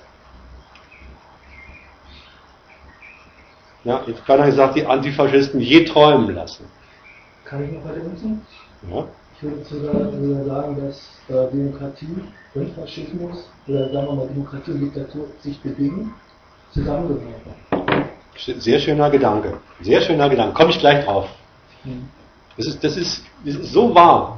ja, jetzt kann er gesagt, die Antifaschisten je träumen lassen. Kann ich noch ergänzen? Ja. Ich würde sogar sagen, dass äh, Demokratie und Faschismus, oder sagen wir mal Demokratie und Diktatur, sich bedingen, zusammengehören. Sehr schöner Gedanke. Sehr schöner Gedanke. Komme ich gleich drauf. Das ist, das ist, das ist so wahr.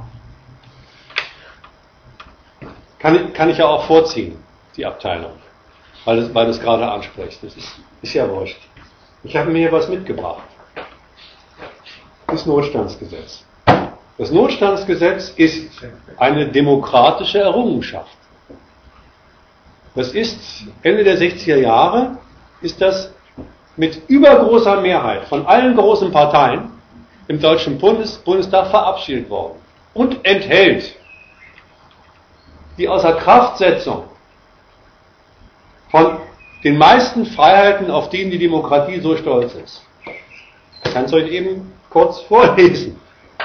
Kann, kann ich ja auch vorziehen, die Abteilung. Weil das, weil das gerade anspricht. Das ist, ist ja wurscht. Ich habe mir hier was mitgebracht. Das Notstandsgesetz. Das Notstandsgesetz ist eine demokratische Errungenschaft. Das ist Ende der sechziger Jahre, ist das mit übergroßer Mehrheit von allen großen Parteien im Deutschen Bundes, Bundestag verabschiedet worden und enthält die Außerkraftsetzung von den meisten Freiheiten, auf denen die Demokratie so stolz ist. Ich kann es euch eben kurz vorlesen.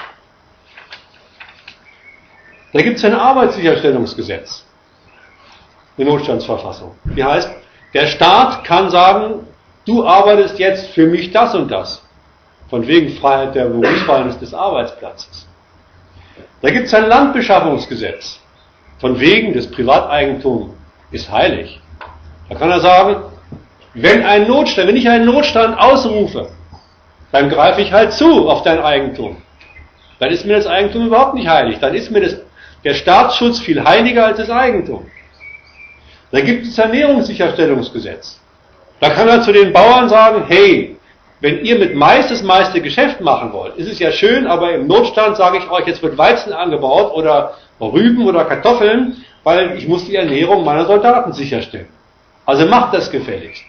Da gibt es ein Arbeitssicherstellungsgesetz, eine Notstandsverfassung. Die heißt, der Staat kann sagen, du arbeitest jetzt für mich das und das. Von wegen Freiheit der Berufsfreiheit des Arbeitsplatzes. Da gibt es ein Landbeschaffungsgesetz. Von wegen des Privateigentum ist heilig. Da kann er sagen, wenn ein Notstand, wenn ich einen Notstand ausrufe, dann greife ich halt zu auf dein Eigentum. Dann ist mir das Eigentum überhaupt nicht heilig. Dann ist mir das, der Staatsschutz viel heiliger als das Eigentum. Da gibt es ein Ernährungssicherstellungsgesetz. Da kann er zu den Bauern sagen, hey, wenn ihr mit Mais das meiste Geschäft machen wollt, ist es ja schön, aber im Notstand sage ich euch, jetzt wird Weizen angebaut oder Rüben oder Kartoffeln, weil ich muss die Ernährung meiner Soldaten sicherstellen. Also macht das gefälligst.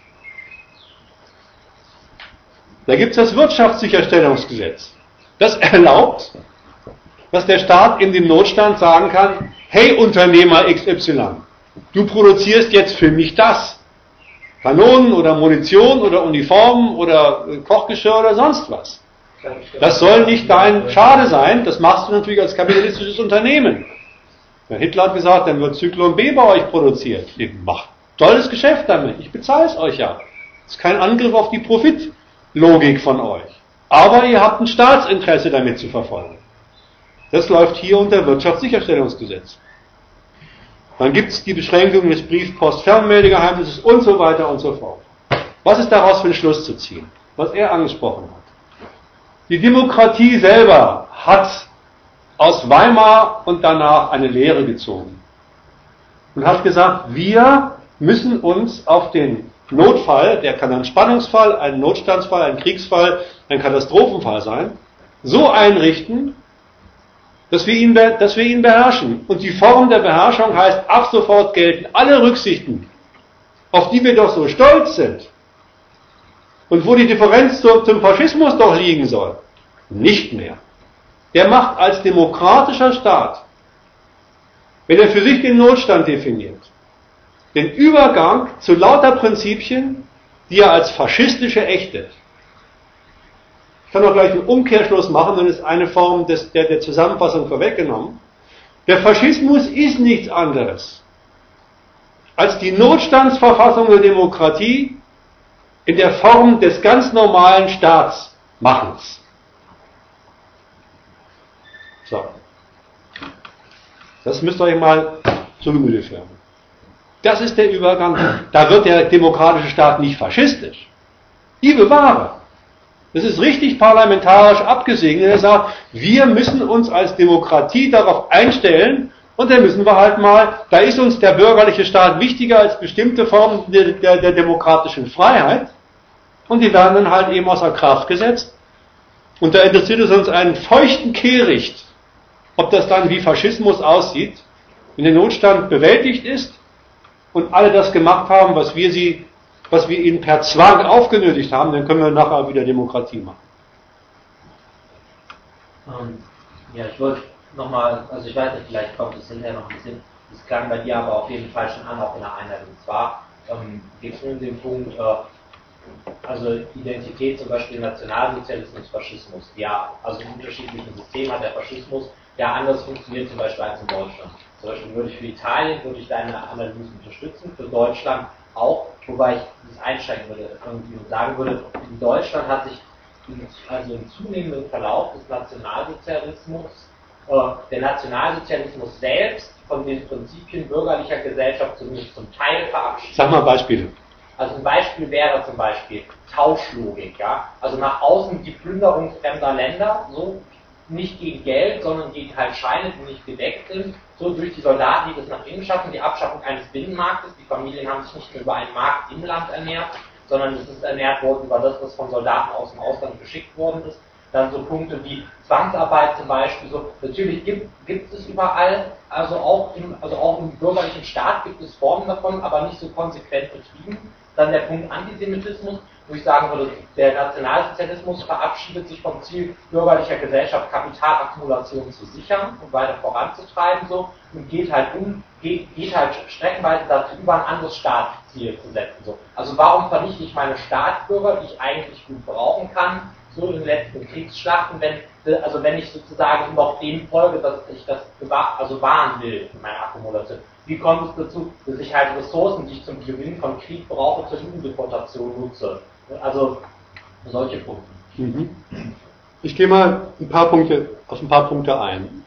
Da gibt es das Wirtschaftssicherstellungsgesetz. Das erlaubt, dass der Staat in dem Notstand sagen kann, hey Unternehmer X Y, du produzierst jetzt für mich das. Kanonen oder Munition oder Uniformen oder Kochgeschirr oder sonst was. Das soll nicht dein Schade sein, das machst du natürlich als kapitalistisches Unternehmen. Der Hitler hat gesagt, dann wird Zyklon B bei euch produziert. Ihr macht tolles Geschäft damit, ich bezahle es euch ja. Das ist kein Angriff auf die Profitlogik von euch. aber ihr habt ein Staatsinteresse damit zu verfolgen. Das läuft hier unter Wirtschaftssicherstellungsgesetz. Dann gibt es die Beschränkung des Brief-Post-Fernmeldegeheimnisses und so weiter und so fort. Was ist daraus für einen Schluss zu ziehen? Was er angesprochen hat. Die Demokratie selber hat aus Weimar und danach eine Lehre gezogen und hat gesagt, wir müssen uns auf den Notfall, der kann ein Spannungsfall, ein Notstandsfall, ein Kriegsfall, ein Katastrophenfall sein, so einrichten, dass wir ihn, dass wir ihn beherrschen. Und die Form der Beherrschung heißt, ab sofort gelten alle Rücksichten, auf die wir doch so stolz sind und wo die Differenz zum Faschismus doch liegen soll, nicht mehr. Der macht als demokratischer Staat, wenn er für sich den Notstand definiert, den Übergang zu lauter Prinzipien, die er als faschistische ächtet. Ich kann auch gleich einen Umkehrschluss machen, dann ist eine Form des, der, der Zusammenfassung vorweggenommen. Der Faschismus ist nichts anderes als die Notstandsverfassung der Demokratie in der Form des ganz normalen Staatsmachens. So. Das müsst ihr euch mal zu Gemüte führen. Das ist der Übergang. Da wird der demokratische Staat nicht faschistisch. Die bewahre. Das ist richtig parlamentarisch abgesegnet. Er sagt, wir müssen uns als Demokratie darauf einstellen und dann müssen wir halt mal, da ist uns der bürgerliche Staat wichtiger als bestimmte Formen der, der, der demokratischen Freiheit und die werden dann halt eben außer Kraft gesetzt. Und da interessiert es uns einen feuchten Kehricht, ob das dann wie Faschismus aussieht, wenn der Notstand bewältigt ist und alle das gemacht haben, was wir sie, was wir ihnen per Zwang aufgenötigt haben, dann können wir nachher wieder Demokratie machen. Ähm, ja, ich wollte nochmal, also ich weiß nicht, vielleicht kommt es hinterher noch ein bisschen, das klang bei dir aber auf jeden Fall schon an, auch in der Einleitung. Und zwar ähm, geht es um den Punkt, äh, also Identität zum Beispiel Nationalsozialismus, Faschismus, ja, also in unterschiedlichen Systemen hat der Faschismus ja anders funktioniert zum Beispiel als in Deutschland. Zum Beispiel würde ich für Italien, würde ich deine Analysen unterstützen, für Deutschland auch, wobei ich das einschränken würde irgendwie und sagen würde, in Deutschland hat sich also im zunehmenden Verlauf des Nationalsozialismus, äh, der Nationalsozialismus selbst von den Prinzipien bürgerlicher Gesellschaft zumindest zum Teil verabschiedet. Sag mal Beispiele. Also ein Beispiel wäre zum Beispiel Tauschlogik, ja, also nach außen die Plünderung fremder Länder, so nicht gegen Geld, sondern gegen halt Scheine, die nicht gedeckt sind, so durch die Soldaten, die das nach innen schaffen, die Abschaffung eines Binnenmarktes, die Familien haben sich nicht mehr über einen Markt im Land ernährt, sondern es ist ernährt worden über das, was von Soldaten aus dem Ausland geschickt worden ist. Dann so Punkte wie Zwangsarbeit zum Beispiel, so natürlich gibt, gibt es überall, also auch im, also auch im bürgerlichen Staat gibt es Formen davon, aber nicht so konsequent betrieben. Dann der Punkt Antisemitismus, wo ich sagen würde, der Nationalsozialismus verabschiedet sich vom Ziel bürgerlicher Gesellschaft, Kapitalakkumulation zu sichern und weiter voranzutreiben so und geht halt um, geht, geht halt streckenweise dazu über, ein anderes Staatsziel zu setzen. So. Also warum vernichte ich meine Staatsbürger, die ich eigentlich gut brauchen kann, so in den letzten Kriegsschlachten, wenn, also wenn ich sozusagen noch dem folge, dass ich das also wahren will in meiner Akkumulation. Wie kommt es dazu, dass ich halt Ressourcen, die ich zum Gewinn von Krieg brauche, zur Judendeportation nutze? Also solche Punkte. Mhm. Ich gehe mal ein paar Punkte, auf ein paar Punkte ein.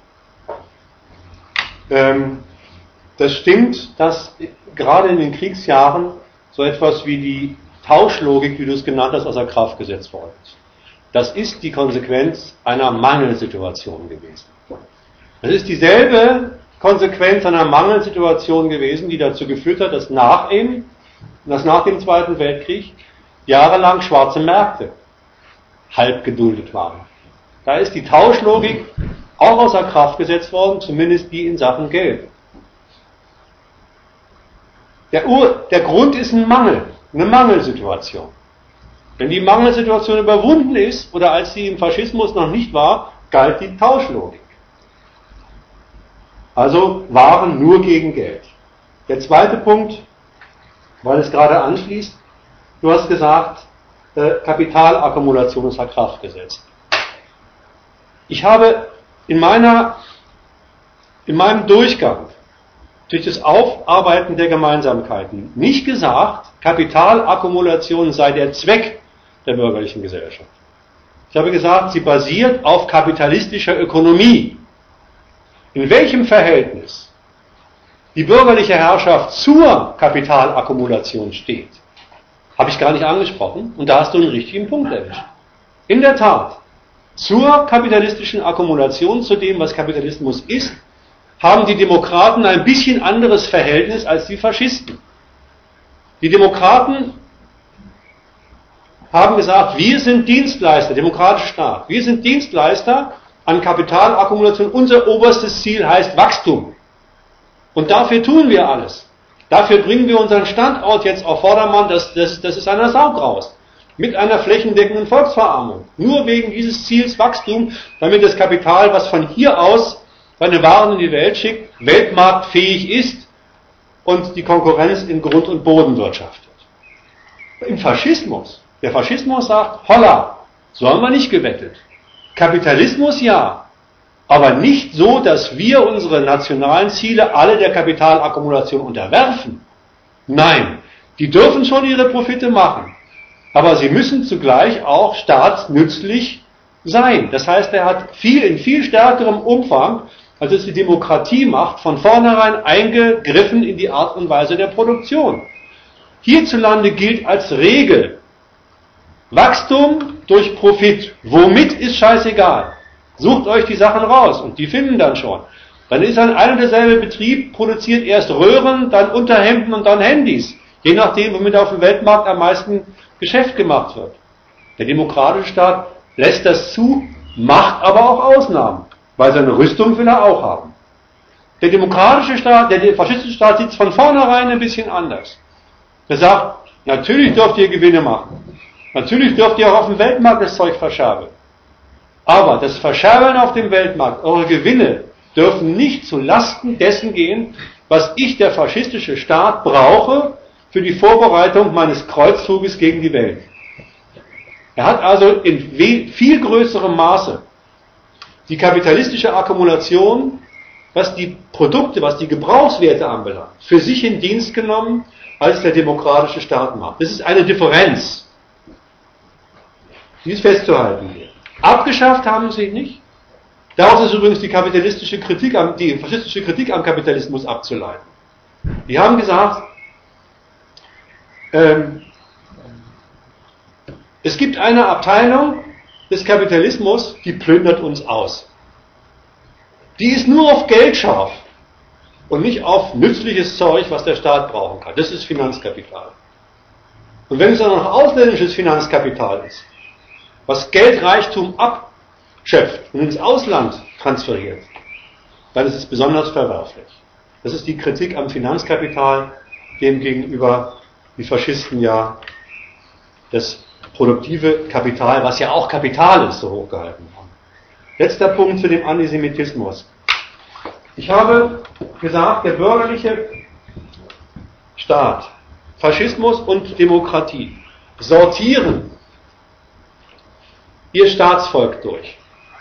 Ähm, das stimmt, dass gerade in den Kriegsjahren so etwas wie die Tauschlogik, wie du es genannt hast, außer Kraft gesetzt worden ist. Das ist die Konsequenz einer Mangelsituation gewesen. Das ist dieselbe Konsequenz einer Mangelsituation gewesen, die dazu geführt hat, dass nach ihm, dass nach dem Zweiten Weltkrieg jahrelang schwarze Märkte halb geduldet waren. Da ist die Tauschlogik auch außer Kraft gesetzt worden, zumindest die in Sachen Geld. Der, Ur, der Grund ist ein Mangel, eine Mangelsituation. Wenn die Mangelsituation überwunden ist, oder als sie im Faschismus noch nicht war, galt die Tauschlogik. Also Waren nur gegen Geld. Der zweite Punkt, weil es gerade anschließt, du hast gesagt, äh, Kapitalakkumulation ist außer Kraft gesetzt. Ich habe in meiner, in meinem Durchgang durch das Aufarbeiten der Gemeinsamkeiten nicht gesagt, Kapitalakkumulation sei der Zweck der bürgerlichen Gesellschaft. Ich habe gesagt, sie basiert auf kapitalistischer Ökonomie. In welchem Verhältnis die bürgerliche Herrschaft zur Kapitalakkumulation steht, habe ich gar nicht angesprochen, und da hast du einen richtigen Punkt erwischt. In der Tat, zur kapitalistischen Akkumulation, zu dem, was Kapitalismus ist, haben die Demokraten ein bisschen anderes Verhältnis als die Faschisten. Die Demokraten haben gesagt, wir sind Dienstleister, demokratischer Staat, wir sind Dienstleister an Kapitalakkumulation. Unser oberstes Ziel heißt Wachstum. Und dafür tun wir alles. Dafür bringen wir unseren Standort jetzt auf Vordermann, dass das, das ist einer Sau graust. Mit einer flächendeckenden Volksverarmung. Nur wegen dieses Ziels Wachstum, damit das Kapital, was von hier aus seine Waren in die Welt schickt, weltmarktfähig ist und die Konkurrenz in Grund und Boden wirtschaftet. Im Faschismus, der Faschismus sagt, holla, so haben wir nicht gewettet. Kapitalismus ja, aber nicht so, dass wir unsere nationalen Ziele alle der Kapitalakkumulation unterwerfen. Nein, die dürfen schon ihre Profite machen, aber sie müssen zugleich auch staatsnützlich sein. Das heißt, er hat viel in viel stärkerem Umfang, als es die Demokratie macht, von vornherein eingegriffen in die Art und Weise der Produktion. Hierzulande gilt als Regel Wachstum durch Profit. Womit ist scheißegal. Sucht euch die Sachen raus und die finden dann schon. Dann ist ein ein und derselbe Betrieb, produziert erst Röhren, dann Unterhemden und dann Handys. Je nachdem, womit auf dem Weltmarkt am meisten Geschäft gemacht wird. Der demokratische Staat lässt das zu, macht aber auch Ausnahmen, weil seine Rüstung will er auch haben. Der demokratische Staat, der faschistische Staat sieht es von vornherein ein bisschen anders. Er sagt, natürlich dürft ihr Gewinne machen. Natürlich dürft ihr auch auf dem Weltmarkt das Zeug verscherbeln. Aber das Verscherbeln auf dem Weltmarkt, eure Gewinne, dürfen nicht zu Lasten dessen gehen, was ich, der faschistische Staat, brauche für die Vorbereitung meines Kreuzzuges gegen die Welt. Er hat also in viel größerem Maße die kapitalistische Akkumulation, was die Produkte, was die Gebrauchswerte anbelangt, für sich in Dienst genommen, als der demokratische Staat macht. Das ist eine Differenz, die ist festzuhalten hier. Abgeschafft haben sie nicht. Daraus ist übrigens die kapitalistische Kritik, am, die faschistische Kritik am Kapitalismus abzuleiten. Die haben gesagt, ähm, es gibt eine Abteilung des Kapitalismus, die plündert uns aus. Die ist nur auf Geld scharf und nicht auf nützliches Zeug, was der Staat brauchen kann. Das ist Finanzkapital. Und wenn es dann noch ausländisches Finanzkapital ist, was Geldreichtum abschöpft und ins Ausland transferiert, dann ist es besonders verwerflich. Das ist die Kritik am Finanzkapital, dem gegenüber die Faschisten ja das produktive Kapital, was ja auch Kapital ist, so hochgehalten haben. Letzter Punkt zu dem Antisemitismus. Ich habe gesagt, der bürgerliche Staat, Faschismus und Demokratie sortieren ihr Staatsvolk durch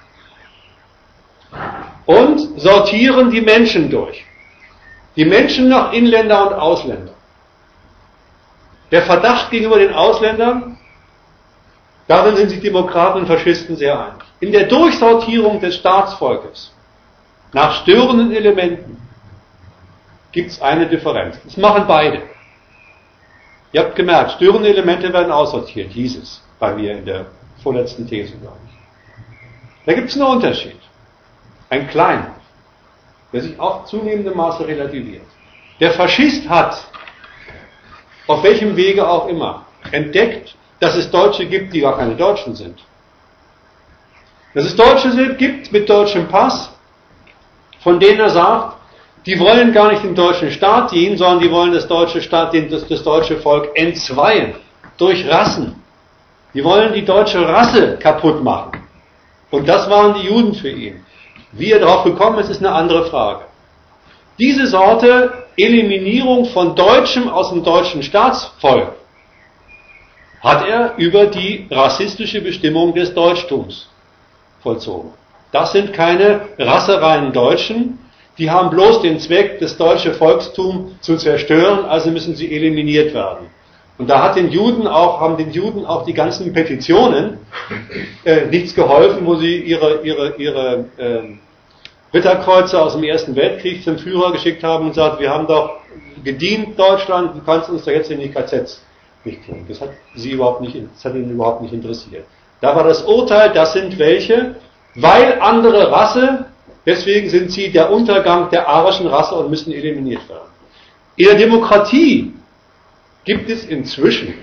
und sortieren die Menschen durch. Die Menschen nach Inländer und Ausländer. Der Verdacht gegenüber den Ausländern, darin sind sich Demokraten und Faschisten sehr einig. In der Durchsortierung des Staatsvolkes nach störenden Elementen gibt es eine Differenz. Das machen beide. Ihr habt gemerkt, störende Elemente werden aussortiert, hieß es bei mir in der vorletzten These, glaube ich. Da gibt es einen Unterschied. Ein kleiner, der sich auch zunehmendem Maße relativiert. Der Faschist hat, auf welchem Wege auch immer, entdeckt, dass es Deutsche gibt, die gar keine Deutschen sind. Dass es Deutsche gibt mit deutschem Pass, von denen er sagt, die wollen gar nicht dem deutschen Staat dienen, sondern die wollen das deutsche Staat, das, das deutsche Volk entzweien, durch Rassen. Die wollen die deutsche Rasse kaputt machen. Und das waren die Juden für ihn. Wie er darauf gekommen ist, ist eine andere Frage. Diese Sorte Eliminierung von Deutschem aus dem deutschen Staatsvolk hat er über die rassistische Bestimmung des Deutschtums vollzogen. Das sind keine rassereinen Deutschen, die haben bloß den Zweck, das deutsche Volkstum zu zerstören, also müssen sie eliminiert werden. Und da hat den Juden auch, haben den Juden auch die ganzen Petitionen äh, nichts geholfen, wo sie ihre, ihre, ihre äh, Ritterkreuze aus dem Ersten Weltkrieg zum Führer geschickt haben und gesagt, wir haben doch gedient Deutschland, du kannst uns doch jetzt in die K Zs nicht tun. Das hat sie überhaupt nicht, das hat ihn überhaupt nicht interessiert. Da war das Urteil, das sind welche, weil andere Rasse, deswegen sind sie der Untergang der arischen Rasse und müssen eliminiert werden. In der Demokratie gibt es inzwischen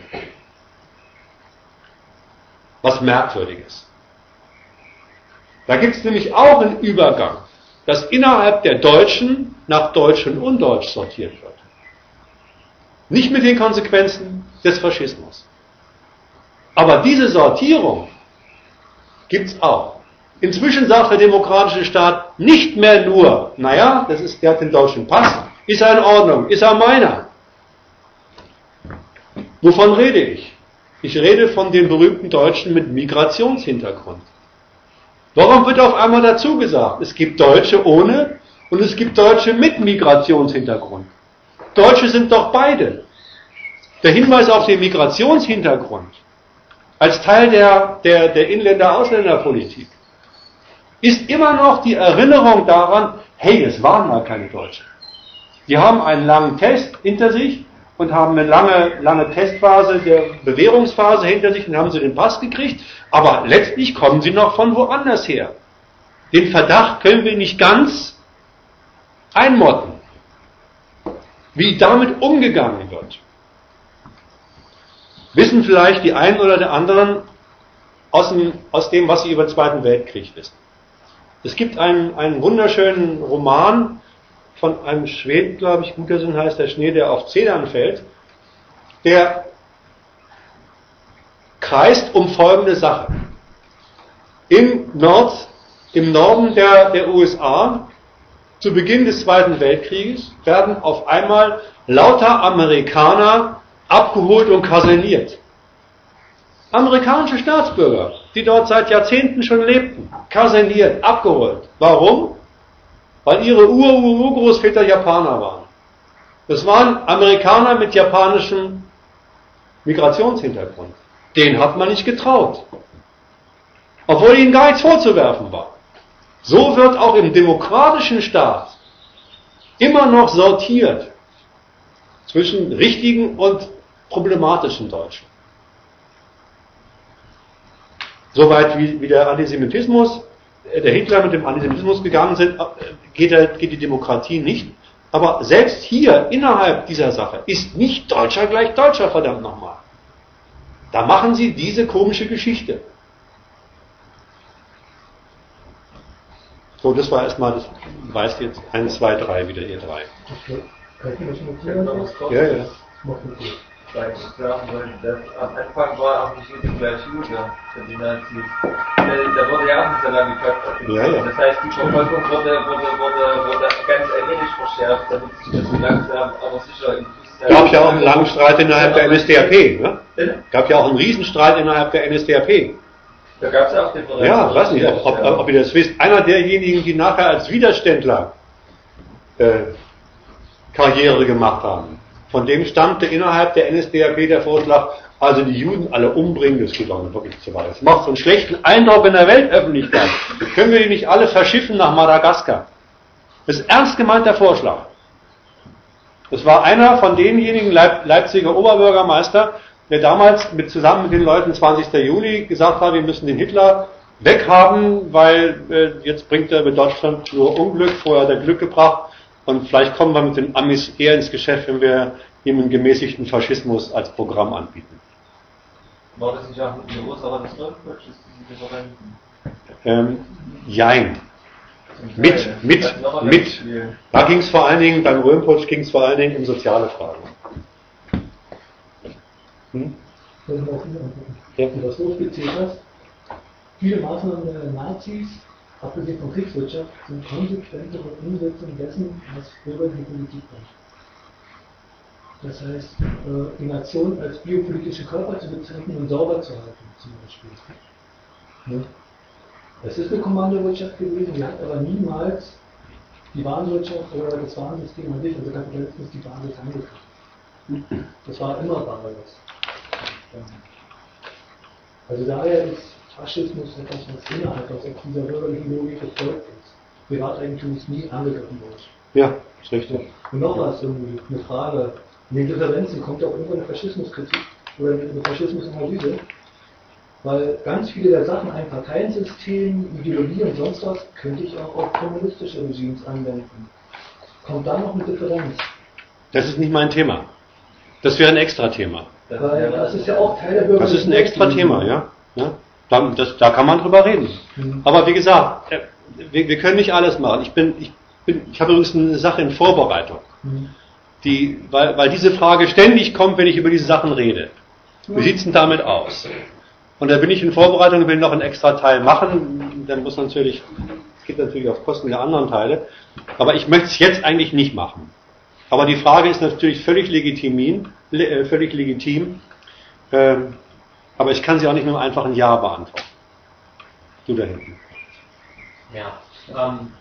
was Merkwürdiges. Da gibt es nämlich auch einen Übergang, dass innerhalb der Deutschen nach Deutsch und Undeutsch sortiert wird. Nicht mit den Konsequenzen des Faschismus. Aber diese Sortierung gibt es auch. Inzwischen sagt der demokratische Staat nicht mehr nur, naja, das ist, der hat den deutschen Pass, ist er in Ordnung, ist er meiner. Wovon rede ich? Ich rede von den berühmten Deutschen mit Migrationshintergrund. Warum wird auf einmal dazu gesagt, es gibt Deutsche ohne und es gibt Deutsche mit Migrationshintergrund? Deutsche sind doch beide. Der Hinweis auf den Migrationshintergrund als Teil der, der, der Inländer-Ausländerpolitik ist immer noch die Erinnerung daran, hey, es waren mal keine Deutschen. Die haben einen langen Test hinter sich und haben eine lange, lange Testphase, der Bewährungsphase hinter sich und haben sie den Pass gekriegt, aber letztlich kommen sie noch von woanders her. Den Verdacht können wir nicht ganz einmotten, wie damit umgegangen wird. Wissen vielleicht die einen oder der anderen aus dem, aus dem, was sie über den Zweiten Weltkrieg wissen. Es gibt einen, einen wunderschönen Roman von einem Schweden, glaube ich, Guterson heißt der Schnee, der auf Zedern fällt, der kreist um folgende Sache. Im, Nord, im Norden der, der U S A, zu Beginn des Zweiten Weltkrieges, werden auf einmal lauter Amerikaner abgeholt und kaserniert. Amerikanische Staatsbürger, die dort seit Jahrzehnten schon lebten, kaserniert, abgeholt. Warum? Weil ihre Ur-Ur-Urgroßväter Japaner waren. Das waren Amerikaner mit japanischem Migrationshintergrund. Den hat man nicht getraut. Obwohl ihnen gar nichts vorzuwerfen war. So wird auch im demokratischen Staat immer noch sortiert zwischen richtigen und problematischen Deutschen. Soweit wie, wie der Antisemitismus, der Hitler mit dem Antisemitismus gegangen sind, geht, der, geht die Demokratie nicht. Aber selbst hier, innerhalb dieser Sache, ist nicht Deutscher gleich Deutscher, verdammt nochmal. Da machen sie diese komische Geschichte. So, das war erstmal, das weißt jetzt eins, zwei, drei wieder, ihr drei. Okay. Kann ich mir das notieren? Ja, ja. Weil ich sagen wollte, dass am Anfang war auch nicht jeder gleich Jude für die Nazis. Da, da wurde ja auch nicht so lange gefasst. Ja, ja. Das heißt, die Verfolgung wurde, wurde, wurde, wurde ganz allmählich verschärft, damit sich das so langsam, aber sicher in Es gab ja auch einen langen Streit innerhalb der N S D A P. Ne? Es gab ja auch einen Riesenstreit innerhalb der N S D A P. Da gab es auch Differenzen. Ja, ich weiß nicht, ob, ob, ob ihr das wisst. Einer derjenigen, die nachher als Widerständler äh, Karriere gemacht haben, von dem stammte innerhalb der N S D A P der Vorschlag, also die Juden alle umbringen, das geht auch nicht wirklich zu weit. Das macht so einen schlechten Eindruck in der Weltöffentlichkeit. Können wir die nicht alle verschiffen nach Madagaskar? Das ist ernst gemeinter Vorschlag. Das war einer von denjenigen Leip- Leipziger Oberbürgermeister, der damals mit, zusammen mit den Leuten zwanzigsten Juli gesagt hat, wir müssen den Hitler weghaben, weil äh, jetzt bringt er mit Deutschland nur Unglück, vorher hat er Glück gebracht und vielleicht kommen wir mit den Amis eher ins Geschäft, wenn wir ihm einen gemäßigten Faschismus als Programm anbieten. War das nicht auch eine Ursache des Röntgenputsches, diese Differenzen? Ähm, jein. Mit, mit, mit. Da ging es vor allen Dingen, beim Röhmputsch ging es vor allen Dingen um soziale Fragen. Hm? Ja. Du das so skizziert hast, viele Maßnahmen der Nazis, abgesehen von Kriegswirtschaft, sind konsequente Umsetzung dessen, was bürgerliche Politik war. Das heißt, die Nation als biopolitische Körper zu bezeichnen und sauber zu halten, zum Beispiel. Ja. Es ist eine Kommandowirtschaft gewesen, die hat aber niemals die Warenwirtschaft oder das Warensystem an sich, also Kapitalismus, die Basis angegriffen. Das war immer beides. Also daher ist Faschismus etwas, was innerhalb aus dieser bürgerlichen Logik gefolgt ist. Privateigentum ist nie angegriffen worden. Ja, ist richtig. Und noch was, irgendwie eine Frage. In den Differenzen kommt ja auch irgendwo eine Faschismuskritik oder eine Faschismusanalyse, weil ganz viele der Sachen, ein Parteiensystem, Ideologie und sonst was, könnte ich auch auf kommunistische Regimes anwenden. Kommt da noch eine Differenz? Das ist nicht mein Thema. Das wäre ein Extra-Thema. Weil das ist ja auch Teil der bürgerlichen Das ist ein Extra-Thema, ja. ja. Da, das, da kann man drüber reden. Mhm. Aber wie gesagt, wir, wir können nicht alles machen. Ich bin, ich bin, ich habe übrigens eine Sache in Vorbereitung, mhm. die, weil, weil diese Frage ständig kommt, wenn ich über diese Sachen rede. Mhm. Wie sieht es denn damit aus? Und da bin ich in Vorbereitung und will noch einen extra Teil machen. Dann muss natürlich, geht natürlich auf Kosten der anderen Teile. Aber ich möchte es jetzt eigentlich nicht machen. Aber die Frage ist natürlich völlig legitim, äh, völlig legitim. Ähm, aber ich kann sie auch nicht mit einem einfachen Ja beantworten. Du da hinten. Ja, ähm,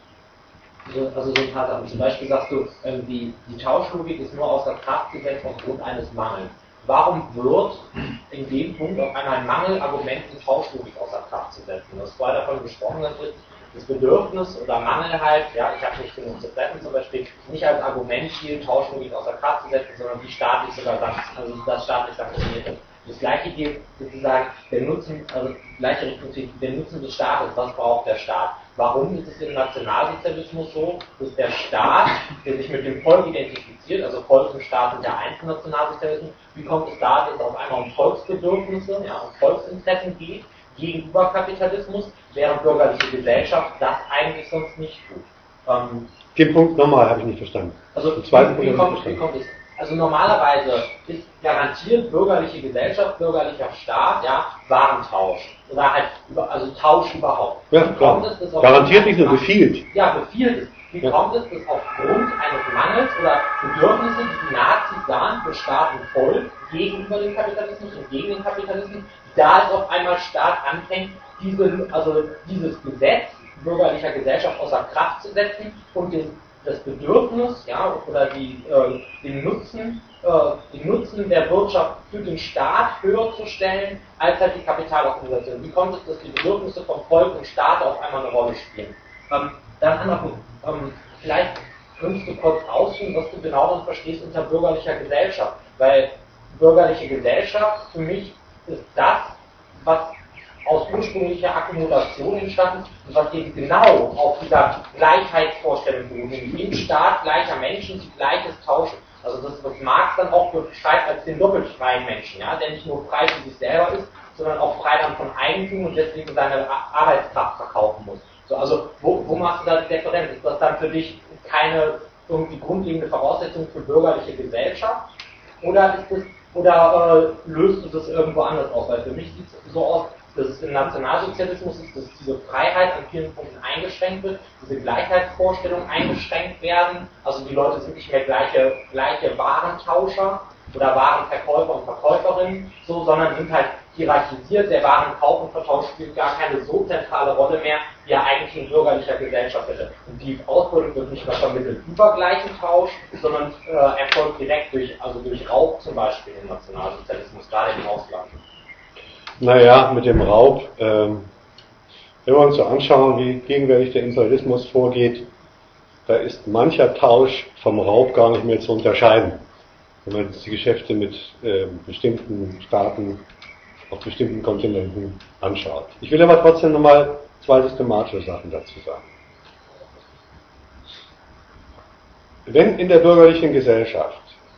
so, also so ein paar Sachen. Zum Beispiel sagst du, ähm, die, die Tauschlogik ist nur außer Kraft gesetzt aufgrund eines Mangels. Warum wird in dem Punkt auf einmal ein Mangelargument, die Tauschlogik außer Kraft zu setzen? Du hast vorher davon gesprochen, dass das Bedürfnis oder Mangel halt, ja, ich habe nicht genug zu fressen zum Beispiel, nicht als Argument gilt, Tauschlogik außer Kraft zu setzen, sondern wie staatlich sogar das, also das staatlich sanktioniert ist. Das gleiche gilt sozusagen der Nutzen, also gleiche Richtung, der Nutzen des Staates, was braucht der Staat? Warum ist es im Nationalsozialismus so, dass der Staat, der sich mit dem Volk identifiziert, also Volk und Staat sind ja eins im Nationalsozialismus, wie kommt es da, dass es auf einmal um Volksbedürfnisse, ja, um Volksinteressen geht, gegenüber Kapitalismus, während bürgerliche Gesellschaft das eigentlich sonst nicht tut? Ähm, Den Punkt nochmal habe ich nicht verstanden. Also Den zweiten wie, wie, kommt, wie kommt es? Also normalerweise ist garantiert bürgerliche Gesellschaft, bürgerlicher Staat, ja, Warentausch. Oder halt, über, also Tausch überhaupt. Ja, klar. Es, dass garantiert nicht nur befiehlt. Ja, befiehlt es. Wie ja. kommt es, dass aufgrund eines Mangels oder Bedürfnisse, die die Nazis sahen für Staat und Volk gegenüber dem Kapitalismus und gegen den Kapitalismus, da es auf einmal Staat anfängt, diese, also dieses Gesetz bürgerlicher Gesellschaft außer Kraft zu setzen und den das Bedürfnis, ja, oder die, äh, den Nutzen, äh, den Nutzen der Wirtschaft für den Staat höher zu stellen, als halt die Kapitalorganisation. Wie kommt es, dass die Bedürfnisse vom Volk und Staat auf einmal eine Rolle spielen? Ähm, dann anderer ähm, vielleicht könntest du kurz ausführen, was du genau dann verstehst unter bürgerlicher Gesellschaft, weil bürgerliche Gesellschaft für mich ist das, was aus ursprünglicher Akkumulation entstanden und was eben genau auf dieser Gleichheitsvorstellung beruht, nämlich im Staat gleicher Menschen die Gleiches tauschen. Also das, was Marx dann auch beschreibt als den doppelt freien Menschen, ja, der nicht nur frei für sich selber ist, sondern auch frei dann von Eigentum und deswegen seine Arbeitskraft verkaufen muss. So, also wo, wo machst du da die Differenz? Ist das dann für dich keine irgendwie grundlegende Voraussetzung für bürgerliche Gesellschaft? Oder ist das, oder äh, löst du das irgendwo anders aus? Weil für mich sieht es so aus, dass es im Nationalsozialismus ist, dass diese Freiheit an vielen Punkten eingeschränkt wird, diese Gleichheitsvorstellungen eingeschränkt werden, also die Leute sind nicht mehr gleiche, gleiche Warentauscher oder Warenverkäufer und Verkäuferinnen, so, sondern sind halt hierarchisiert, der Warenkauf und Vertausch spielt gar keine so zentrale Rolle mehr, wie er eigentlich in bürgerlicher Gesellschaft hätte. Und die Ausbeutung wird nicht mehr vermittelt über gleichen Tausch, sondern äh, erfolgt direkt durch, also durch Raub zum Beispiel im Nationalsozialismus, gerade im Ausland. Naja, mit dem Raub, ähm, wenn wir uns so anschauen, wie gegenwärtig der Imperialismus vorgeht, da ist mancher Tausch vom Raub gar nicht mehr zu unterscheiden. Wenn man die Geschäfte mit äh, bestimmten Staaten auf bestimmten Kontinenten anschaut. Ich will aber trotzdem nochmal zwei systematische Sachen dazu sagen. Wenn in der bürgerlichen Gesellschaft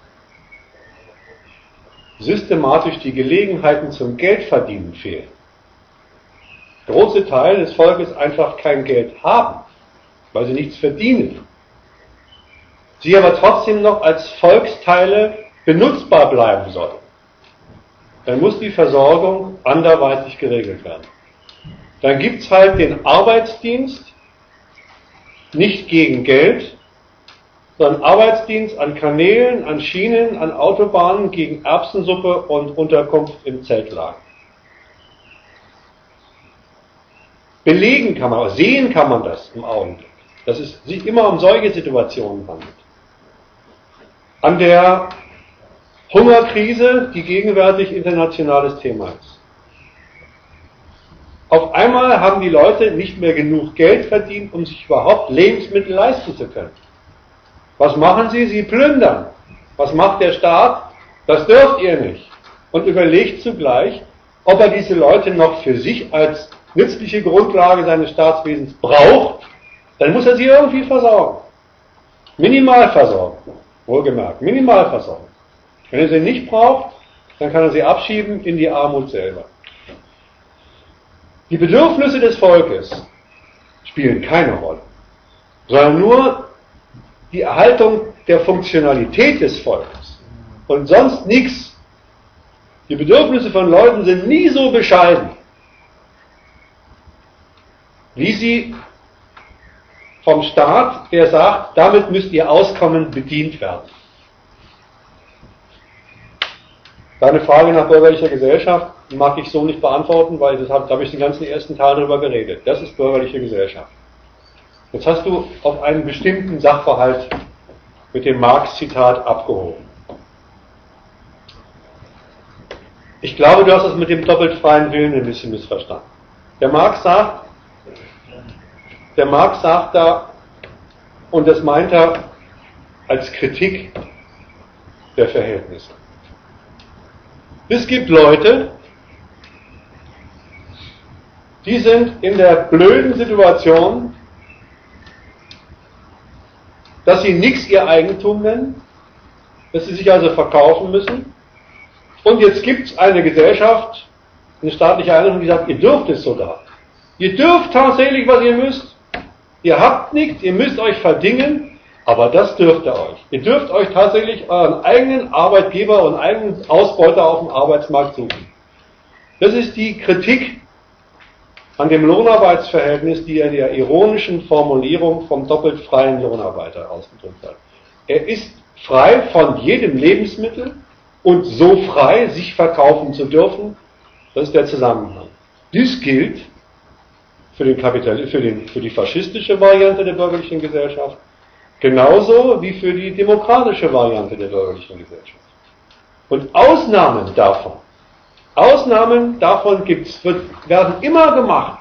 systematisch die Gelegenheiten zum Geldverdienen fehlen, große Teile des Volkes einfach kein Geld haben, weil sie nichts verdienen, sie aber trotzdem noch als Volksteile benutzbar bleiben sollen, dann muss die Versorgung anderweitig geregelt werden. Dann gibt's halt den Arbeitsdienst, nicht gegen Geld, sondern Arbeitsdienst an Kanälen, an Schienen, an Autobahnen gegen Erbsensuppe und Unterkunft im Zeltlager. Belegen kann man, sehen kann man das im Augenblick, dass es sich immer um solche Situationen handelt. An der Hungerkrise, die gegenwärtig internationales Thema ist. Auf einmal haben die Leute nicht mehr genug Geld verdient, um sich überhaupt Lebensmittel leisten zu können. Was machen sie? Sie plündern. Was macht der Staat? Das dürft ihr nicht. Und überlegt zugleich, ob er diese Leute noch für sich als nützliche Grundlage seines Staatswesens braucht, dann muss er sie irgendwie versorgen. Minimal versorgen. Wohlgemerkt, minimal versorgen. Wenn er sie nicht braucht, dann kann er sie abschieben in die Armut selber. Die Bedürfnisse des Volkes spielen keine Rolle, sondern nur die Erhaltung der Funktionalität des Volkes und sonst nichts. Die Bedürfnisse von Leuten sind nie so bescheiden, wie sie vom Staat, der sagt, damit müsst ihr auskommen, bedient werden. Deine Frage nach bürgerlicher Gesellschaft mag ich so nicht beantworten, weil das habe, da habe ich den ganzen ersten Teil darüber geredet. Das ist bürgerliche Gesellschaft. Jetzt hast du auf einen bestimmten Sachverhalt mit dem Marx-Zitat abgehoben. Ich glaube, du hast das mit dem doppelt freien Willen ein bisschen missverstanden. Der Marx sagt, der Marx sagt da, und das meint er als Kritik der Verhältnisse. Es gibt Leute, die sind in der blöden Situation, dass sie nichts ihr Eigentum nennen, dass sie sich also verkaufen müssen. Und jetzt gibt es eine Gesellschaft, eine staatliche Einrichtung, die sagt, ihr dürft es sogar. Ihr dürft tatsächlich, was ihr müsst. Ihr habt nichts, ihr müsst euch verdingen, aber das dürft ihr euch. Ihr dürft euch tatsächlich euren eigenen Arbeitgeber und eigenen Ausbeuter auf dem Arbeitsmarkt suchen. Das ist die Kritik an dem Lohnarbeitsverhältnis, die er in der ironischen Formulierung vom doppelt freien Lohnarbeiter ausgedrückt hat. Er ist frei von jedem Lebensmittel und so frei, sich verkaufen zu dürfen. Das ist der Zusammenhang. Dies gilt für, den Kapital- für, den, für die faschistische Variante der bürgerlichen Gesellschaft, genauso wie für die demokratische Variante der bürgerlichen Gesellschaft. Und Ausnahmen davon, Ausnahmen davon gibt's, wird, werden immer gemacht,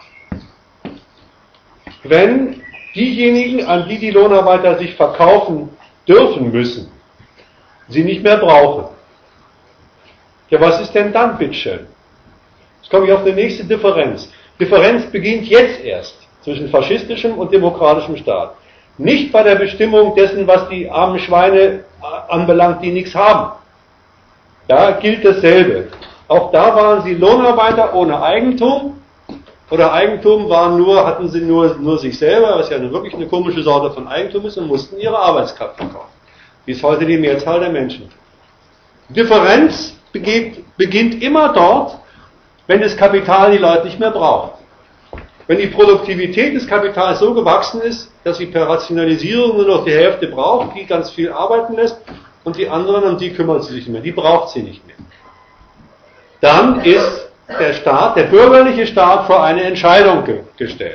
wenn diejenigen, an die die Lohnarbeiter sich verkaufen dürfen müssen, sie nicht mehr brauchen. Ja, was ist denn dann, bitteschön? Jetzt komme ich auf die nächste Differenz. Differenz beginnt jetzt erst zwischen faschistischem und demokratischem Staat. Nicht bei der Bestimmung dessen, was die armen Schweine anbelangt, die nichts haben. Da gilt dasselbe. Auch da waren sie Lohnarbeiter ohne Eigentum. Oder Eigentum waren nur, hatten sie nur, nur sich selber, was ja eine, wirklich eine komische Sorte von Eigentum ist, und mussten ihre Arbeitskraft verkaufen. Wie ist heute die Mehrzahl der Menschen. Differenz beginnt, beginnt immer dort, wenn das Kapital die Leute nicht mehr braucht. Wenn die Produktivität des Kapitals so gewachsen ist, dass sie per Rationalisierung nur noch die Hälfte braucht, die ganz viel arbeiten lässt, und die anderen, um die kümmert sie sich nicht mehr, die braucht sie nicht mehr. Dann ist der Staat, der bürgerliche Staat, vor eine Entscheidung ge- gestellt.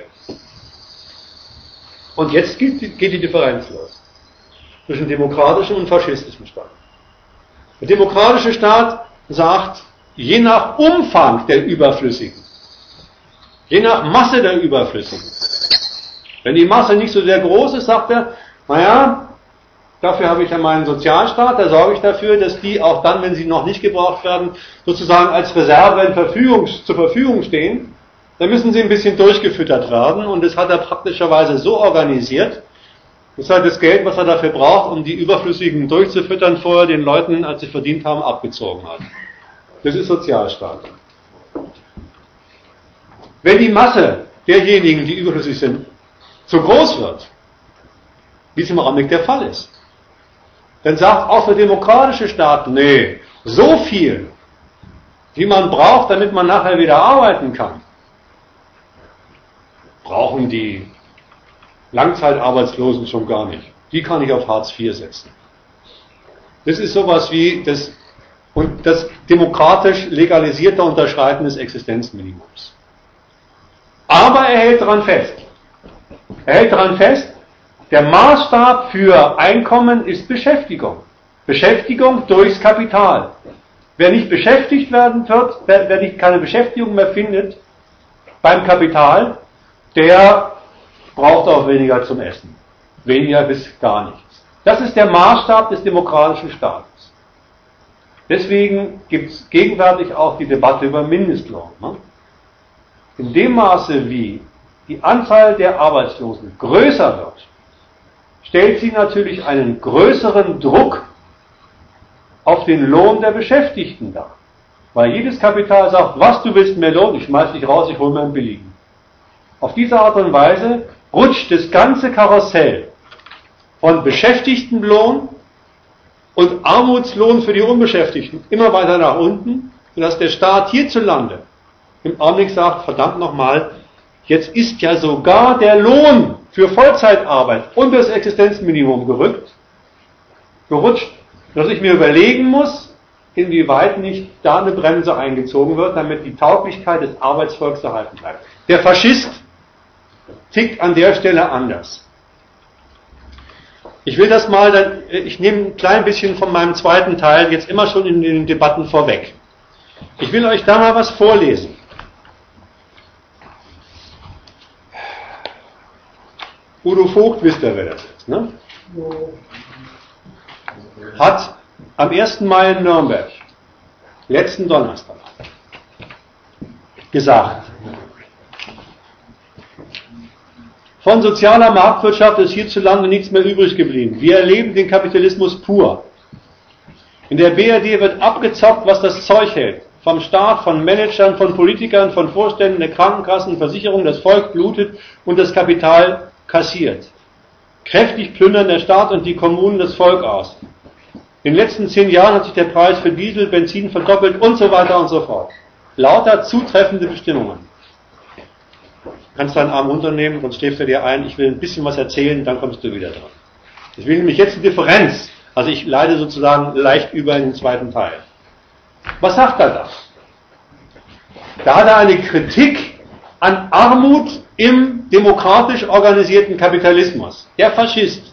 Und jetzt geht die, geht die Differenz los zwischen demokratischem und faschistischem Staat. Der demokratische Staat sagt, je nach Umfang der Überflüssigen, je nach Masse der Überflüssigen, wenn die Masse nicht so sehr groß ist, sagt er, naja, dafür habe ich ja meinen Sozialstaat, da sorge ich dafür, dass die auch dann, wenn sie noch nicht gebraucht werden, sozusagen als Reserve in Verfügung, zur Verfügung stehen. Da müssen sie ein bisschen durchgefüttert werden, und das hat er praktischerweise so organisiert, dass er das Geld, was er dafür braucht, um die Überflüssigen durchzufüttern, vorher den Leuten, als sie verdient haben, abgezogen hat. Das ist Sozialstaat. Wenn die Masse derjenigen, die überflüssig sind, zu groß wird, wie es im Augenblick der Fall ist, dann sagt auch der demokratische Staat, nee, so viel, wie man braucht, damit man nachher wieder arbeiten kann, brauchen die Langzeitarbeitslosen schon gar nicht. Die kann ich auf Hartz vier setzen. Das ist sowas wie das, und das demokratisch legalisierte Unterschreiten des Existenzminimums. Aber er hält daran fest. Er hält daran fest, der Maßstab für Einkommen ist Beschäftigung. Beschäftigung durchs Kapital. Wer nicht beschäftigt werden wird, wer, wer nicht keine Beschäftigung mehr findet beim Kapital, der braucht auch weniger zum Essen. Weniger bis gar nichts. Das ist der Maßstab des demokratischen Staates. Deswegen gibt es gegenwärtig auch die Debatte über Mindestlohn. Ne? In dem Maße, wie die Anzahl der Arbeitslosen größer wird, stellt sie natürlich einen größeren Druck auf den Lohn der Beschäftigten dar. Weil jedes Kapital sagt, was, du willst mehr Lohn, ich schmeiß dich raus, ich hole mir einen billigen. Auf diese Art und Weise rutscht das ganze Karussell von Beschäftigtenlohn und Armutslohn für die Unbeschäftigten immer weiter nach unten, sodass der Staat hierzulande im Augenblick sagt, verdammt nochmal, jetzt ist ja sogar der Lohn für Vollzeitarbeit unter das Existenzminimum gerückt, gerutscht, dass ich mir überlegen muss, inwieweit nicht da eine Bremse eingezogen wird, damit die Tauglichkeit des Arbeitsvolks erhalten bleibt. Der Faschist tickt an der Stelle anders. Ich will das mal, dann, ich nehme ein klein bisschen von meinem zweiten Teil jetzt immer schon in den Debatten vorweg. Ich will euch da mal was vorlesen. Udo Vogt, wisst ihr, wer das ist, ne? Hat am ersten Mai in Nürnberg, letzten Donnerstag, gesagt, von sozialer Marktwirtschaft ist hierzulande nichts mehr übrig geblieben. Wir erleben den Kapitalismus pur. In der B R D wird abgezockt, was das Zeug hält. Vom Staat, von Managern, von Politikern, von Vorständen der Krankenkassen, Versicherungen, das Volk blutet und das Kapital kassiert. Kräftig plündern der Staat und die Kommunen das Volk aus. In den letzten zehn Jahren hat sich der Preis für Diesel, Benzin verdoppelt und so weiter und so fort. Lauter zutreffende Bestimmungen. Du kannst deinen Arm runternehmen, sonst schläft er dir ein. Ich will ein bisschen was erzählen, dann kommst du wieder dran. Ich will nämlich jetzt die Differenz. Also ich leite sozusagen leicht über in den zweiten Teil. Was sagt er da? Da hat er eine Kritik an Armut im demokratisch organisierten Kapitalismus. Der Faschist.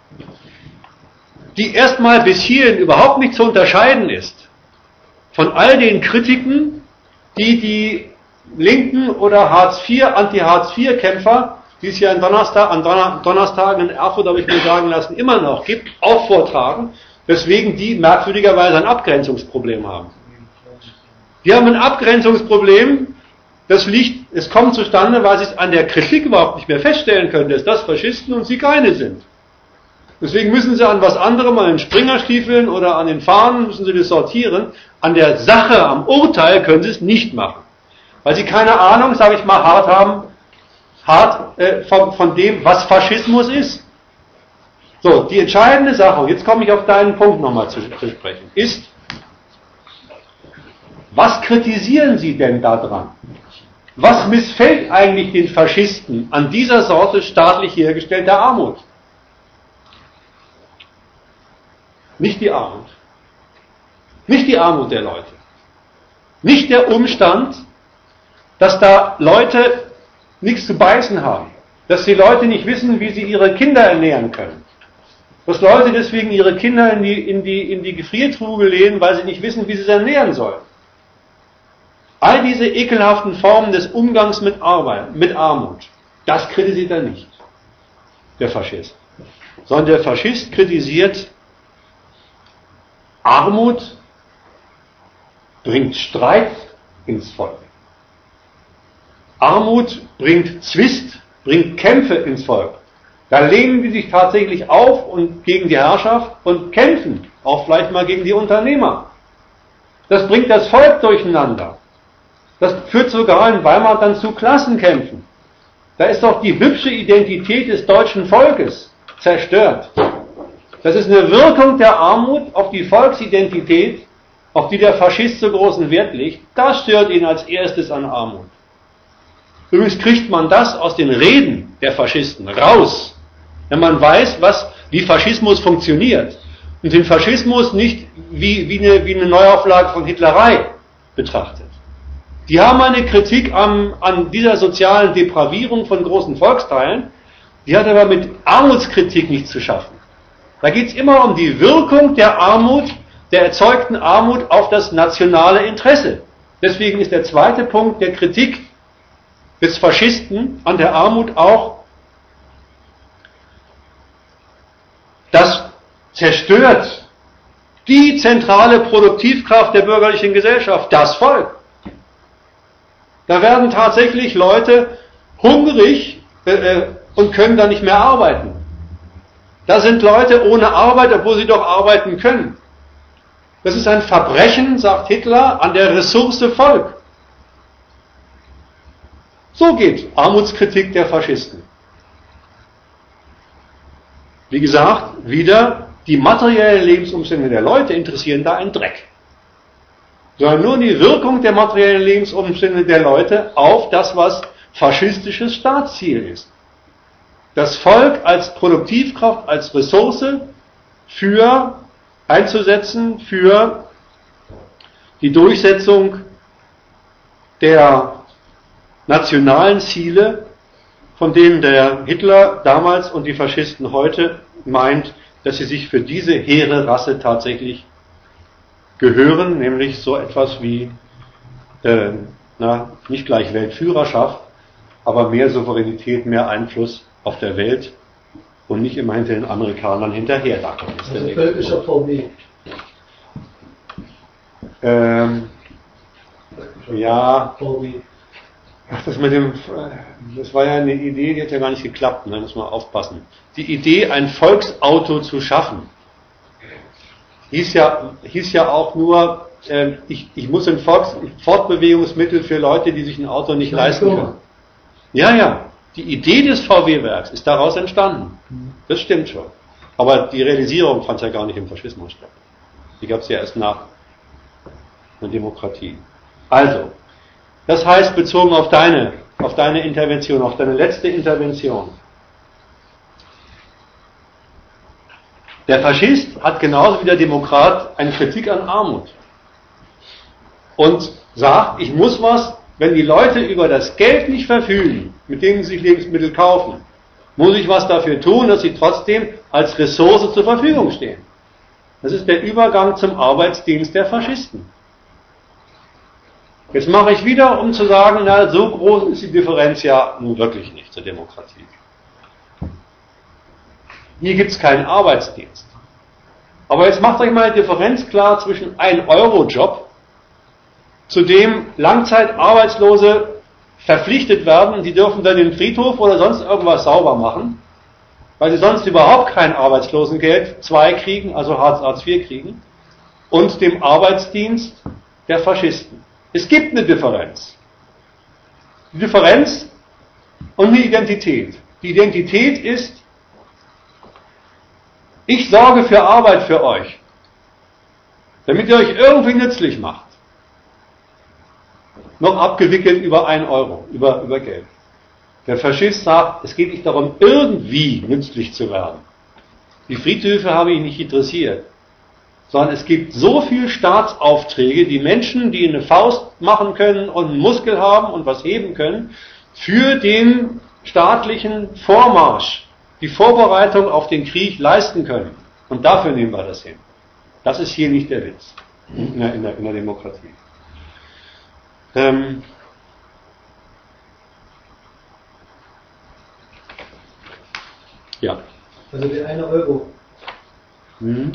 Die erstmal bis hierhin überhaupt nicht zu unterscheiden ist von all den Kritiken, die die Linken oder Hartz vier, Anti-Hartz vier Kämpfer, die es ja an, Donnerstag, an Donner, Donnerstagen in Erfurt, habe ich mir sagen lassen, immer noch gibt, auch vortragen, weswegen die merkwürdigerweise ein Abgrenzungsproblem haben. Die haben ein Abgrenzungsproblem, das liegt, es kommt zustande, weil sie es an der Kritik überhaupt nicht mehr feststellen können, dass das Faschisten und sie keine sind. Deswegen müssen sie an was anderem, an den Springerstiefeln oder an den Fahnen, müssen sie das sortieren. An der Sache, am Urteil können sie es nicht machen. Weil sie keine Ahnung, sage ich mal, hart haben, hart äh, von, von dem, was Faschismus ist. So, die entscheidende Sache, und jetzt komme ich auf deinen Punkt nochmal zu, zu sprechen, ist, was kritisieren Sie denn daran? Was missfällt eigentlich den Faschisten an dieser Sorte staatlich hergestellter Armut? Nicht die Armut. Nicht die Armut der Leute. Nicht der Umstand, dass da Leute nichts zu beißen haben. Dass die Leute nicht wissen, wie sie ihre Kinder ernähren können. Dass Leute deswegen ihre Kinder in die, in die, in die Gefriertruhe lehnen, weil sie nicht wissen, wie sie sie ernähren sollen. All diese ekelhaften Formen des Umgangs mit Arbeit, mit Armut, das kritisiert er nicht, der Faschist. Sondern der Faschist kritisiert, Armut bringt Streit ins Volk. Armut bringt Zwist, bringt Kämpfe ins Volk. Da lehnen die sich tatsächlich auf und gegen die Herrschaft und kämpfen, auch vielleicht mal gegen die Unternehmer. Das bringt das Volk durcheinander. Das führt sogar in Weimar dann zu Klassenkämpfen. Da ist doch die hübsche Identität des deutschen Volkes zerstört. Das ist eine Wirkung der Armut auf die Volksidentität, auf die der Faschist so großen Wert legt. Das stört ihn als erstes an Armut. Übrigens kriegt man das aus den Reden der Faschisten raus, wenn man weiß, was, wie Faschismus funktioniert und den Faschismus nicht wie, wie, eine, wie eine Neuauflage von Hitlerei betrachtet. Die haben eine Kritik an, an dieser sozialen Depravierung von großen Volksteilen, die hat aber mit Armutskritik nichts zu schaffen. Da geht es immer um die Wirkung der Armut, der erzeugten Armut auf das nationale Interesse. Deswegen ist der zweite Punkt der Kritik des Faschisten an der Armut auch, das zerstört die zentrale Produktivkraft der bürgerlichen Gesellschaft, das Volk. Da werden tatsächlich Leute hungrig äh, und können dann nicht mehr arbeiten. Da sind Leute ohne Arbeit, obwohl sie doch arbeiten können. Das ist ein Verbrechen, sagt Hitler, an der Ressource Volk. So geht Armutskritik der Faschisten. Wie gesagt, wieder, die materiellen Lebensumstände der Leute interessieren da einen Dreck. Sondern nur die Wirkung der materiellen Lebensumstände der Leute auf das, was faschistisches Staatsziel ist. Das Volk als Produktivkraft, als Ressource für einzusetzen, für die Durchsetzung der nationalen Ziele, von denen der Hitler damals und die Faschisten heute meint, dass sie sich für diese hehre Rasse tatsächlich gehören, nämlich so etwas wie, äh, na, nicht gleich Weltführerschaft, aber mehr Souveränität, mehr Einfluss auf der Welt und nicht immer hinter den Amerikanern hinterher. Also völkischer V W. Ähm, ja, V W. ach, das mit dem, das war ja eine Idee, die hat ja gar nicht geklappt, ne? Muss man aufpassen. Die Idee, ein Volksauto zu schaffen, hieß ja, hieß ja auch nur, äh, ich, ich muss ein Volks, Fortbewegungsmittel für Leute, die sich ein Auto nicht leisten können. Ja, ja, die Idee des V W-Werks ist daraus entstanden. Das stimmt schon. Aber die Realisierung fand ja gar nicht im Faschismus statt. Die gab es ja erst nach der Demokratie. Also, das heißt, bezogen auf deine, auf deine Intervention, auf deine letzte Intervention. Der Faschist hat genauso wie der Demokrat eine Kritik an Armut. Und sagt, ich muss was, wenn die Leute über das Geld nicht verfügen, mit dem sie sich Lebensmittel kaufen, muss ich was dafür tun, dass sie trotzdem als Ressource zur Verfügung stehen. Das ist der Übergang zum Arbeitsdienst der Faschisten. Jetzt mache ich wieder, um zu sagen, na, so groß ist die Differenz ja nun wirklich nicht zur Demokratie. Hier gibt es keinen Arbeitsdienst. Aber jetzt macht euch mal die Differenz klar zwischen ein Euro Job, zu dem Langzeitarbeitslose verpflichtet werden, die dürfen dann den Friedhof oder sonst irgendwas sauber machen, weil sie sonst überhaupt kein Arbeitslosengeld zwei kriegen, also Hartz vier kriegen, und dem Arbeitsdienst der Faschisten. Es gibt eine Differenz. Die Differenz und eine Identität. Die Identität ist, ich sorge für Arbeit für euch, damit ihr euch irgendwie nützlich macht. Noch abgewickelt über ein Euro, über, über Geld. Der Faschist sagt, es geht nicht darum, irgendwie nützlich zu werden. Die Friedhöfe haben ihn nicht interessiert. Sondern es gibt so viele Staatsaufträge, die Menschen, die eine Faust machen können und einen Muskel haben und was heben können, für den staatlichen Vormarsch, die Vorbereitung auf den Krieg leisten können. Und dafür nehmen wir das hin. Das ist hier nicht der Witz in der, in der, in der Demokratie. Ähm ja. Also der eine Euro. Hm.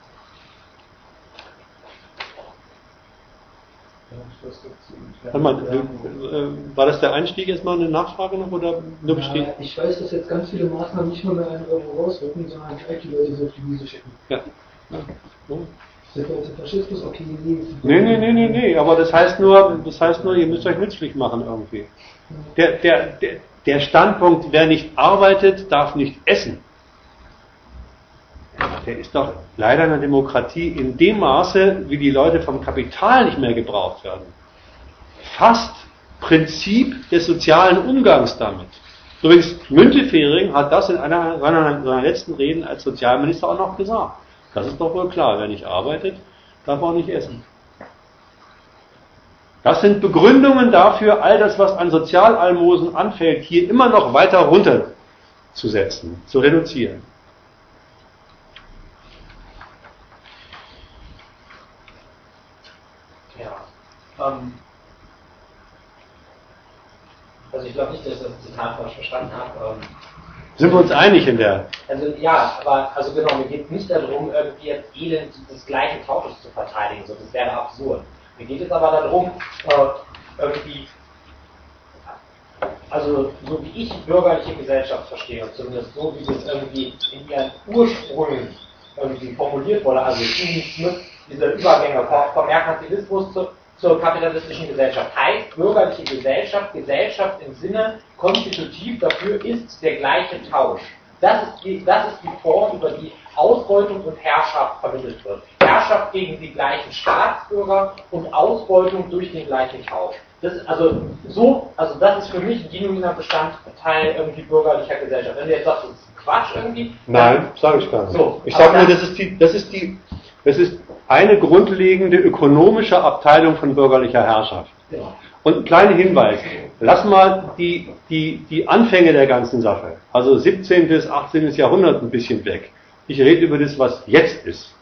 Warte mal, war das der Einstieg jetzt mal eine Nachfrage noch oder nur besteht? Ja, ich weiß, dass jetzt ganz viele Maßnahmen nicht nur mehr einen Euro rausrücken, sondern gleich die Leute so auf die Wiese schicken. Ja. Ja. Ist der ganze Faschismus okay? Nee, nee, nee, nee, nee, aber das heißt nur, das heißt nur, ihr müsst euch nützlich machen irgendwie. Der, der, der, der Standpunkt, wer nicht arbeitet, darf nicht essen. Der ist doch leider in der Demokratie in dem Maße, wie die Leute vom Kapital nicht mehr gebraucht werden. Fast Prinzip des sozialen Umgangs damit. Übrigens, Müntefering hat das in einer seiner, seiner letzten Reden als Sozialminister auch noch gesagt. Das ist doch wohl klar, wer nicht arbeitet, darf auch nicht essen. Das sind Begründungen dafür, all das, was an Sozialalmosen anfällt, hier immer noch weiter runterzusetzen, zu reduzieren. Ähm, also ich glaube nicht, dass ich das Zitat falsch verstanden habe. Ähm, Sind wir uns einig in der? Also ja, aber also genau, mir geht es nicht darum, irgendwie jetzt elend des gleichen Tausches zu verteidigen, so das wäre absurd. Mir geht es aber darum, äh, irgendwie, also so wie ich bürgerliche Gesellschaft verstehe, und zumindest so wie das irgendwie in ihren Ursprüngen irgendwie formuliert wurde, also diese Übergänge vom Merkantilismus zur, zur kapitalistischen Gesellschaft, heißt bürgerliche Gesellschaft, Gesellschaft im Sinne konstitutiv dafür ist der gleiche Tausch. Das ist die, das ist die Form, über die Ausbeutung und Herrschaft vermittelt wird. Herrschaft gegen die gleichen Staatsbürger und Ausbeutung durch den gleichen Tausch. Das ist also so, also das ist für mich ein genuiner Bestandteil irgendwie bürgerlicher Gesellschaft. Wenn du jetzt sagst, das ist Quatsch irgendwie. Nein, sage ich gar nicht. So, ich sage nur, das ist die, das ist die, das ist eine grundlegende ökonomische Abteilung von bürgerlicher Herrschaft. Genau. Und ein kleiner Hinweis, lass mal die, die, die Anfänge der ganzen Sache, also siebzehnten bis achtzehnten Jahrhundert ein bisschen weg. Ich rede über das, was jetzt ist.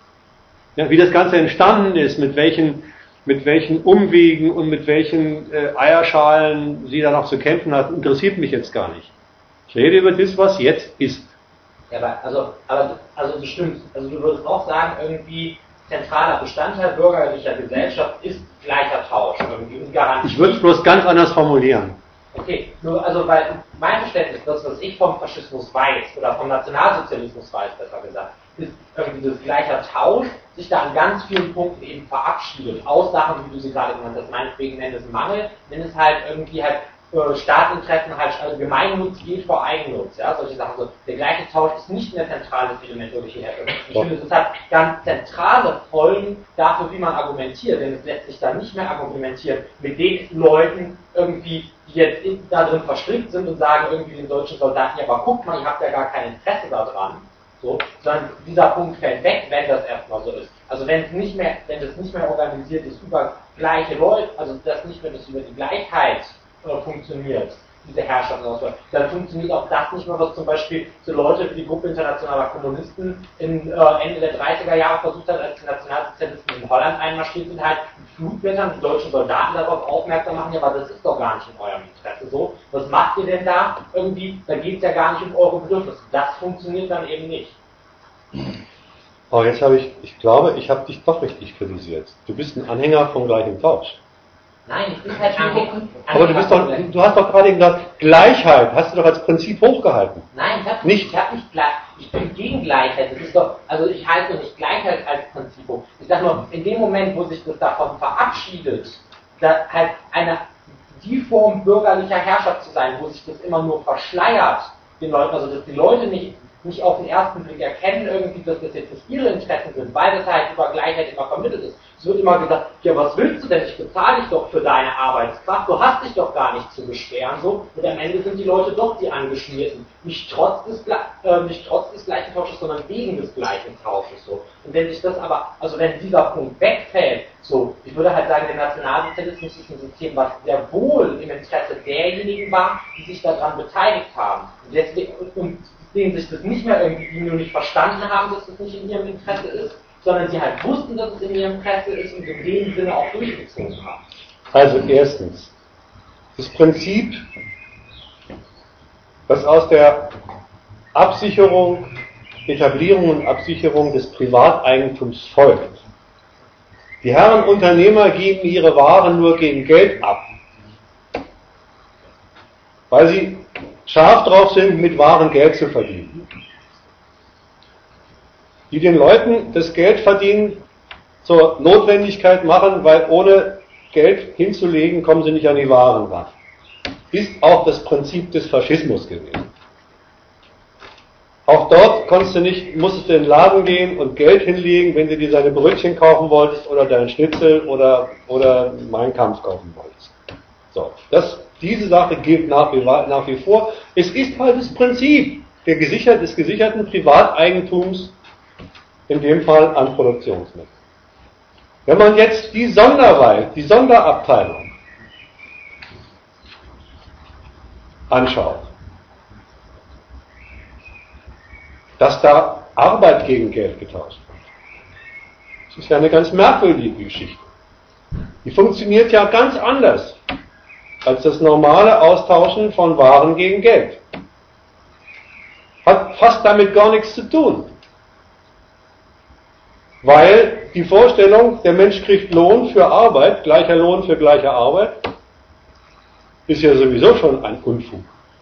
Ja, wie das Ganze entstanden ist, mit welchen, mit welchen Umwegen und mit welchen äh, Eierschalen sie da noch zu kämpfen hat, interessiert mich jetzt gar nicht. Ich rede über das, was jetzt ist. Ja, aber, also, aber, also das stimmt. Also du würdest auch sagen, irgendwie zentraler Bestandteil bürgerlicher Gesellschaft ist gleicher Tausch irgendwie und Garantie. Ich würde es bloß ganz anders formulieren. Okay, nur, also weil mein Verständnis, das, was ich vom Faschismus weiß, oder vom Nationalsozialismus weiß, besser gesagt, ist irgendwie dieses gleicher Tausch, sich da an ganz vielen Punkten eben verabschiedet, aus Sachen, wie du sie gerade genannt hast, meinetwegen nenn es Mangel, nenn es halt irgendwie halt äh, Staatsinteressen, halt also Gemeinnutz geht vor Eigennutz, ja, solche Sachen. So, der gleiche Tausch ist nicht mehr zentrales Element wirkliche Herstellung. Ich finde, es hat ganz zentrale Folgen dafür, wie man argumentiert, denn es lässt sich dann nicht mehr argumentieren mit den Leuten irgendwie, die jetzt da drin verstrickt sind und sagen irgendwie den deutschen Soldaten, ja, aber guckt mal, ihr habt ja gar kein Interesse daran. So, sondern dieser Punkt fällt weg, wenn das erstmal so ist. Also wenn es nicht mehr, wenn das nicht mehr organisiert ist über gleiche Leute, also das nicht mehr das über die Gleichheit äh, funktioniert, diese Herrschaft, dann funktioniert auch das nicht mehr, was zum Beispiel so Leute wie die Gruppe internationaler Kommunisten in äh, Ende der dreißiger Jahre versucht hat, als die Nationalsozialisten in Holland einmarschiert sind, halt mit Flugblättern die deutschen Soldaten darauf aufmerksam machen, ja, aber das ist doch gar nicht in eurem Interesse so. Was macht ihr denn da? Irgendwie, da geht es ja gar nicht um eure Bedürfnisse. Das funktioniert dann eben nicht. Oh, jetzt habe ich, ich glaube, ich habe dich doch richtig kritisiert. Du bist ein Anhänger vom gleichen Tausch. Nein, ich bin halt Anhänger. Aber du bist doch, du hast doch gerade gesagt, Gleichheit hast du doch als Prinzip hochgehalten. Nein, ich habe nicht. Ich hab nicht gleich, ich bin gegen Gleichheit. Das ist doch, also ich halte nicht Gleichheit als Prinzip hoch. Ich sage nur, in dem Moment, wo sich das davon verabschiedet, da halt eine die Form bürgerlicher Herrschaft zu sein, wo sich das immer nur verschleiert, den Leuten, also dass die Leute nicht nicht auf den ersten Blick erkennen, irgendwie, dass das jetzt nicht ihre Interessen sind, weil das halt über Gleichheit immer vermittelt ist. Es wird immer gesagt, ja, was willst du denn? Ich bezahle dich doch für deine Arbeitskraft, du hast dich doch gar nicht zu beschweren, so. Und am Ende sind die Leute doch die Angeschmierten. Nicht trotz des, äh, nicht trotz des gleichen Tausches, sondern wegen des gleichen Tausches, so. Und wenn sich das aber, also wenn dieser Punkt wegfällt, so, ich würde halt sagen, der Nationalsozialismus ist ein System, was sehr wohl im Interesse derjenigen war, die sich daran beteiligt haben. Und deswegen, und denen sich das nicht mehr irgendwie, die nur nicht verstanden haben, dass das nicht in ihrem Interesse ist, sondern die halt wussten, dass es in ihrem Interesse ist und in dem Sinne auch durchgezogen haben. Also erstens, das Prinzip, das aus der Absicherung, Etablierung und Absicherung des Privateigentums folgt. Die Herren Unternehmer geben ihre Waren nur gegen Geld ab, weil sie scharf drauf sind, mit Waren Geld zu verdienen. Die den Leuten das Geld verdienen zur Notwendigkeit machen, weil ohne Geld hinzulegen, kommen sie nicht an die Waren ran. Ist auch das Prinzip des Faschismus gewesen. Auch dort konntest du nicht, musstest du in den Laden gehen und Geld hinlegen, wenn du dir deine Brötchen kaufen wolltest oder deinen Schnitzel oder, oder Mein Kampf kaufen wolltest. So, das Diese Sache gilt nach wie, nach wie vor. Es ist halt das Prinzip der gesichert, des gesicherten Privateigentums, in dem Fall an Produktionsmitteln. Wenn man jetzt die Sonderreihe, die Sonderabteilung anschaut, dass da Arbeit gegen Geld getauscht wird, das ist ja eine ganz merkwürdige Geschichte. Die funktioniert ja ganz anders als das normale Austauschen von Waren gegen Geld. Hat fast damit gar nichts zu tun. Weil die Vorstellung, der Mensch kriegt Lohn für Arbeit, gleicher Lohn für gleiche Arbeit, ist ja sowieso schon ein Unfug.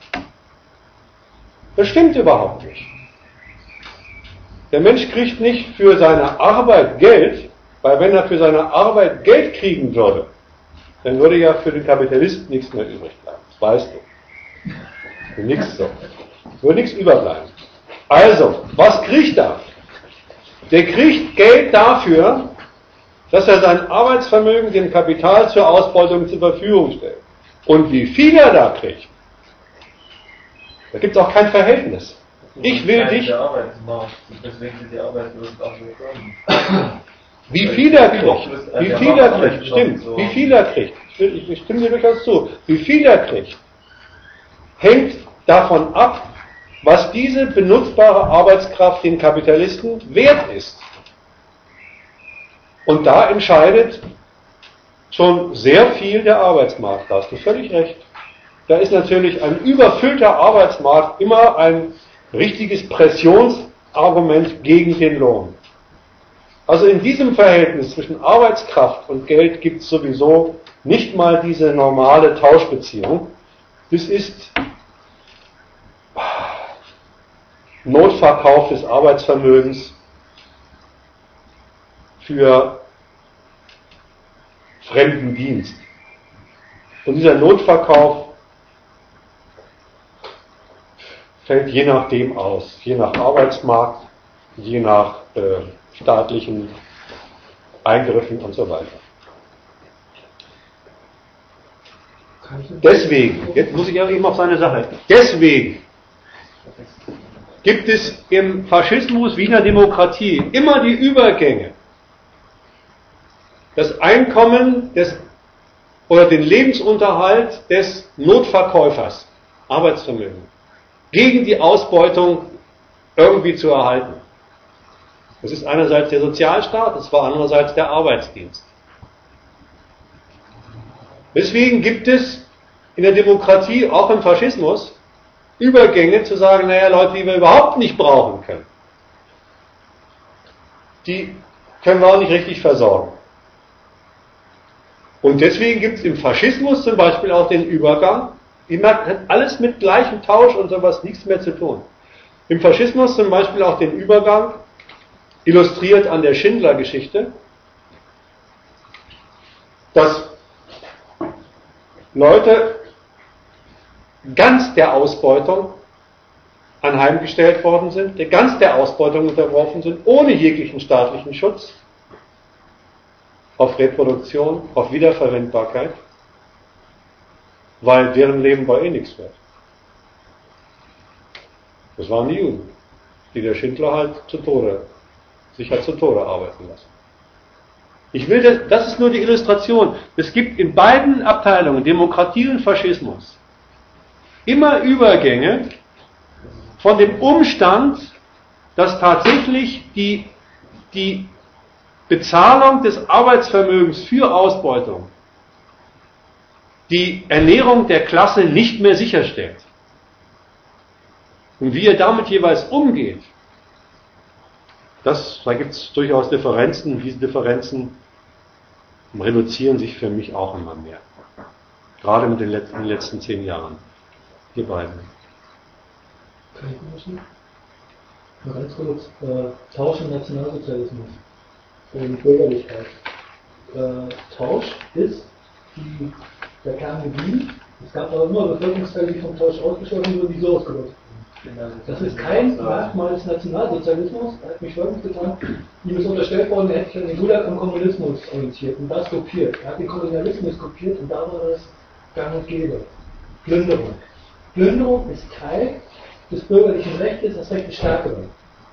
Das stimmt überhaupt nicht. Der Mensch kriegt nicht für seine Arbeit Geld, weil wenn er für seine Arbeit Geld kriegen würde, dann würde ja für den Kapitalisten nichts mehr übrig bleiben. Das weißt du. Für nichts so. Würde nichts überbleiben. Also, was kriegt er? Der kriegt Geld dafür, dass er sein Arbeitsvermögen dem Kapital zur Ausbeutung zur Verfügung stellt. Und wie viel er da kriegt, da gibt es auch kein Verhältnis. Ich will dich. Deswegen sind die Arbeitslosen auch so gekommen. Wie viel er kriegt, wie viel er kriegt, stimmt, wie viel er kriegt, ich, will, ich stimme dir durchaus zu, wie viel er kriegt, hängt davon ab, was diese benutzbare Arbeitskraft den Kapitalisten wert ist. Und da entscheidet schon sehr viel der Arbeitsmarkt, da hast du völlig recht. Da ist natürlich ein überfüllter Arbeitsmarkt immer ein richtiges Pressionsargument gegen den Lohn. Also in diesem Verhältnis zwischen Arbeitskraft und Geld gibt es sowieso nicht mal diese normale Tauschbeziehung. Das ist Notverkauf des Arbeitsvermögens für fremden Dienst. Und dieser Notverkauf fällt je nachdem aus, je nach Arbeitsmarkt, je nach äh, staatlichen Eingriffen und so weiter. Deswegen, jetzt muss ich ja eben auf seine Sache, deswegen gibt es im Faschismus wie in der Demokratie immer die Übergänge. Das Einkommen des, oder den Lebensunterhalt des Notverkäufers, Arbeitsvermögen, gegen die Ausbeutung irgendwie zu erhalten. Das ist einerseits der Sozialstaat, das war andererseits der Arbeitsdienst. Deswegen gibt es in der Demokratie, auch im Faschismus, Übergänge zu sagen, naja, Leute, die wir überhaupt nicht brauchen können, die können wir auch nicht richtig versorgen. Und deswegen gibt es im Faschismus zum Beispiel auch den Übergang, die hat alles mit gleichem Tausch und sowas nichts mehr zu tun. Im Faschismus zum Beispiel auch den Übergang, illustriert an der Schindler-Geschichte, dass Leute ganz der Ausbeutung anheimgestellt worden sind, die ganz der Ausbeutung unterworfen sind, ohne jeglichen staatlichen Schutz auf Reproduktion, auf Wiederverwendbarkeit, weil deren Leben war eh nichts wert. Das waren die Juden, die der Schindler halt zu Tode, sich hat zu Tode arbeiten lassen. Ich will das, das ist nur die Illustration. Es gibt in beiden Abteilungen, Demokratie und Faschismus, immer Übergänge von dem Umstand, dass tatsächlich die, die Bezahlung des Arbeitsvermögens für Ausbeutung die Ernährung der Klasse nicht mehr sicherstellt. Und wie er damit jeweils umgeht, das, da gibt es durchaus Differenzen, und diese Differenzen reduzieren sich für mich auch immer mehr. Gerade mit den letzten, den letzten zehn Jahren. Wir beiden. Kann ich mal Nur ganz kurz, äh, Tausch im Nationalsozialismus und Bürgerlichkeit. Äh, Tausch ist die, der Kern geblieben. Es gab aber immer Bevölkerungsfälle, die vom Tausch ausgeschlossen wurden, die so ausgelöst wurden. Das ist kein Merkmal des Nationalsozialismus. Er hat mich folgendes getan. Ihm ist unterstellt worden, er hätte sich an den Gulag am Kommunismus orientiert und das kopiert. Er hat den Kolonialismus kopiert und da war das gang und gäbe. Plünderung. Plünderung ist Teil des bürgerlichen Rechtes, das Recht des Stärkeren.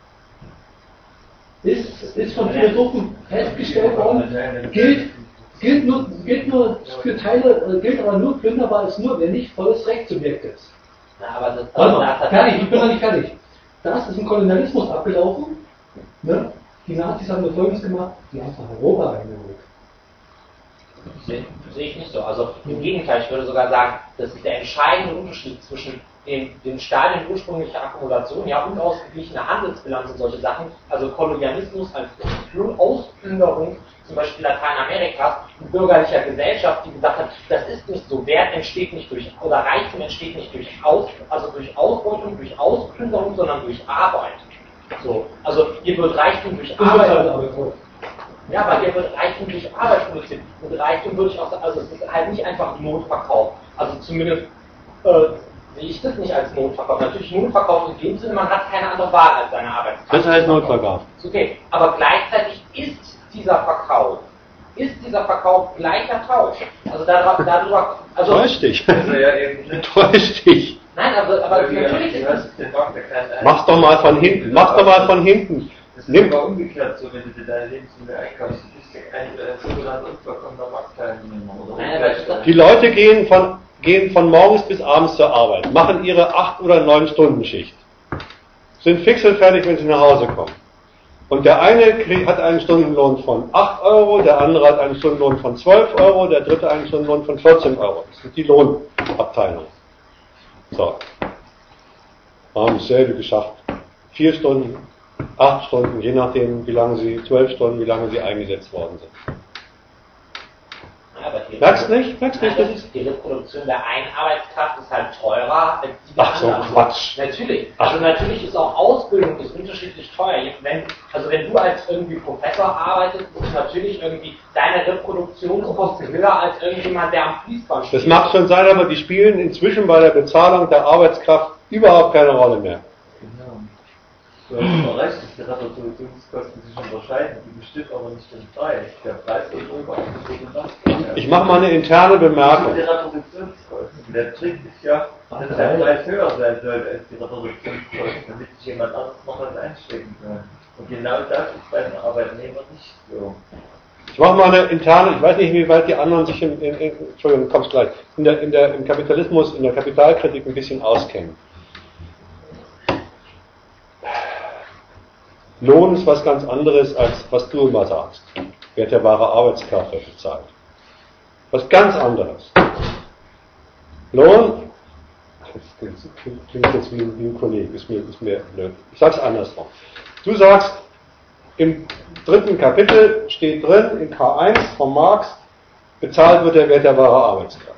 Ist, ist von Philosophen festgestellt worden, gilt, gilt, nur, gilt nur für Teile, gilt aber nur, plünderbar ist nur, wer nicht volles Rechtssubjekt ist. Na, aber das, Warte mal, fertig, ich bin noch nicht fertig. Das ist im Kolonialismus abgelaufen. Ne? Die Nazis haben nur Folgendes gemacht, die haben nach Europa reingeholt. Sehe seh ich nicht so. Also im Gegenteil, ich würde sogar sagen, das ist der entscheidende Unterschied zwischen den, den Stadien ursprünglicher Akkumulation, ja, unausgeglichener Handelsbilanz und solche Sachen, also Kolonialismus als Ausplünderung, zum Beispiel Lateinamerikas, bürgerlicher Gesellschaft, die gesagt hat, das ist nicht so, Wert entsteht nicht durch, oder Reichtum entsteht nicht durch Aus, also durch Ausbeutung, durch Ausplünderung, sondern durch Arbeit. So, also hier wird Reichtum durch Arbeit. Ja, aber hier wird Reichtum durch Arbeit produziert. Und Reichtum würde ich auch sagen, also es ist halt nicht einfach Notverkauf. Also zumindest äh, sehe ich das nicht als Notverkauf. Natürlich Notverkauf in dem Sinne, man hat keine andere Wahl als seine Arbeitskraft. Das heißt Notverkauf. Okay, aber gleichzeitig ist dieser Verkauf, ist dieser Verkauf gleicher Tausch. Also darüber, darüber also Täusch dich. Also ja, eben nicht. Täusch dich. Nein, aber, aber Weil wir- natürlich du ist hast es. den Markt erklärt, Mach's doch mal von hinten. Mach's doch mal von hinten. Das ist Nimm. sogar umgekehrt so, wenn du dir deine Lebensmittel einkaufst. Du bist ja ein äh, sogenannter unvollkommener Marktteilnehmer. Oder Nein, aber das ist- Die Leute gehen von, gehen von morgens bis abends zur Arbeit, machen ihre acht oder neun Stunden Schicht, sind fix und fertig, wenn sie nach Hause kommen. Und der eine krieg, hat einen Stundenlohn von acht Euro, der andere hat einen Stundenlohn von zwölf Euro, der dritte einen Stundenlohn von vierzehn Euro. Das sind die Lohnabteilungen. So. Haben dasselbe geschafft. Vier Stunden, acht Stunden, je nachdem, wie lange sie, zwölf Stunden, wie lange sie eingesetzt worden sind. Aber die Merkst nicht? Merkst nicht? Das Nein, ist die Reproduktion der einen Arbeitskraft ist halt teurer als die der Ach so, anderen. Quatsch. Natürlich. Also natürlich ist auch Ausbildung ist unterschiedlich teuer. Wenn, also wenn du als irgendwie Professor arbeitest, ist natürlich irgendwie deine Reproduktionskosten höher als irgendjemand, der am Fließband steht. Das mag schon sein, aber die spielen inzwischen bei der Bezahlung der Arbeitskraft überhaupt keine Rolle mehr. Genau. Du hast immer recht, dass die Reproduktionskosten sich unterscheiden, die bestimmt aber nicht den Preis. Der Preis wird über eine Ich mache mal eine interne Bemerkung. Die Reproduktionskosten. Der Trick ist ja, dass der Preis höher sein sollte als die Reproduktionskosten, damit sich jemand anderes noch was einstecken kann. Und genau das ist bei den Arbeitnehmern nicht so. Ich mache mal eine interne, ich weiß nicht, wie weit die anderen sich im, in, in, Entschuldigung, kommst gleich, in der, in der, im Kapitalismus, in der Kapitalkritik ein bisschen auskennen. Lohn ist was ganz anderes, als was du immer sagst. Wert der wahre Arbeitskraft wird bezahlt. Was ganz anderes. Lohn, das klingt jetzt wie ein, wie ein Kollege, ist mir, ist mir blöd. Ich sag's andersrum. Du sagst, im dritten Kapitel steht drin, in K eins von Marx, bezahlt wird der Wert der wahre Arbeitskraft.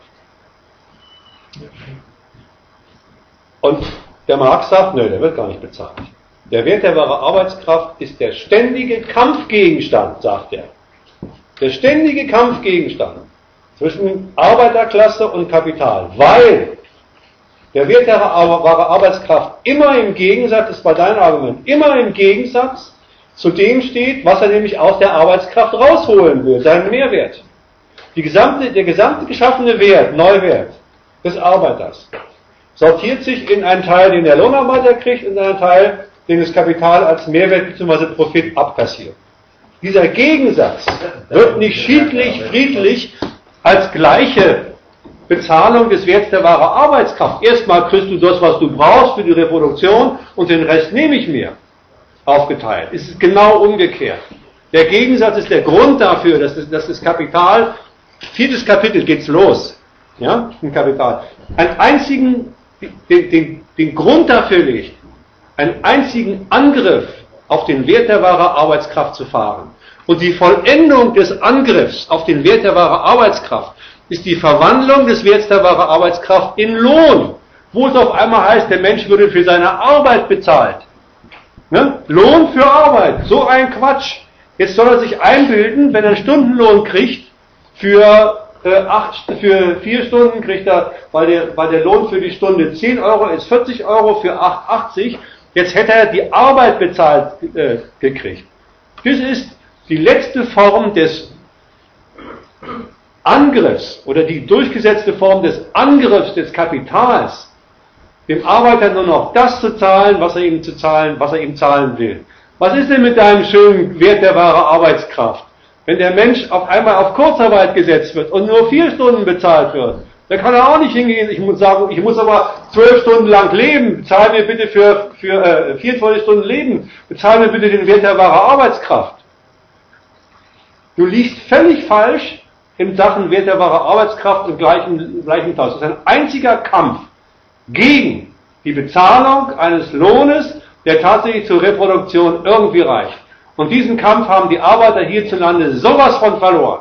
Und der Marx sagt, nö, der wird gar nicht bezahlt. Der Wert der wahre Arbeitskraft ist der ständige Kampfgegenstand, sagt er. Der ständige Kampfgegenstand zwischen Arbeiterklasse und Kapital, weil der Wert der wahre Arbeitskraft immer im Gegensatz, das war dein Argument, immer im Gegensatz zu dem steht, was er nämlich aus der Arbeitskraft rausholen will, seinen Mehrwert. Die gesamte, der gesamte geschaffene Wert, Neuwert des Arbeiters, sortiert sich in einen Teil, den der Lohnarbeiter kriegt, und in einen Teil, den das Kapital als Mehrwert bzw. Profit abkassiert. Dieser Gegensatz wird nicht schiedlich, friedlich als gleiche Bezahlung des Werts der wahre Arbeitskraft. Erstmal kriegst du das, was du brauchst für die Reproduktion, und den Rest nehme ich mir, aufgeteilt. Es ist genau umgekehrt. Der Gegensatz ist der Grund dafür, dass das, dass das Kapital, viertes Kapitel geht's los, ja, im Kapital, einen einzigen, den, den, den Grund dafür legt, einen einzigen Angriff auf den Wert der wahre Arbeitskraft zu fahren. Und die Vollendung des Angriffs auf den Wert der wahre Arbeitskraft ist die Verwandlung des Werts der wahre Arbeitskraft in Lohn, wo es auf einmal heißt, der Mensch würde für seine Arbeit bezahlt. Ne? Lohn für Arbeit, so ein Quatsch. Jetzt soll er sich einbilden, wenn er einen Stundenlohn kriegt, für, äh, acht, für vier Stunden kriegt er, weil der, weil der Lohn für die Stunde zehn Euro ist, vierzig Euro, für acht achtzig. Jetzt hätte er die Arbeit bezahlt äh, gekriegt. Das ist die letzte Form des Angriffs oder die durchgesetzte Form des Angriffs des Kapitals, dem Arbeiter nur noch das zu zahlen, was er ihm zu zahlen, was er ihm zahlen will. Was ist denn mit deinem schönen Wert der wahre Arbeitskraft? Wenn der Mensch auf einmal auf Kurzarbeit gesetzt wird und nur vier Stunden bezahlt wird, dann kann er auch nicht hingehen, ich muss sagen, ich muss aber zwölf Stunden lang leben, bezahl mir bitte für, für äh, vierundzwanzig Stunden Leben, bezahl mir bitte den Wert der wahre Arbeitskraft. Du liegst völlig falsch, in Sachen wertbare Arbeitskraft im gleichen, im gleichen Tausch. Das ist ein einziger Kampf gegen die Bezahlung eines Lohnes, der tatsächlich zur Reproduktion irgendwie reicht. Und diesen Kampf haben die Arbeiter hierzulande sowas von verloren.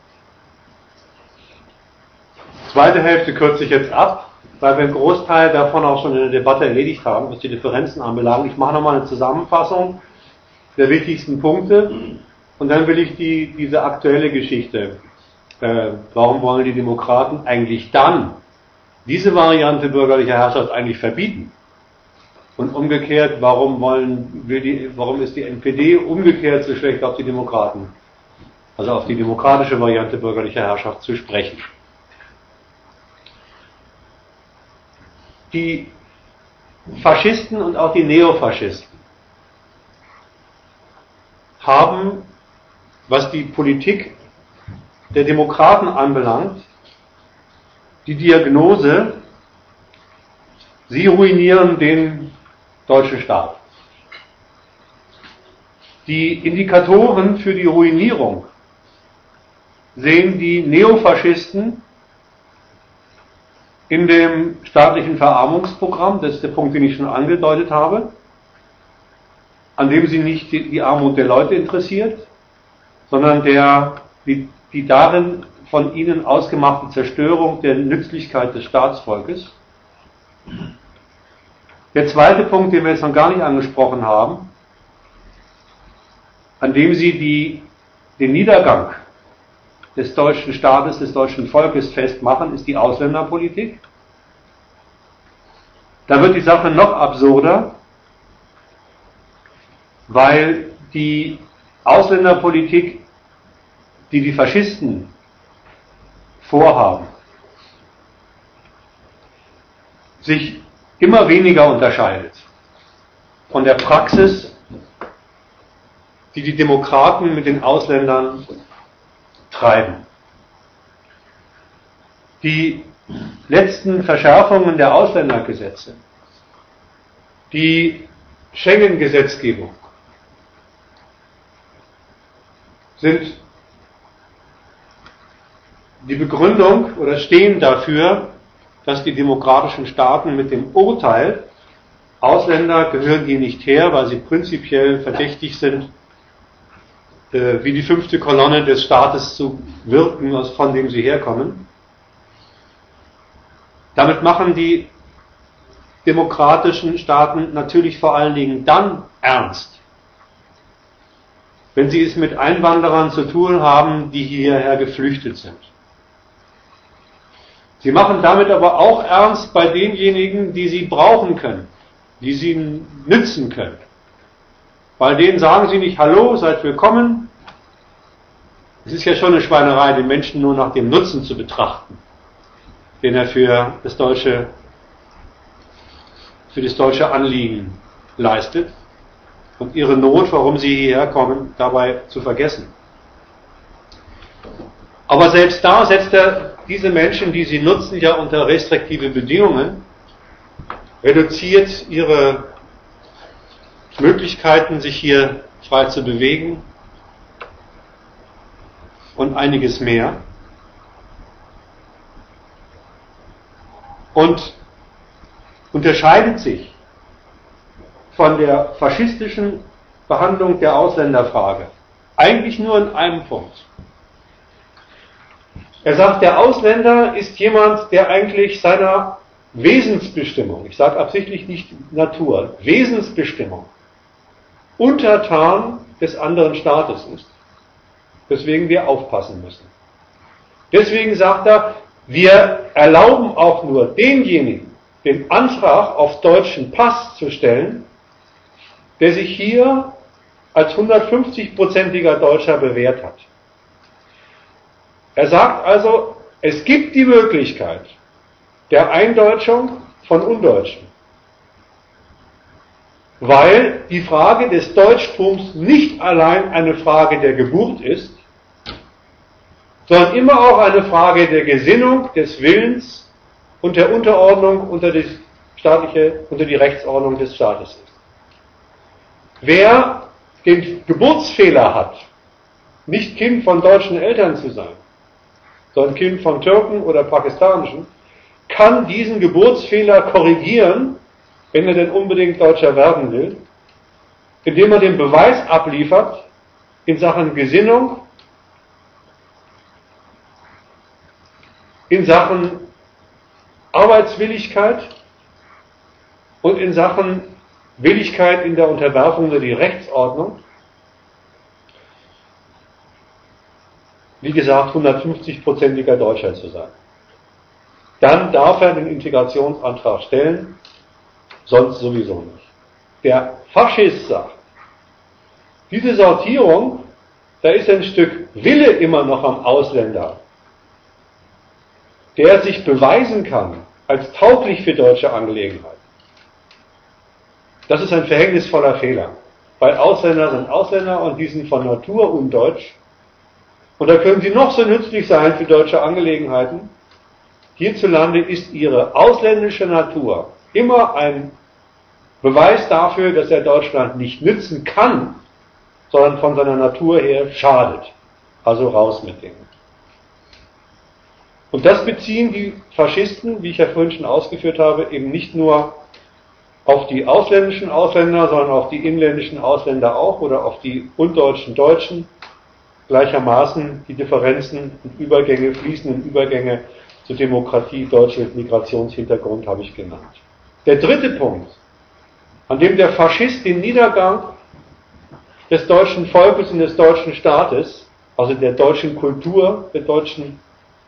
Zweite Hälfte kürze ich jetzt ab, weil wir einen Großteil davon auch schon in der Debatte erledigt haben, was die Differenzen anbelangt. Ich mache nochmal eine Zusammenfassung der wichtigsten Punkte und dann will ich die, diese aktuelle Geschichte, äh, warum wollen die Demokraten eigentlich dann diese Variante bürgerlicher Herrschaft eigentlich verbieten? Und umgekehrt, warum wollen, will die, warum ist die N P D umgekehrt so schlecht auf die Demokraten, also auf die demokratische Variante bürgerlicher Herrschaft zu sprechen? Die Faschisten und auch die Neofaschisten haben, was die Politik der Demokraten anbelangt, die Diagnose, sie ruinieren den deutschen Staat. Die Indikatoren für die Ruinierung sehen die Neofaschisten in dem staatlichen Verarmungsprogramm, das ist der Punkt, den ich schon angedeutet habe, an dem sie nicht die, die Armut der Leute interessiert, sondern der, die, die darin von ihnen ausgemachte Zerstörung der Nützlichkeit des Staatsvolkes. Der zweite Punkt, den wir jetzt noch gar nicht angesprochen haben, an dem sie die, den Niedergang des deutschen Staates, des deutschen Volkes festmachen, ist die Ausländerpolitik. Da wird die Sache noch absurder, weil die Ausländerpolitik, die die Faschisten vorhaben, sich immer weniger unterscheidet von der Praxis, die die Demokraten mit den Ausländern treiben. Die letzten Verschärfungen der Ausländergesetze, die Schengen-Gesetzgebung sind die Begründung oder stehen dafür, dass die demokratischen Staaten mit dem Urteil, Ausländer gehören hier nicht her, weil sie prinzipiell verdächtig sind, äh, wie die fünfte Kolonne des Staates zu wirken, von dem sie herkommen. Damit machen die demokratischen Staaten natürlich vor allen Dingen dann ernst, wenn sie es mit Einwanderern zu tun haben, die hierher geflüchtet sind. Sie machen damit aber auch ernst bei denjenigen, die sie brauchen können, die sie nützen können. Bei denen sagen sie nicht, hallo, seid willkommen. Es ist ja schon eine Schweinerei, den Menschen nur nach dem Nutzen zu betrachten, den er für das deutsche, für das deutsche Anliegen leistet und ihre Not, warum sie hierher kommen, dabei zu vergessen. Aber selbst da setzt er diese Menschen, die sie nutzen, ja unter restriktive Bedingungen, reduziert ihre Möglichkeiten, sich hier frei zu bewegen und einiges mehr. Und unterscheidet sich von der faschistischen Behandlung der Ausländerfrage eigentlich nur in einem Punkt. Er sagt, der Ausländer ist jemand, der eigentlich seiner Wesensbestimmung, ich sage absichtlich nicht Natur, Wesensbestimmung, untertan des anderen Staates ist. Weswegen wir aufpassen müssen. Deswegen sagt er, wir erlauben auch nur denjenigen, den Antrag auf deutschen Pass zu stellen, der sich hier als hundertfünfzig-prozentiger Deutscher bewährt hat. Er sagt also, es gibt die Möglichkeit der Eindeutschung von Undeutschen, weil die Frage des Deutschtums nicht allein eine Frage der Geburt ist, sondern immer auch eine Frage der Gesinnung, des Willens und der Unterordnung unter die staatliche, unter die Rechtsordnung des Staates ist. Wer den Geburtsfehler hat, nicht Kind von deutschen Eltern zu sein, so ein Kind von Türken oder Pakistanischen, kann diesen Geburtsfehler korrigieren, wenn er denn unbedingt Deutscher werden will, indem er den Beweis abliefert in Sachen Gesinnung, in Sachen Arbeitswilligkeit und in Sachen Willigkeit in der Unterwerfung unter die Rechtsordnung. Wie gesagt, hundertfünfzig-prozentiger Deutscher zu sein. Dann darf er den Integrationsantrag stellen, sonst sowieso nicht. Der Faschist sagt, diese Sortierung, da ist ein Stück Wille immer noch am Ausländer, der sich beweisen kann als tauglich für deutsche Angelegenheiten. Das ist ein verhängnisvoller Fehler, weil Ausländer sind Ausländer und die sind von Natur undeutsch. Und da können sie noch so nützlich sein für deutsche Angelegenheiten. Hierzulande ist ihre ausländische Natur immer ein Beweis dafür, dass er Deutschland nicht nützen kann, sondern von seiner Natur her schadet. Also raus mit denen. Und das beziehen die Faschisten, wie ich ja vorhin schon ausgeführt habe, eben nicht nur auf die ausländischen Ausländer, sondern auf die inländischen Ausländer auch oder auf die undeutschen Deutschen. Gleichermaßen die Differenzen und Übergänge, fließenden Übergänge zur Demokratie, deutsche Migrationshintergrund habe ich genannt. Der dritte Punkt, an dem der Faschist den Niedergang des deutschen Volkes und des deutschen Staates, also der deutschen Kultur, der deutschen,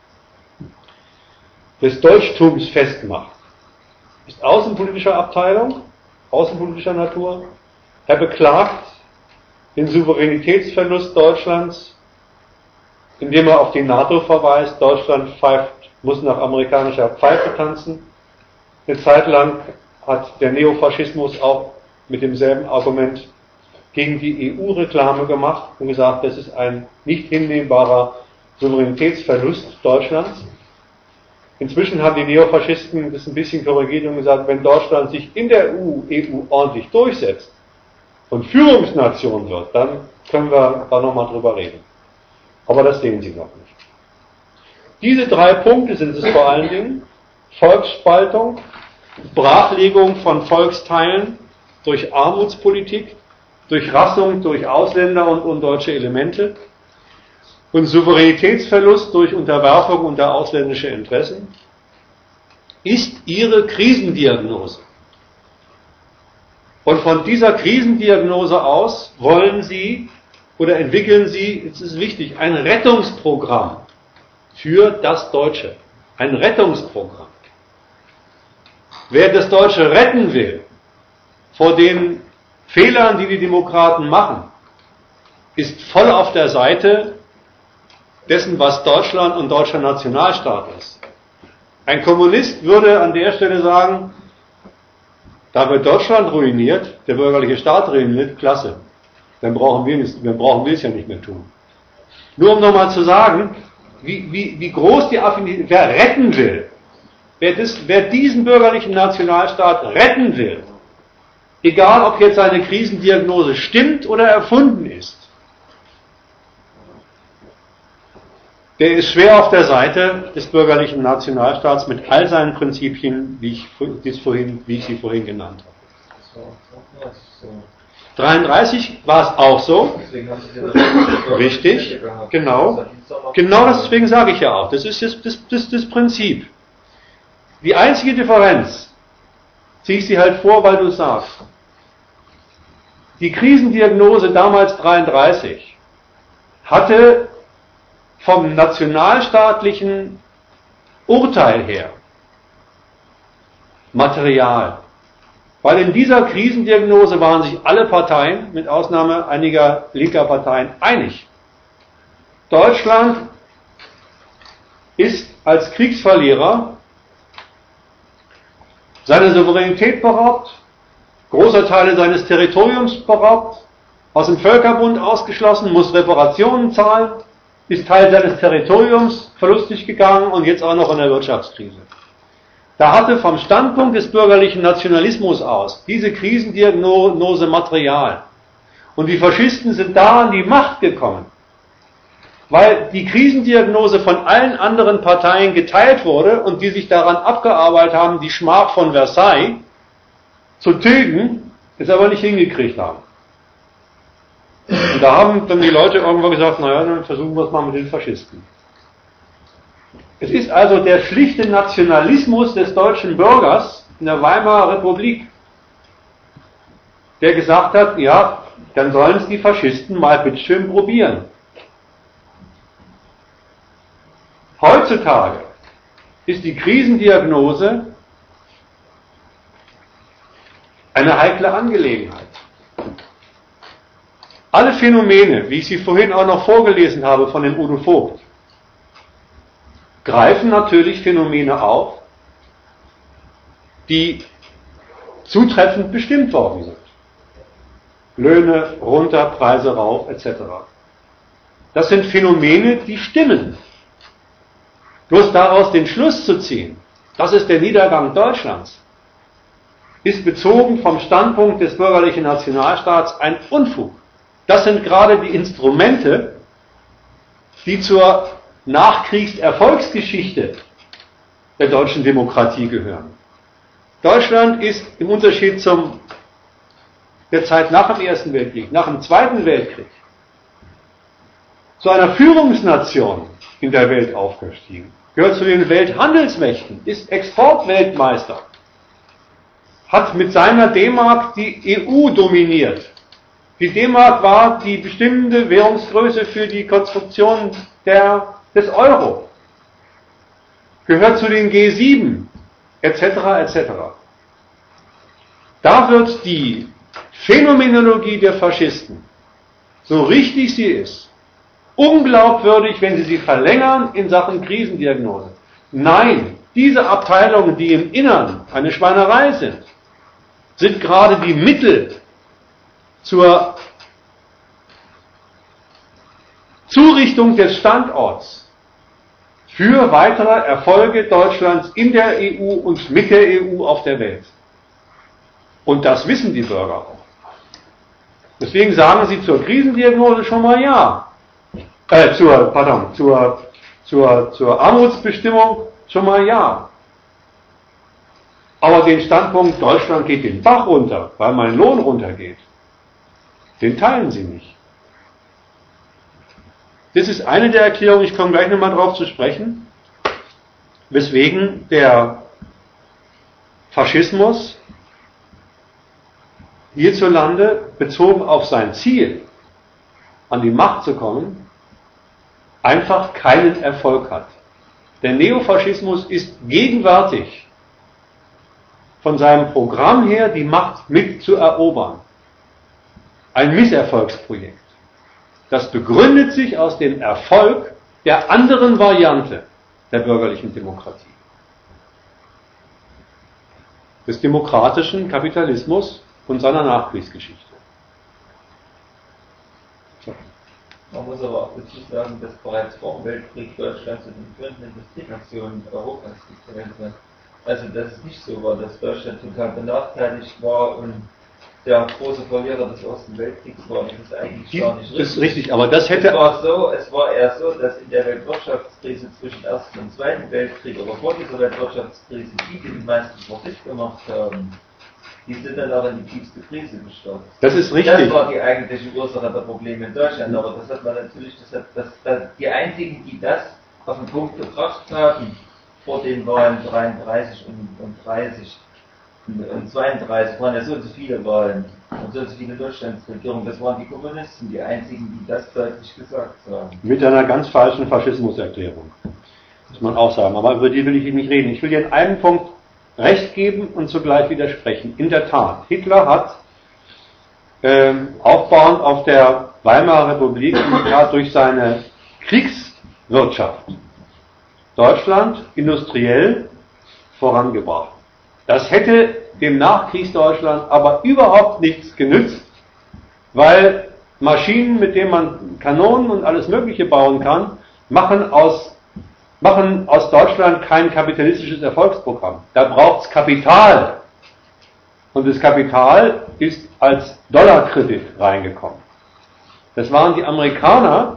des Deutschtums festmacht, ist außenpolitischer Abteilung, außenpolitischer Natur. Er beklagt den Souveränitätsverlust Deutschlands, indem er auf die NATO verweist. Deutschland pfeift, muss nach amerikanischer Pfeife tanzen. Eine Zeit lang hat der Neofaschismus auch mit demselben Argument gegen die E U Reklame gemacht und gesagt, das ist ein nicht hinnehmbarer Souveränitätsverlust Deutschlands. Inzwischen haben die Neofaschisten das ein bisschen korrigiert und gesagt, wenn Deutschland sich in der E U ordentlich durchsetzt und Führungsnation wird, dann können wir da nochmal drüber reden. Aber das sehen sie noch nicht. Diese drei Punkte sind es vor allen Dingen: Volksspaltung, Brachlegung von Volksteilen durch Armutspolitik, durch Rassung, durch Ausländer und undeutsche Elemente und Souveränitätsverlust durch Unterwerfung unter ausländische Interessen, ist ihre Krisendiagnose. Und von dieser Krisendiagnose aus wollen sie oder entwickeln sie, es ist wichtig, ein Rettungsprogramm für das Deutsche. Ein Rettungsprogramm. Wer das Deutsche retten will vor den Fehlern, die die Demokraten machen, ist voll auf der Seite dessen, was Deutschland und deutscher Nationalstaat ist. Ein Kommunist würde an der Stelle sagen, da wird Deutschland ruiniert, der bürgerliche Staat ruiniert, klasse. Dann brauchen wir es, wir brauchen wir es ja nicht mehr tun. Nur um nochmal zu sagen, wie, wie, wie groß die Affinität, wer retten will, wer, das, wer diesen bürgerlichen Nationalstaat retten will, egal ob jetzt seine Krisendiagnose stimmt oder erfunden ist, der ist schwer auf der Seite des bürgerlichen Nationalstaats mit all seinen Prinzipien, wie ich, dies vorhin, wie ich sie vorhin genannt habe. dreiunddreißig war es auch so. Richtig, genau. Genau deswegen sage ich ja auch. Das ist das, das, das, das Prinzip. Die einzige Differenz, ziehe ich sie halt vor, weil du es sagst. Die Krisendiagnose damals dreiunddreißig hatte vom nationalstaatlichen Urteil her Material. Weil in dieser Krisendiagnose waren sich alle Parteien, mit Ausnahme einiger linker Parteien, einig. Deutschland ist als Kriegsverlierer seiner Souveränität beraubt, großer Teile seines Territoriums beraubt, aus dem Völkerbund ausgeschlossen, muss Reparationen zahlen, ist Teil seines Territoriums verlustig gegangen und jetzt auch noch in der Wirtschaftskrise. Da hatte vom Standpunkt des bürgerlichen Nationalismus aus diese Krisendiagnose Material. Und die Faschisten sind da an die Macht gekommen, weil die Krisendiagnose von allen anderen Parteien geteilt wurde und die sich daran abgearbeitet haben, die Schmach von Versailles zu tilgen, es aber nicht hingekriegt haben. Und da haben dann die Leute irgendwann gesagt, naja, dann versuchen wir es mal mit den Faschisten. Es ist also der schlichte Nationalismus des deutschen Bürgers in der Weimarer Republik, der gesagt hat, ja, dann sollen es die Faschisten mal bitteschön probieren. Heutzutage ist die Krisendiagnose eine heikle Angelegenheit. Alle Phänomene, wie ich sie vorhin auch noch vorgelesen habe von dem Udo Vogt, greifen natürlich Phänomene auf, die zutreffend bestimmt worden sind. Löhne runter, Preise rauf, et cetera. Das sind Phänomene, die stimmen. Bloß daraus den Schluss zu ziehen, das ist der Niedergang Deutschlands, ist bezogen vom Standpunkt des bürgerlichen Nationalstaats ein Unfug. Das sind gerade die Instrumente, die zur Nachkriegserfolgsgeschichte der deutschen Demokratie gehören. Deutschland ist im Unterschied zum der Zeit nach dem Ersten Weltkrieg, nach dem Zweiten Weltkrieg, zu einer Führungsnation in der Welt aufgestiegen, gehört zu den Welthandelsmächten, ist Exportweltmeister, hat mit seiner D-Mark die E U dominiert. Die D-Mark war die bestimmende Währungsgröße für die Konstruktion der, des Euro, gehört zu den G sieben, et cetera et cetera. Da wird die Phänomenologie der Faschisten, so richtig sie ist, unglaubwürdig, wenn Sie sie verlängern in Sachen Krisendiagnose. Nein, diese Abteilungen, die im Innern eine Schweinerei sind, sind gerade die Mittel zur Zurichtung des Standorts für weitere Erfolge Deutschlands in der E U und mit der E U auf der Welt. Und das wissen die Bürger auch. Deswegen sagen sie zur Krisendiagnose schon mal ja. Äh, zur, pardon, zur, zur, zur Armutsbestimmung schon mal ja. Aber den Standpunkt, Deutschland geht den Bach runter, weil mein Lohn runtergeht, den teilen sie nicht. Das ist eine der Erklärungen, ich komme gleich nochmal drauf zu sprechen, weswegen der Faschismus hierzulande, bezogen auf sein Ziel, an die Macht zu kommen, einfach keinen Erfolg hat. Der Neofaschismus ist gegenwärtig von seinem Programm her, die Macht mit zu erobern. Ein Misserfolgsprojekt. Das begründet sich aus dem Erfolg der anderen Variante der bürgerlichen Demokratie. Des demokratischen Kapitalismus und seiner Nachkriegsgeschichte. So. Man muss aber auch dazu sagen, dass bereits vor dem Weltkrieg Deutschland zu den führenden Industrienationen Europas gezählt wird. Also dass es nicht so war, dass Deutschland total benachteiligt war und der große Verlierer des Ersten Weltkriegs war. Das ist eigentlich Die, gar nicht richtig. Das ist richtig, aber das hätte es war so, es war eher so, dass in der Weltwirtschaftskrise zwischen Ersten und Zweiten Weltkrieg oder vor dieser Weltwirtschaftskrise die, die den meisten Profit gemacht haben, die sind dann auch in die tiefste Krise gestürzt. Das ist richtig. Das war die eigentliche Ursache der Probleme in Deutschland, aber das hat man natürlich, das hat, das, das, die einzigen, die das auf den Punkt gebracht haben, vor den Wahlen dreiunddreißig und, und dreißig und, und zweiunddreißig, waren ja so und so viele Wahlen und so und so viele Deutschlandsregierungen, das waren die Kommunisten, die einzigen, die das deutlich gesagt haben. Mit einer ganz falschen Faschismuserklärung, muss man auch sagen, aber über die will ich nicht reden. Ich will dir in einem Punkt Recht geben und zugleich widersprechen. In der Tat, Hitler hat ähm, aufbauend auf der Weimarer Republik ja, durch seine Kriegswirtschaft Deutschland industriell vorangebracht. Das hätte dem Nachkriegsdeutschland aber überhaupt nichts genützt, weil Maschinen, mit denen man Kanonen und alles Mögliche bauen kann, machen aus machen aus Deutschland kein kapitalistisches Erfolgsprogramm. Da braucht es Kapital. Und das Kapital ist als Dollarkredit reingekommen. Das waren die Amerikaner,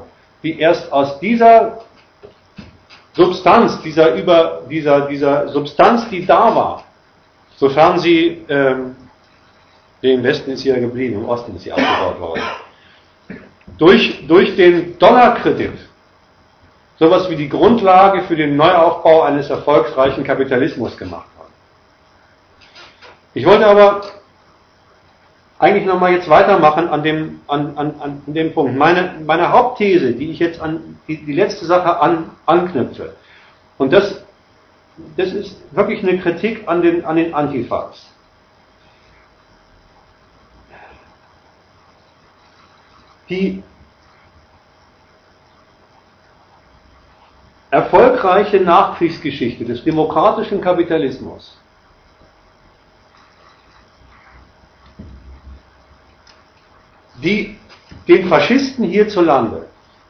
die erst aus dieser Substanz, dieser, über, dieser, dieser Substanz, die da war, sofern sie, ähm, im Westen ist sie ja geblieben, im Osten ist sie abgebaut worden, durch, durch den Dollarkredit sowas wie die Grundlage für den Neuaufbau eines erfolgreichen Kapitalismus gemacht haben. Ich wollte aber eigentlich nochmal jetzt weitermachen an dem, an, an, an dem Punkt. Meine, meine Hauptthese, die ich jetzt an die, die letzte Sache an, anknüpfe, und das, das ist wirklich eine Kritik an den, an den Antifas. Die erfolgreiche Nachkriegsgeschichte des demokratischen Kapitalismus die den Faschisten hierzulande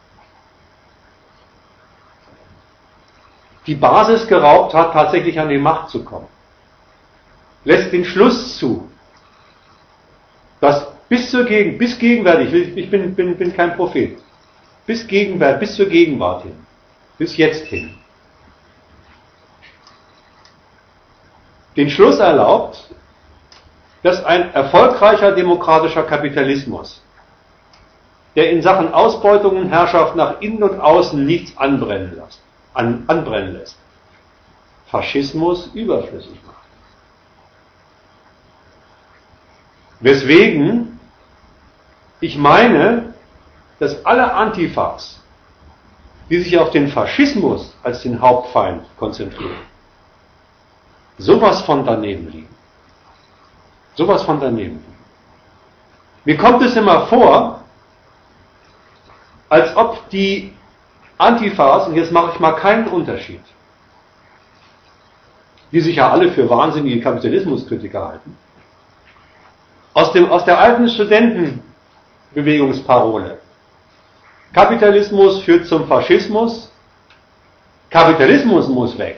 die Basis geraubt hat, tatsächlich an die Macht zu kommen, lässt den Schluss zu, dass bis zur Gegend, bis gegenwärtig, ich bin, bin, bin kein Prophet, bis Gegenwart, bis zur Gegenwart hin, bis jetzt hin, den Schluss erlaubt, dass ein erfolgreicher demokratischer Kapitalismus, der in Sachen Ausbeutung und Herrschaft nach innen und außen nichts anbrennen lässt, an, anbrennen lässt, Faschismus überflüssig macht. Weswegen ich meine, dass alle Antifas, die sich auf den Faschismus als den Hauptfeind konzentrieren, sowas von daneben liegen. Sowas von daneben. Mir kommt es immer vor, als ob die Antifas, und jetzt mache ich mal keinen Unterschied, die sich ja alle für wahnsinnige Kapitalismuskritiker halten, aus, dem, aus der alten Studentenbewegungsparole, Kapitalismus führt zum Faschismus, Kapitalismus muss weg.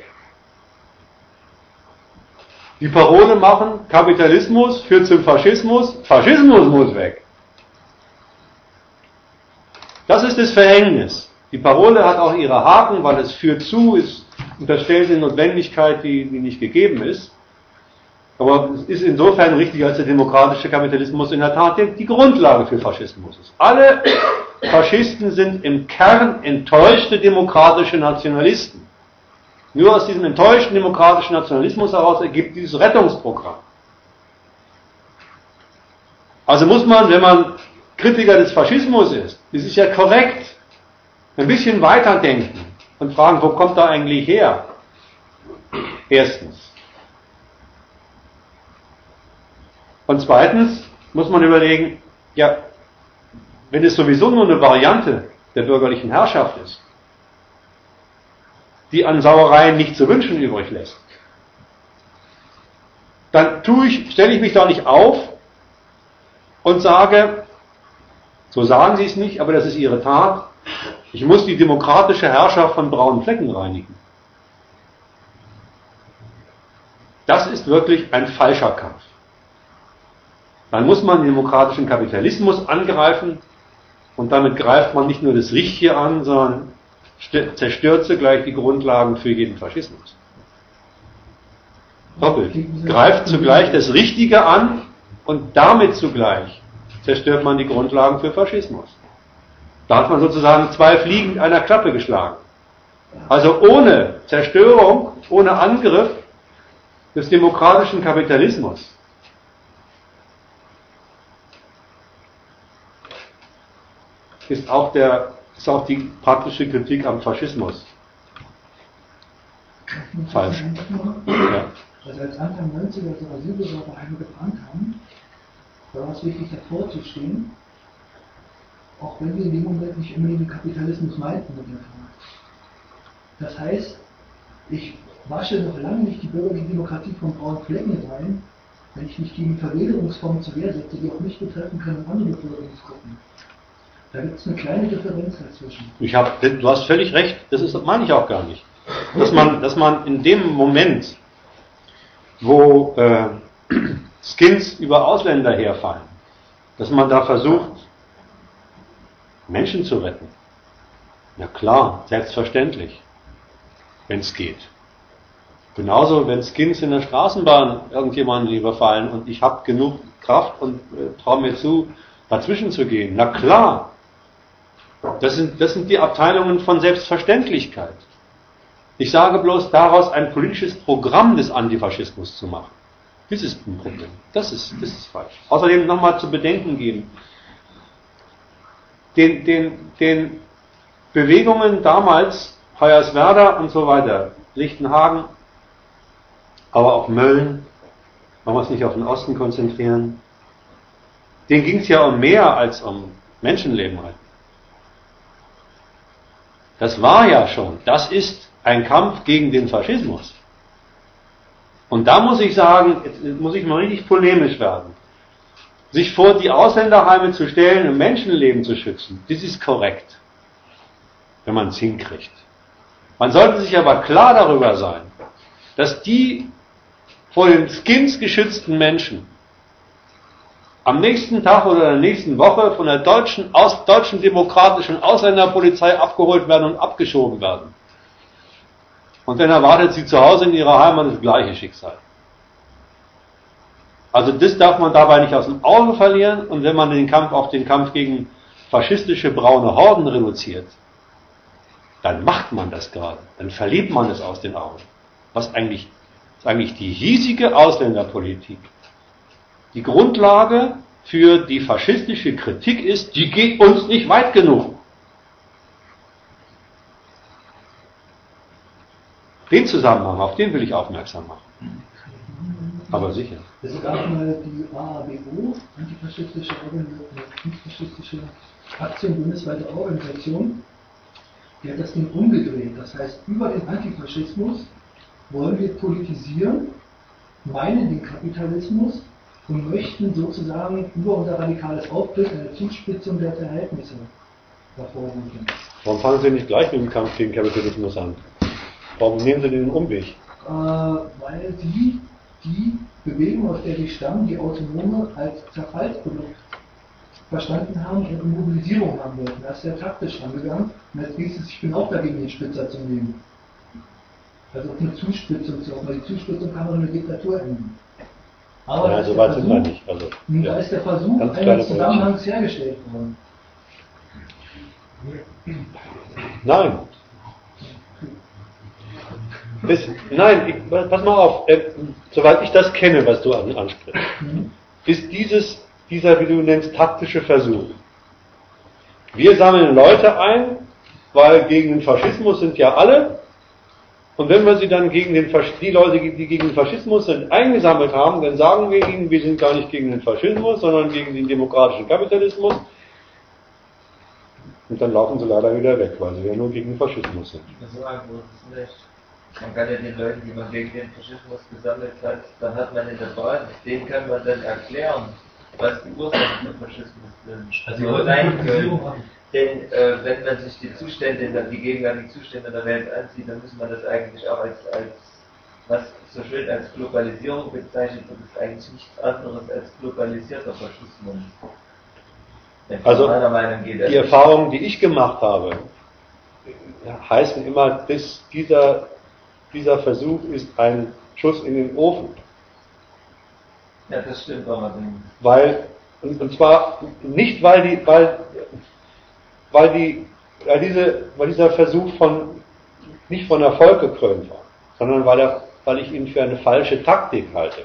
Die Parole machen, Kapitalismus führt zum Faschismus, Faschismus muss weg. Das ist das Verhängnis. Die Parole hat auch ihre Haken, weil es führt zu, es unterstellt eine Notwendigkeit, die, die nicht gegeben ist. Aber es ist insofern richtig, als der demokratische Kapitalismus in der Tat die Grundlage für Faschismus ist. Alle Faschisten sind im Kern enttäuschte demokratische Nationalisten. Nur aus diesem enttäuschten demokratischen Nationalismus heraus ergibt dieses Rettungsprogramm. Also muss man, wenn man Kritiker des Faschismus ist, das ist ja korrekt, ein bisschen weiterdenken und fragen, wo kommt er eigentlich her? Erstens. Und zweitens muss man überlegen, ja, wenn es sowieso nur eine Variante der bürgerlichen Herrschaft ist, die an Sauereien nicht zu wünschen übrig lässt, dann tue ich, stelle ich mich da nicht auf und sage, so sagen Sie es nicht, aber das ist Ihre Tat, ich muss die demokratische Herrschaft von braunen Flecken reinigen. Das ist wirklich ein falscher Kampf. Dann muss man den demokratischen Kapitalismus angreifen und damit greift man nicht nur das Richtige an, sondern zerstört zugleich die Grundlagen für jeden Faschismus. Doppelt. Greift zugleich das Richtige an und damit zugleich zerstört man die Grundlagen für Faschismus. Da hat man sozusagen zwei Fliegen mit einer Klappe geschlagen. Also ohne Zerstörung, ohne Angriff des demokratischen Kapitalismus ist auch, der, ist auch die praktische Kritik am Faschismus falsch. Ja. Also als Anfang neunziger so Asylbewerber eingebrannt haben, da war es wichtig davor zu stehen, auch wenn wir in dem Moment nicht unbedingt den Kapitalismus meinten mit der Frage. Das heißt, ich wasche noch lange nicht die bürgerliche Demokratie von braunen Flecken rein, wenn ich mich gegen Verwährungsformen zur Wehr setze, die auch mich betreffen können und andere Bevölkerungsgruppen. Da gibt es eine kleine Differenz dazwischen. Ich hab, du hast völlig recht, das ist, meine ich auch gar nicht. Dass man, dass man in dem Moment, wo äh, Skins über Ausländer herfallen, dass man da versucht, Menschen zu retten. Na klar, selbstverständlich, wenn es geht. Genauso, wenn Skins in der Straßenbahn irgendjemanden überfallen und ich habe genug Kraft und äh, traue mir zu, dazwischen zu gehen. Na klar, das sind, das sind die Abteilungen von Selbstverständlichkeit. Ich sage bloß, daraus ein politisches Programm des Antifaschismus zu machen. Das ist ein Problem. Das ist, das ist falsch. Außerdem nochmal zu bedenken geben, den, den, den Bewegungen damals, Hoyerswerda und so weiter, Lichtenhagen, aber auch Mölln, wollen wir uns nicht auf den Osten konzentrieren, denen ging es ja um mehr als um Menschenleben. Das war ja schon, das ist ein Kampf gegen den Faschismus. Und da muss ich sagen, jetzt muss ich mal richtig polemisch werden. Sich vor die Ausländerheime zu stellen und Menschenleben zu schützen, das ist korrekt, wenn man es hinkriegt. Man sollte sich aber klar darüber sein, dass die vor den Skins geschützten Menschen am nächsten Tag oder in der nächsten Woche von der deutschen, aus, deutschen demokratischen Ausländerpolizei abgeholt werden und abgeschoben werden. Und dann erwartet sie zu Hause in ihrer Heimat das gleiche Schicksal. Also das darf man dabei nicht aus dem Auge verlieren, und wenn man den Kampf auf den Kampf gegen faschistische braune Horden reduziert, dann macht man das gerade, dann verliert man es aus den Augen. Was eigentlich, was eigentlich die hiesige Ausländerpolitik, die Grundlage für die faschistische Kritik ist, die geht uns nicht weit genug. Den Zusammenhang, auf den will ich aufmerksam machen. Aber sicher. Es gab mal die A A B O, antifaschistische, antifaschistische Aktion, bundesweite Organisation, die hat das Ding umgedreht. Das heißt, über den Antifaschismus wollen wir politisieren, meinen den Kapitalismus und möchten sozusagen über unser radikales Auftreten eine Zuspitzung der Verhältnisse hervorrufen. Warum fangen Sie nicht gleich mit dem Kampf gegen Kapitalismus an? Warum nehmen Sie den Umweg? Äh, weil Sie die Bewegung, aus der Sie stammen, die Autonome, als Zerfallsprodukt verstanden haben und eine Mobilisierung haben wollten. Da ist sehr taktisch angegangen. Und jetzt hieß es, ich bin auch dagegen, den Spitzer zu nehmen. Also eine Zuspitzung zu machen, weil die Zuspitzung kann auch eine Diktatur enden. Aber ja, so weit sind wir nicht. Also, da ja, ist der Versuch eines Zusammenhangs hergestellt worden. Nein. Das, nein, ich, pass mal auf, äh, soweit ich das kenne, was du an, ansprichst, mhm. ist dieses, dieser, wie du nennst, taktische Versuch. Wir sammeln Leute ein, weil gegen den Faschismus sind ja alle, und wenn wir sie dann gegen den Fasch- die Leute, die gegen den Faschismus sind, eingesammelt haben, dann sagen wir ihnen, wir sind gar nicht gegen den Faschismus, sondern gegen den demokratischen Kapitalismus, und dann laufen sie leider wieder weg, weil sie ja nur gegen den Faschismus sind. So einfach ist es nicht. Man kann ja den Leuten, die man gegen den Faschismus gesammelt hat, dann hat man in der Basis, denen kann man dann erklären, was die Ursachen für Faschismus sind. Also sein können. Denn äh, wenn man sich die Zustände, die gegenwärtigen Zustände der Welt ansieht, dann muss man das eigentlich auch als, als was so schön als Globalisierung bezeichnet, und ist eigentlich nichts anderes als globalisierter Faschismus. Also die Erfahrungen, die ich gemacht habe, heißen immer, dass dieser, dieser Versuch ist ein Schuss in den Ofen. Ja, das stimmt allerdings. Weil, und, und zwar nicht, weil die, weil, weil die, weil diese, weil dieser Versuch von, nicht von Erfolg gekrönt war, sondern weil er, weil ich ihn für eine falsche Taktik halte.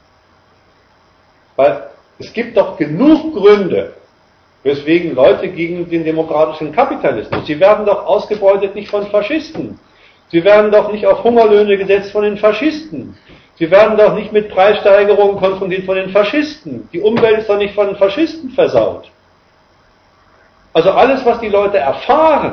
Weil es gibt doch genug Gründe, weswegen Leute gegen den demokratischen Kapitalismus, sie werden doch ausgebeutet nicht von Faschisten. Sie werden doch nicht auf Hungerlöhne gesetzt von den Faschisten. Sie werden doch nicht mit Preissteigerungen konfrontiert von den Faschisten. Die Umwelt ist doch nicht von den Faschisten versaut. Also alles, was die Leute erfahren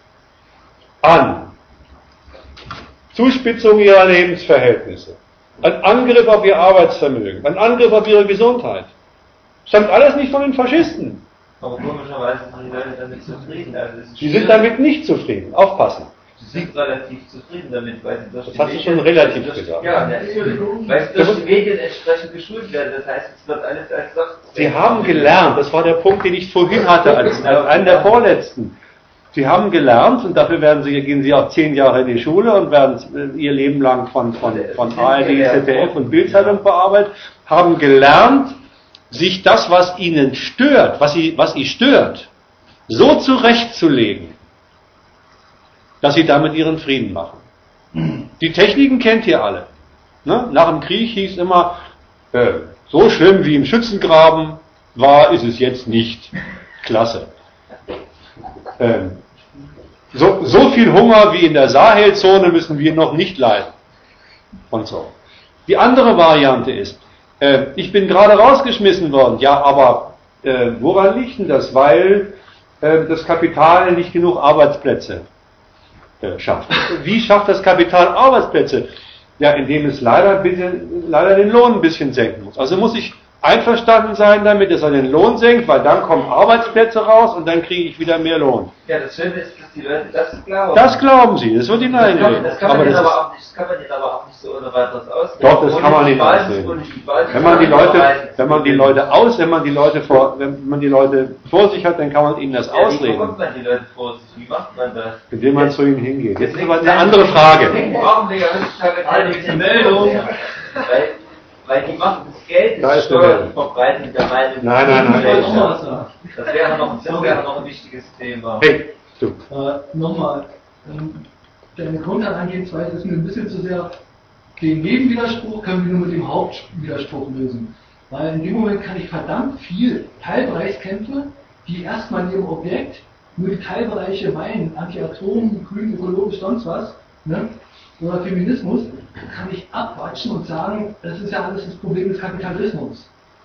an Zuspitzung ihrer Lebensverhältnisse, an Angriff auf ihr Arbeitsvermögen, an Angriff auf ihre Gesundheit, stammt alles nicht von den Faschisten. Aber komischerweise sind die Leute damit zufrieden. Also sie sind damit nicht zufrieden. Aufpassen. Sie sind relativ zufrieden damit, weil sie durch das die hast Medien... du schon relativ durch, gesagt. Ja, natürlich. Weil sie durch die Medien entsprechend geschult werden. Das heißt, es wird alles als Sache... Sie haben gelernt, das war der Punkt, den ich vorhin hatte, als, als einen der vorletzten. Sie haben gelernt, und dafür werden sie, gehen sie auch zehn Jahre in die Schule und werden ihr Leben lang von, von, von A R D, Z D F und Bild-Zeitung bearbeitet, haben gelernt, sich das, was ihnen stört, was sie, was sie stört, so zurechtzulegen, dass sie damit ihren Frieden machen. Die Techniken kennt ihr alle. Ne? Nach dem Krieg hieß immer, äh, so schlimm wie im Schützengraben war, ist es jetzt nicht. Klasse. Ähm, so, so viel Hunger wie in der Sahelzone müssen wir noch nicht leiden. Und so. Die andere Variante ist, äh, ich bin gerade rausgeschmissen worden. Ja, aber äh, woran liegt denn das? Weil äh, das Kapital nicht genug Arbeitsplätze äh, schafft. Wie schafft das Kapital Arbeitsplätze? Ja, indem es leider, bitte, leider den Lohn ein bisschen senken muss. Also muss ich einverstanden sein damit, dass er den Lohn senkt, weil dann kommen Arbeitsplätze raus und dann kriege ich wieder mehr Lohn. Ja, das Schöne ist, dass die Leute das glauben. Das glauben sie, das wird ihnen einreden. Das kann man denen aber auch nicht, das kann man denen aber auch nicht so ohne weiteres ausreden. Doch, das kann man ihnen ausreden. Wenn man die Leute, wenn man die Leute aus, wenn man die Leute vor, wenn man die Leute vor sich hat, dann kann man ihnen das ja, ausreden. Wie bekommt man die Leute vor sich? Wie macht man das? Indem man zu ihnen hingeht. Jetzt ist aber eine andere Frage. Brauchen wir ja heutzutage keine Meldung. Weil, weil die machen das Geld, Da das ist eine Steuern, Meldung. die verbreiten der Meinung. Nein, nein, nein. Das wäre noch, das wäre noch ein wichtiges Thema. Hey, du. Äh, Nochmal, ähm, deine Grundherangehensweise ist mir ein bisschen zu sehr, den Nebenwiderspruch können wir nur mit dem Hauptwiderspruch lösen. Weil in dem Moment kann ich verdammt viel Teilbereichskämpfe, die erstmal in ihrem Objekt nur die Teilbereiche meinen, Anti-Atom, Grün, ökologisch, sonst was, ne? Oder Feminismus, kann ich abwatschen und sagen, das ist ja alles das Problem des Kapitalismus.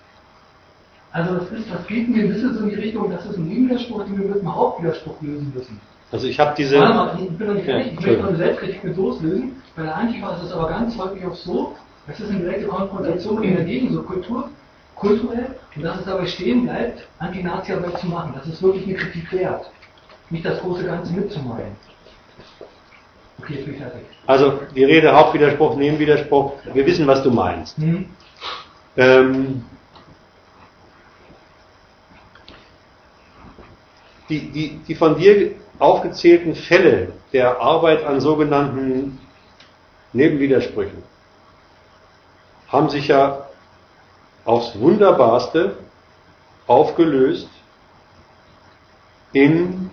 Also das ist, das geht mir ein bisschen so in die Richtung, das ist ein Nebenwiderspruch, den wir mit einem Hauptwiderspruch lösen müssen. Also ich habe diese... Warte mal, ich bin noch nicht fertig, Ja, ich möchte meine Selbstkritik mit loslösen. Bei der Antifa ist es aber ganz häufig auch so, es ist eine direkte Konfrontation in der Gegenkultur, kulturell, und dass es dabei stehen bleibt, Anti-Nazi-Arbeit zu machen. Das ist wirklich eine Kritik wert. Nicht das große Ganze mitzumeinen. Okay, jetzt bin ich fertig. Also die Rede Hauptwiderspruch, Nebenwiderspruch, wir wissen, was du meinst. Hm? Ähm, die, die, die von dir aufgezählten Fälle der Arbeit an sogenannten Nebenwidersprüchen haben sich ja aufs Wunderbarste aufgelöst in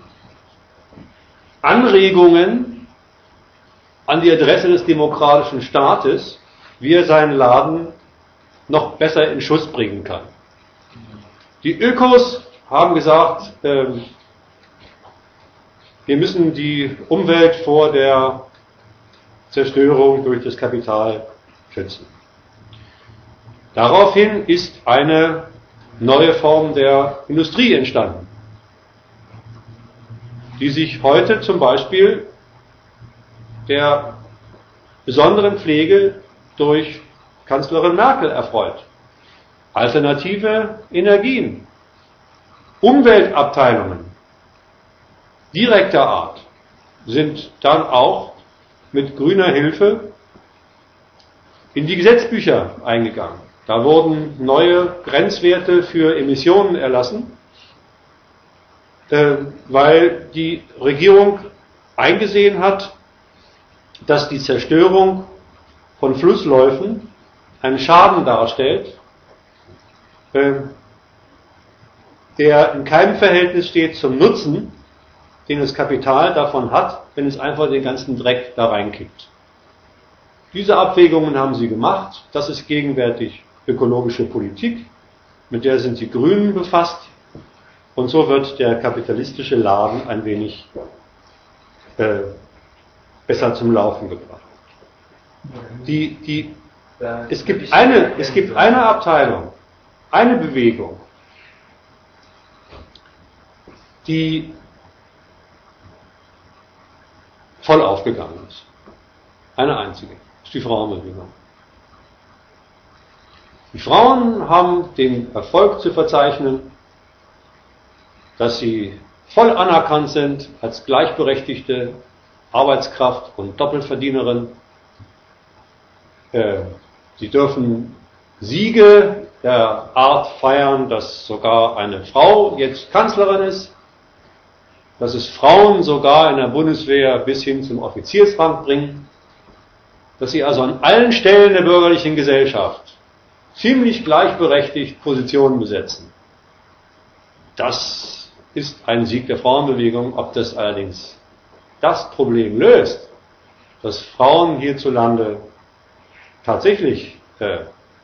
Anregungen an die Adresse des demokratischen Staates, wie er seinen Laden noch besser in Schuss bringen kann. Die Ökos haben gesagt, äh, wir müssen die Umwelt vor der Zerstörung durch das Kapital schützen. Daraufhin ist eine neue Form der Industrie entstanden, die sich heute zum Beispiel der besonderen Pflege durch Kanzlerin Merkel erfreut. Alternative Energien, Umweltabteilungen direkter Art sind dann auch mit grüner Hilfe in die Gesetzbücher eingegangen. Da wurden neue Grenzwerte für Emissionen erlassen, äh, weil die Regierung eingesehen hat, dass die Zerstörung von Flussläufen einen Schaden darstellt, äh, der in keinem Verhältnis steht zum Nutzen, den das Kapital davon hat, wenn es einfach den ganzen Dreck da reinkippt. Diese Abwägungen haben sie gemacht. Das ist gegenwärtig ökologische Politik, mit der sind die Grünen befasst. Und so wird der kapitalistische Laden ein wenig äh, besser zum Laufen gebracht. Die, die, es gibt eine, es gibt eine Abteilung, eine Bewegung, die voll aufgegangen ist. Eine einzige. Das ist die Frauenbewegung. Die Frauen haben den Erfolg zu verzeichnen, dass sie voll anerkannt sind als gleichberechtigte Arbeitskraft und Doppelverdienerin. Sie dürfen Siege der Art feiern, dass sogar eine Frau jetzt Kanzlerin ist. dass es Frauen sogar in der Bundeswehr bis hin zum Offiziersrang bringen, dass sie also an allen Stellen der bürgerlichen Gesellschaft ziemlich gleichberechtigt Positionen besetzen. Das ist ein Sieg der Frauenbewegung. Ob das allerdings das Problem löst, dass Frauen hierzulande tatsächlich äh,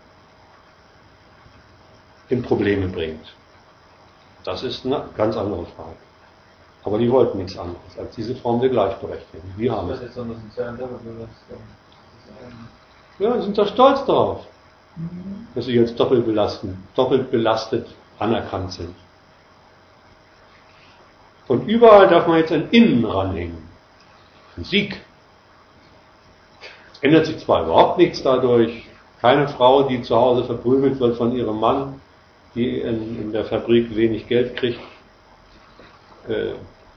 in Probleme bringt, das ist eine ganz andere Frage. Aber die wollten nichts anderes als diese Form der Gleichberechtigung. Wir haben es. Ja, die sind da stolz darauf, dass sie jetzt doppelt belasten, doppelt belastet anerkannt sind. Und überall darf man jetzt ein Innen ranhängen. Ein Sieg. Es ändert sich zwar überhaupt nichts dadurch. Keine Frau, die zu Hause verprügelt wird von ihrem Mann, die in, in der Fabrik wenig Geld kriegt, äh,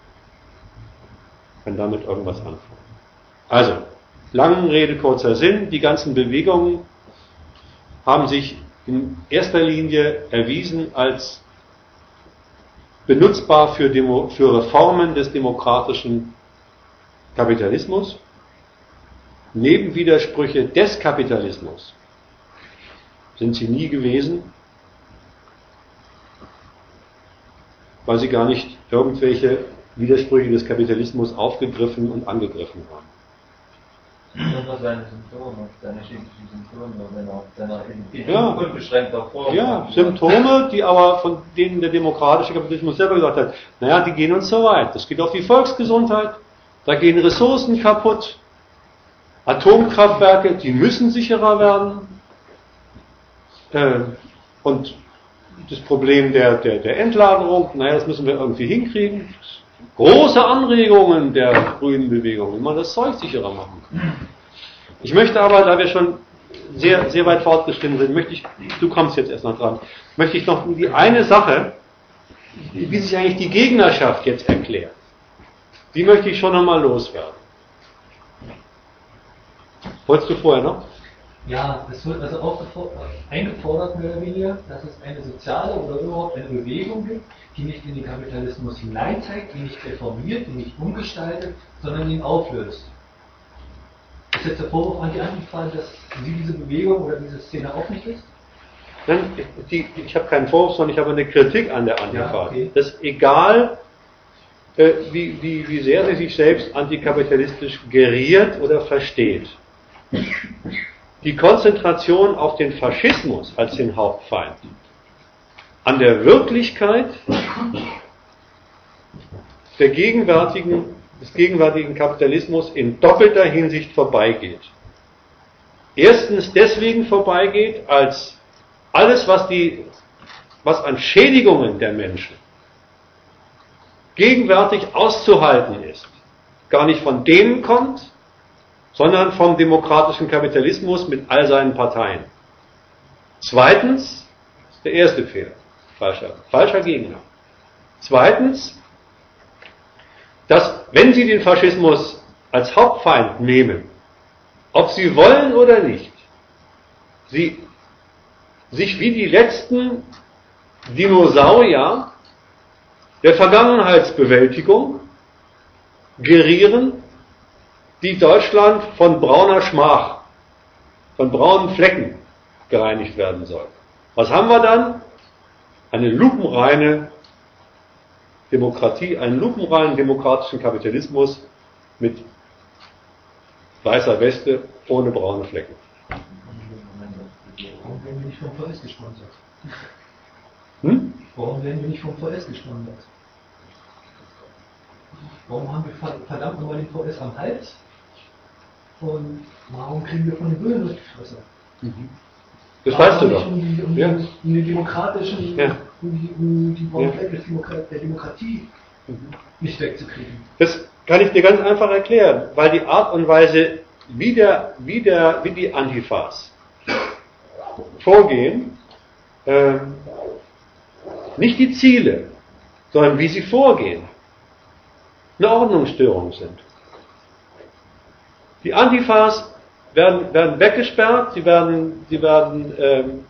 kann damit irgendwas anfangen. Also, langen Rede, kurzer Sinn, die ganzen Bewegungen haben sich in erster Linie erwiesen als benutzbar für, Demo, für Reformen des demokratischen Kapitalismus, Nebenwidersprüche des Kapitalismus sind sie nie gewesen, weil sie gar nicht irgendwelche Widersprüche des Kapitalismus aufgegriffen und angegriffen haben. Nur seine Symptome, seine schädlichen Symptome, wenn er, wenn er in, in ja. unbeschränkter Form. Ja, Symptome, die aber von denen der demokratische Kapitalismus selber gesagt hat, naja, die gehen uns so weit. Das geht auf die Volksgesundheit, da gehen Ressourcen kaputt, Atomkraftwerke, die müssen sicherer werden. Äh, und das Problem der, der, der Entlagerung, naja, das müssen wir irgendwie hinkriegen. Große Anregungen der grünen Bewegung, wie man das Zeug sicherer machen kann. Ich möchte aber, da wir schon sehr, sehr weit fortgeschritten sind, möchte ich, du kommst jetzt erst noch dran, möchte ich noch die eine Sache, wie sich eigentlich die Gegnerschaft jetzt erklärt, die möchte ich schon einmal loswerden. Wolltest du vorher noch? Ja, es wird also auch eingefordert, mehr oder weniger, dass es eine soziale oder überhaupt eine Bewegung gibt, die nicht in den Kapitalismus hineinzeigt, die nicht reformiert, die nicht umgestaltet, sondern ihn auflöst. Ist jetzt der Vorwurf an die Antifa, dass sie diese Bewegung oder diese Szene auch nicht ist? Nein, die, ich habe keinen Vorwurf, sondern ich habe eine Kritik an der Antifa. Ja, okay. Das ist egal, äh, wie, wie, wie sehr sie sich selbst antikapitalistisch geriert oder versteht. Die Konzentration auf den Faschismus als den Hauptfeind an der Wirklichkeit der gegenwärtigen, des gegenwärtigen Kapitalismus in doppelter Hinsicht vorbeigeht. Erstens deswegen vorbeigeht, als alles, was, die, was an Schädigungen der Menschen gegenwärtig auszuhalten ist, gar nicht von denen kommt, sondern vom demokratischen Kapitalismus mit all seinen Parteien. Zweitens, das ist der erste Fehler, falscher, falscher Gegner. Zweitens, dass, wenn Sie den Faschismus als Hauptfeind nehmen, ob Sie wollen oder nicht, Sie sich wie die letzten Dinosaurier der Vergangenheitsbewältigung gerieren, die Deutschland von brauner Schmach, von braunen Flecken gereinigt werden soll. Was haben wir dann? Eine lupenreine Demokratie, einen lupenreinen demokratischen Kapitalismus mit weißer Weste ohne braune Flecken. Warum werden wir nicht vom V S gesponsert? Hm? Warum werden wir nicht vom V S gesponsert? Warum haben wir verdammt nochmal den V S am Hals? Und warum kriegen wir von den Bösen durch die Fresse? Mhm. Das weißt du doch. Um die, um, ja. die, um die demokratischen, ja. um die, um die braunen ja. Flecken der Demokratie mhm. nicht wegzukriegen. Das kann ich dir ganz einfach erklären, weil die Art und Weise, wie, der, wie, der, wie die Antifas vorgehen, äh, nicht die Ziele, sondern wie sie vorgehen, eine Ordnungsstörung sind. Die Antifas werden, werden weggesperrt, sie werden, sie werden ähm,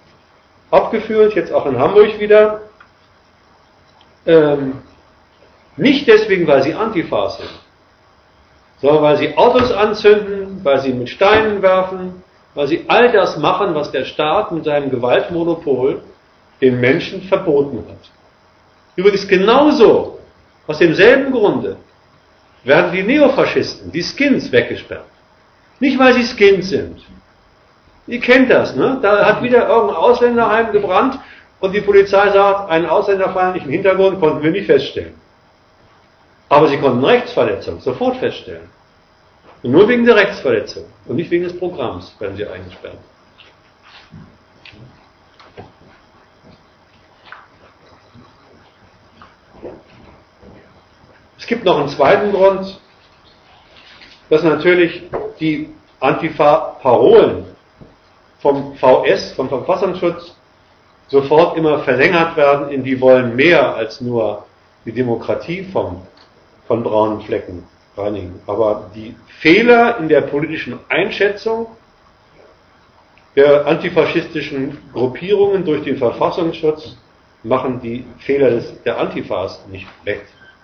abgeführt, jetzt auch in Hamburg wieder. Ähm, Nicht deswegen, weil sie Antifa sind, sondern weil sie Autos anzünden, weil sie mit Steinen werfen, weil sie all das machen, was der Staat mit seinem Gewaltmonopol den Menschen verboten hat. Übrigens genauso, aus demselben Grunde, werden die Neofaschisten, die Skins, weggesperrt. Nicht, weil sie Skins sind. Ihr kennt das, ne? Da hat wieder irgendein Ausländerheim gebrannt und die Polizei sagt, einen ausländerfeindlichen Hintergrund konnten wir nicht feststellen. Aber sie konnten Rechtsverletzung sofort feststellen. Und nur wegen der Rechtsverletzung und nicht wegen des Programms werden sie eingesperrt. Es gibt noch einen zweiten Grund, dass natürlich die Antifa-Parolen vom V S, vom Verfassungsschutz, sofort immer verlängert werden in die wollen mehr als nur die Demokratie vom, von braunen Flecken reinigen. Aber die Fehler in der politischen Einschätzung der antifaschistischen Gruppierungen durch den Verfassungsschutz machen die Fehler des, der Antifas nicht weg.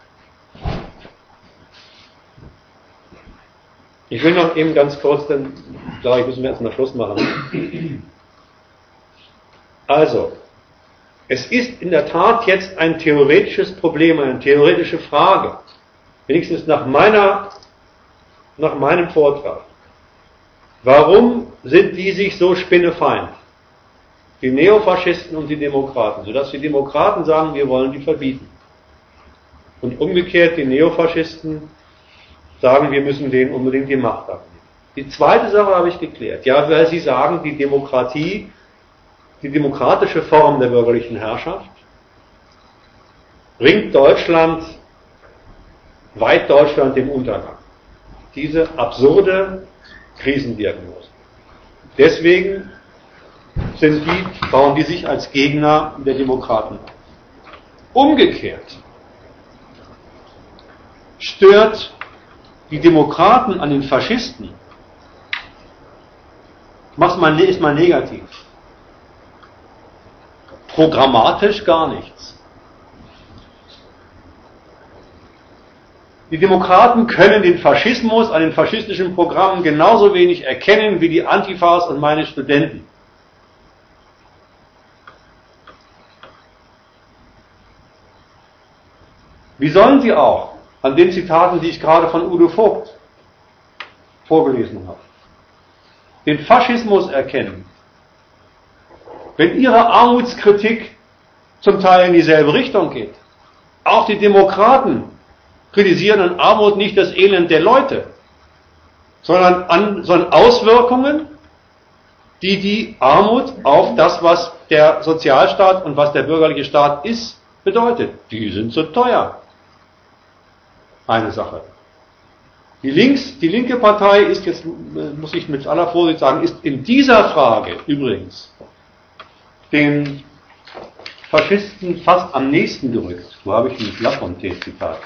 Ich will noch eben ganz kurz, dann glaube ich, müssen wir erstmal Schluss machen. Also, es ist in der Tat jetzt ein theoretisches Problem, eine theoretische Frage, wenigstens nach meiner, nach meinem Vortrag. Warum sind die sich so spinnefeind? Die Neofaschisten und die Demokraten, sodass die Demokraten sagen, wir wollen die verbieten. Und umgekehrt die Neofaschisten sagen, wir müssen denen unbedingt die Macht abnehmen. Die zweite Sache habe ich geklärt. Ja, weil sie sagen, die Demokratie, die demokratische Form der bürgerlichen Herrschaft bringt Deutschland, weit Deutschland dem Untergang. Diese absurde Krisendiagnose. Deswegen sind die, bauen die sich als Gegner der Demokraten auf. Umgekehrt stört die Demokraten an den Faschisten, mach's mal, ist mal negativ, programmatisch gar nichts. Die Demokraten können den Faschismus an den faschistischen Programmen genauso wenig erkennen wie die Antifas und meine Studenten. Wie sollen sie auch an den Zitaten, die ich gerade von Udo Vogt vorgelesen habe, den Faschismus erkennen, wenn ihre Armutskritik zum Teil in dieselbe Richtung geht? Auch die Demokraten kritisieren an Armut nicht das Elend der Leute, sondern an sondern Auswirkungen, die die Armut auf das, was der Sozialstaat und was der bürgerliche Staat ist, bedeutet. Die sind so teuer. Eine Sache. Die, Links, die linke Partei ist, jetzt muss ich mit aller Vorsicht sagen, ist in dieser Frage übrigens den Faschisten fast am nächsten gerückt. Wo habe ich ein Lafontaine-Zitat?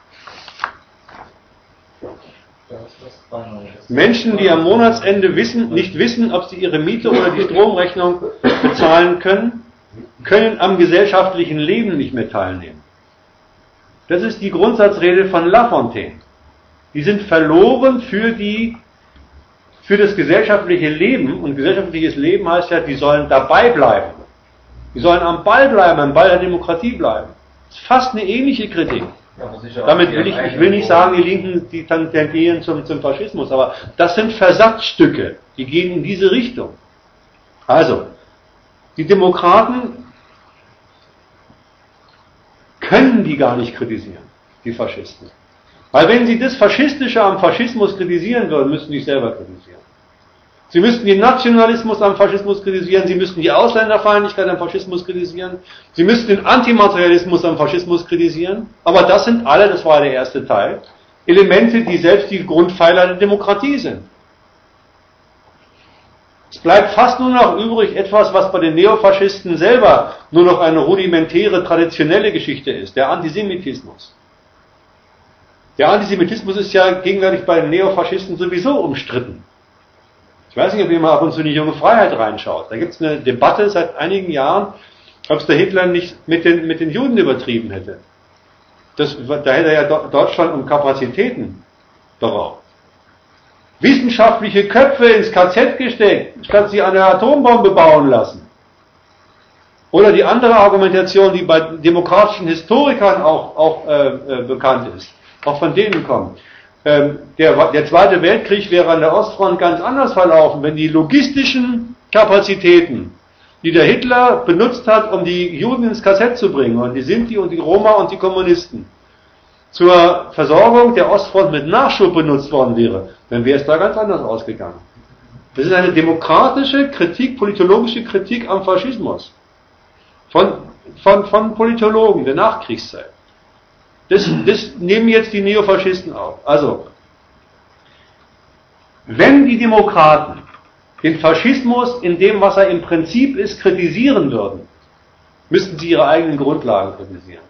Menschen, die am Monatsende wissen, nicht wissen, ob sie ihre Miete oder die Stromrechnung bezahlen können, können am gesellschaftlichen Leben nicht mehr teilnehmen. Das ist die Grundsatzrede von Lafontaine. Die sind verloren für die, für das gesellschaftliche Leben, und gesellschaftliches Leben heißt ja, die sollen dabei bleiben. Die sollen am Ball bleiben, am Ball der Demokratie bleiben. Das ist fast eine ähnliche Kritik. Damit will ich, ich will nicht sagen, die Linken, die tendieren zum, zum Faschismus, aber das sind Versatzstücke, die gehen in diese Richtung. Also, die Demokraten können die gar nicht kritisieren, die Faschisten. Weil wenn sie das Faschistische am Faschismus kritisieren würden, müssten sie sich selber kritisieren. Sie müssten den Nationalismus am Faschismus kritisieren, sie müssten die Ausländerfeindlichkeit am Faschismus kritisieren, sie müssten den Antimaterialismus am Faschismus kritisieren, aber das sind alle, das war der erste Teil, Elemente, die selbst die Grundpfeiler der Demokratie sind. Es bleibt fast nur noch übrig etwas, was bei den Neofaschisten selber nur noch eine rudimentäre, traditionelle Geschichte ist, der Antisemitismus. Der Antisemitismus ist ja gegenwärtig bei den Neofaschisten sowieso umstritten. Ich weiß nicht, ob ihr mal ab und zu in die Junge Freiheit reinschaut. Da gibt es eine Debatte seit einigen Jahren, ob es der Hitler nicht mit den, mit den Juden übertrieben hätte. Das, da hätte ja Deutschland um Kapazitäten darauf. Wissenschaftliche Köpfe ins K Z gesteckt, statt sie eine Atombombe bauen lassen. Oder die andere Argumentation, die bei demokratischen Historikern auch, auch äh, äh, bekannt ist, auch von denen kommt. Ähm, der, der Zweite Weltkrieg wäre an der Ostfront ganz anders verlaufen, wenn die logistischen Kapazitäten, die der Hitler benutzt hat, um die Juden ins K Z zu bringen, und die Sinti und die Roma und die Kommunisten, zur Versorgung der Ostfront mit Nachschub benutzt worden wäre, dann wäre es da ganz anders ausgegangen. Das ist eine demokratische Kritik, politologische Kritik am Faschismus. Von, von, von Politologen der Nachkriegszeit. Das, das nehmen jetzt die Neofaschisten auf. Also, wenn die Demokraten den Faschismus in dem, was er im Prinzip ist, kritisieren würden, müssten sie ihre eigenen Grundlagen kritisieren.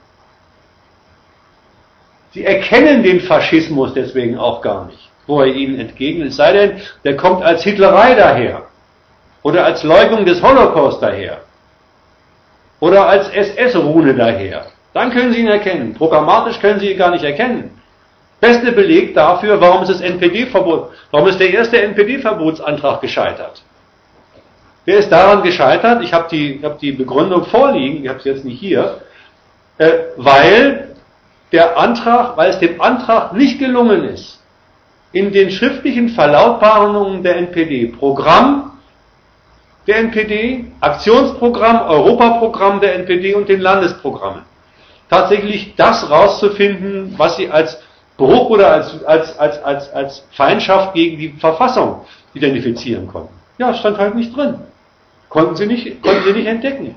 Sie erkennen den Faschismus deswegen auch gar nicht, wo er ihnen entgegnet, es sei denn, der kommt als Hitlerei daher oder als Leugnung des Holocaust daher oder als S S-Rune daher. Dann können Sie ihn erkennen. Programmatisch können Sie ihn gar nicht erkennen. Beste Beleg dafür, warum ist das N P D-Verbot, warum ist der erste N P D-Verbotsantrag gescheitert? Der ist daran gescheitert, ich habe die, ich hab die Begründung vorliegen, ich habe es jetzt nicht hier, äh, weil der Antrag, weil es dem Antrag nicht gelungen ist, in den schriftlichen Verlautbarungen der N P D, Programm der N P D, Aktionsprogramm, Europaprogramm der N P D und den Landesprogrammen, tatsächlich das rauszufinden, was sie als Bruch oder als, als, als, als, als Feindschaft gegen die Verfassung identifizieren konnten. Ja, stand halt nicht drin. Konnten sie nicht, konnten sie nicht entdecken.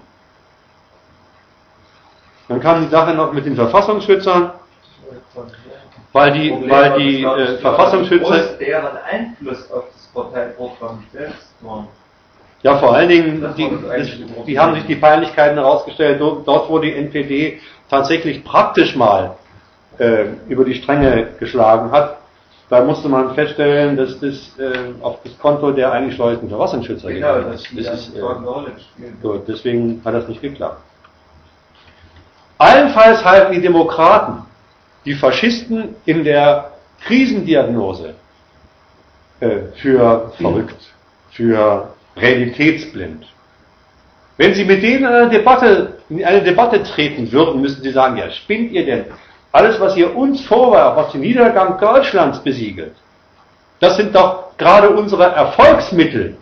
Dann kam die Sache noch mit den Verfassungsschützern, weil die, weil die äh, Verfassungsschützer... deren Einfluss auf das Parteiprogramm selbst waren. Ja, vor allen Dingen, die, das, die haben sich die Peinlichkeiten herausgestellt, dort wo die N P D tatsächlich praktisch mal äh, über die Stränge geschlagen hat, da musste man feststellen, dass das äh, auf das Konto der eingeschleusten Verfassungsschützer genau, gegangen ist. Das ist äh, gut, deswegen hat das nicht geklappt. Allenfalls halten die Demokraten die Faschisten in der Krisendiagnose äh, für verrückt, für realitätsblind. Wenn Sie mit denen in eine Debatte, in eine Debatte treten würden, müssen Sie sagen, ja, spinnt ihr denn? Alles, was ihr uns vorwerft, was den Niedergang Deutschlands besiegelt, das sind doch gerade unsere Erfolgsmittel.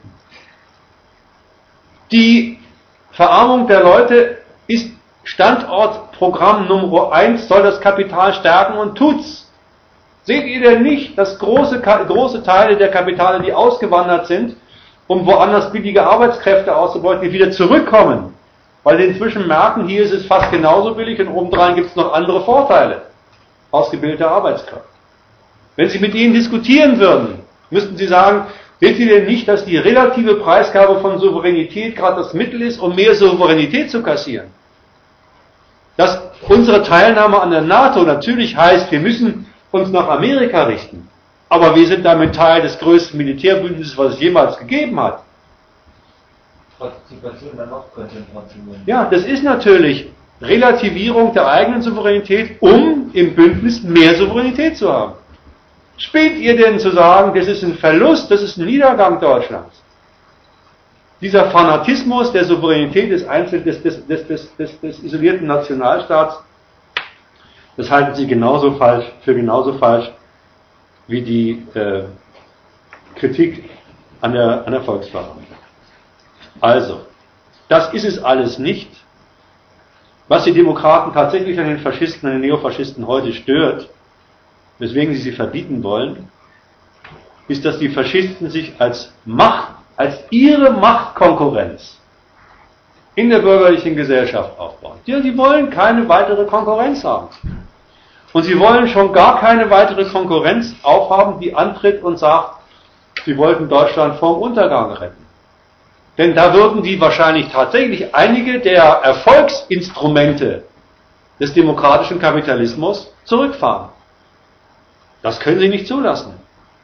Die Verarmung der Leute ist Standortprogramm Nummer eins, soll das Kapital stärken und tut's. Seht ihr denn nicht, dass große, große Teile der Kapitale, die ausgewandert sind, um woanders billige Arbeitskräfte auszubeuten, die wieder zurückkommen? Weil sie inzwischen merken, hier ist es fast genauso billig und obendrein gibt es noch andere Vorteile. Ausgebildete Arbeitskraft. Wenn Sie mit ihnen diskutieren würden, müssten Sie sagen, seht ihr denn nicht, dass die relative Preisgabe von Souveränität gerade das Mittel ist, um mehr Souveränität zu kassieren? Dass unsere Teilnahme an der NATO natürlich heißt, wir müssen uns nach Amerika richten. Aber wir sind damit Teil des größten Militärbündnisses, was es jemals gegeben hat. Partizipation dann auch Konzentration. Ja, das ist natürlich Relativierung der eigenen Souveränität, um im Bündnis mehr Souveränität zu haben. Spinnt ihr denn zu sagen, das ist ein Verlust, das ist ein Niedergang Deutschlands? Dieser Fanatismus der Souveränität des, Einzel des, des, des, des, des, des isolierten Nationalstaats, das halten sie genauso falsch, für genauso falsch wie die äh, Kritik an der, an der Volksversammlung. Also, das ist es alles nicht. Was die Demokraten tatsächlich an den Faschisten, an den Neofaschisten heute stört, weswegen sie sie verbieten wollen, ist, dass die Faschisten sich als Macht, als ihre Machtkonkurrenz in der bürgerlichen Gesellschaft aufbauen. Ja, sie wollen keine weitere Konkurrenz haben. Und sie wollen schon gar keine weitere Konkurrenz aufhaben, die antritt und sagt, sie wollten Deutschland vorm Untergang retten. Denn da würden die wahrscheinlich tatsächlich einige der Erfolgsinstrumente des demokratischen Kapitalismus zurückfahren. Das können sie nicht zulassen.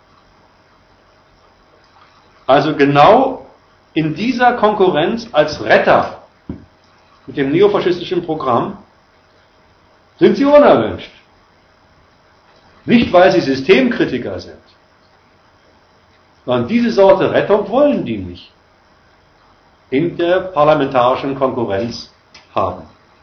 Also genau in dieser Konkurrenz als Retter mit dem neofaschistischen Programm sind sie unerwünscht. Nicht, weil sie Systemkritiker sind, sondern diese Sorte Rettung wollen die nicht in der parlamentarischen Konkurrenz haben.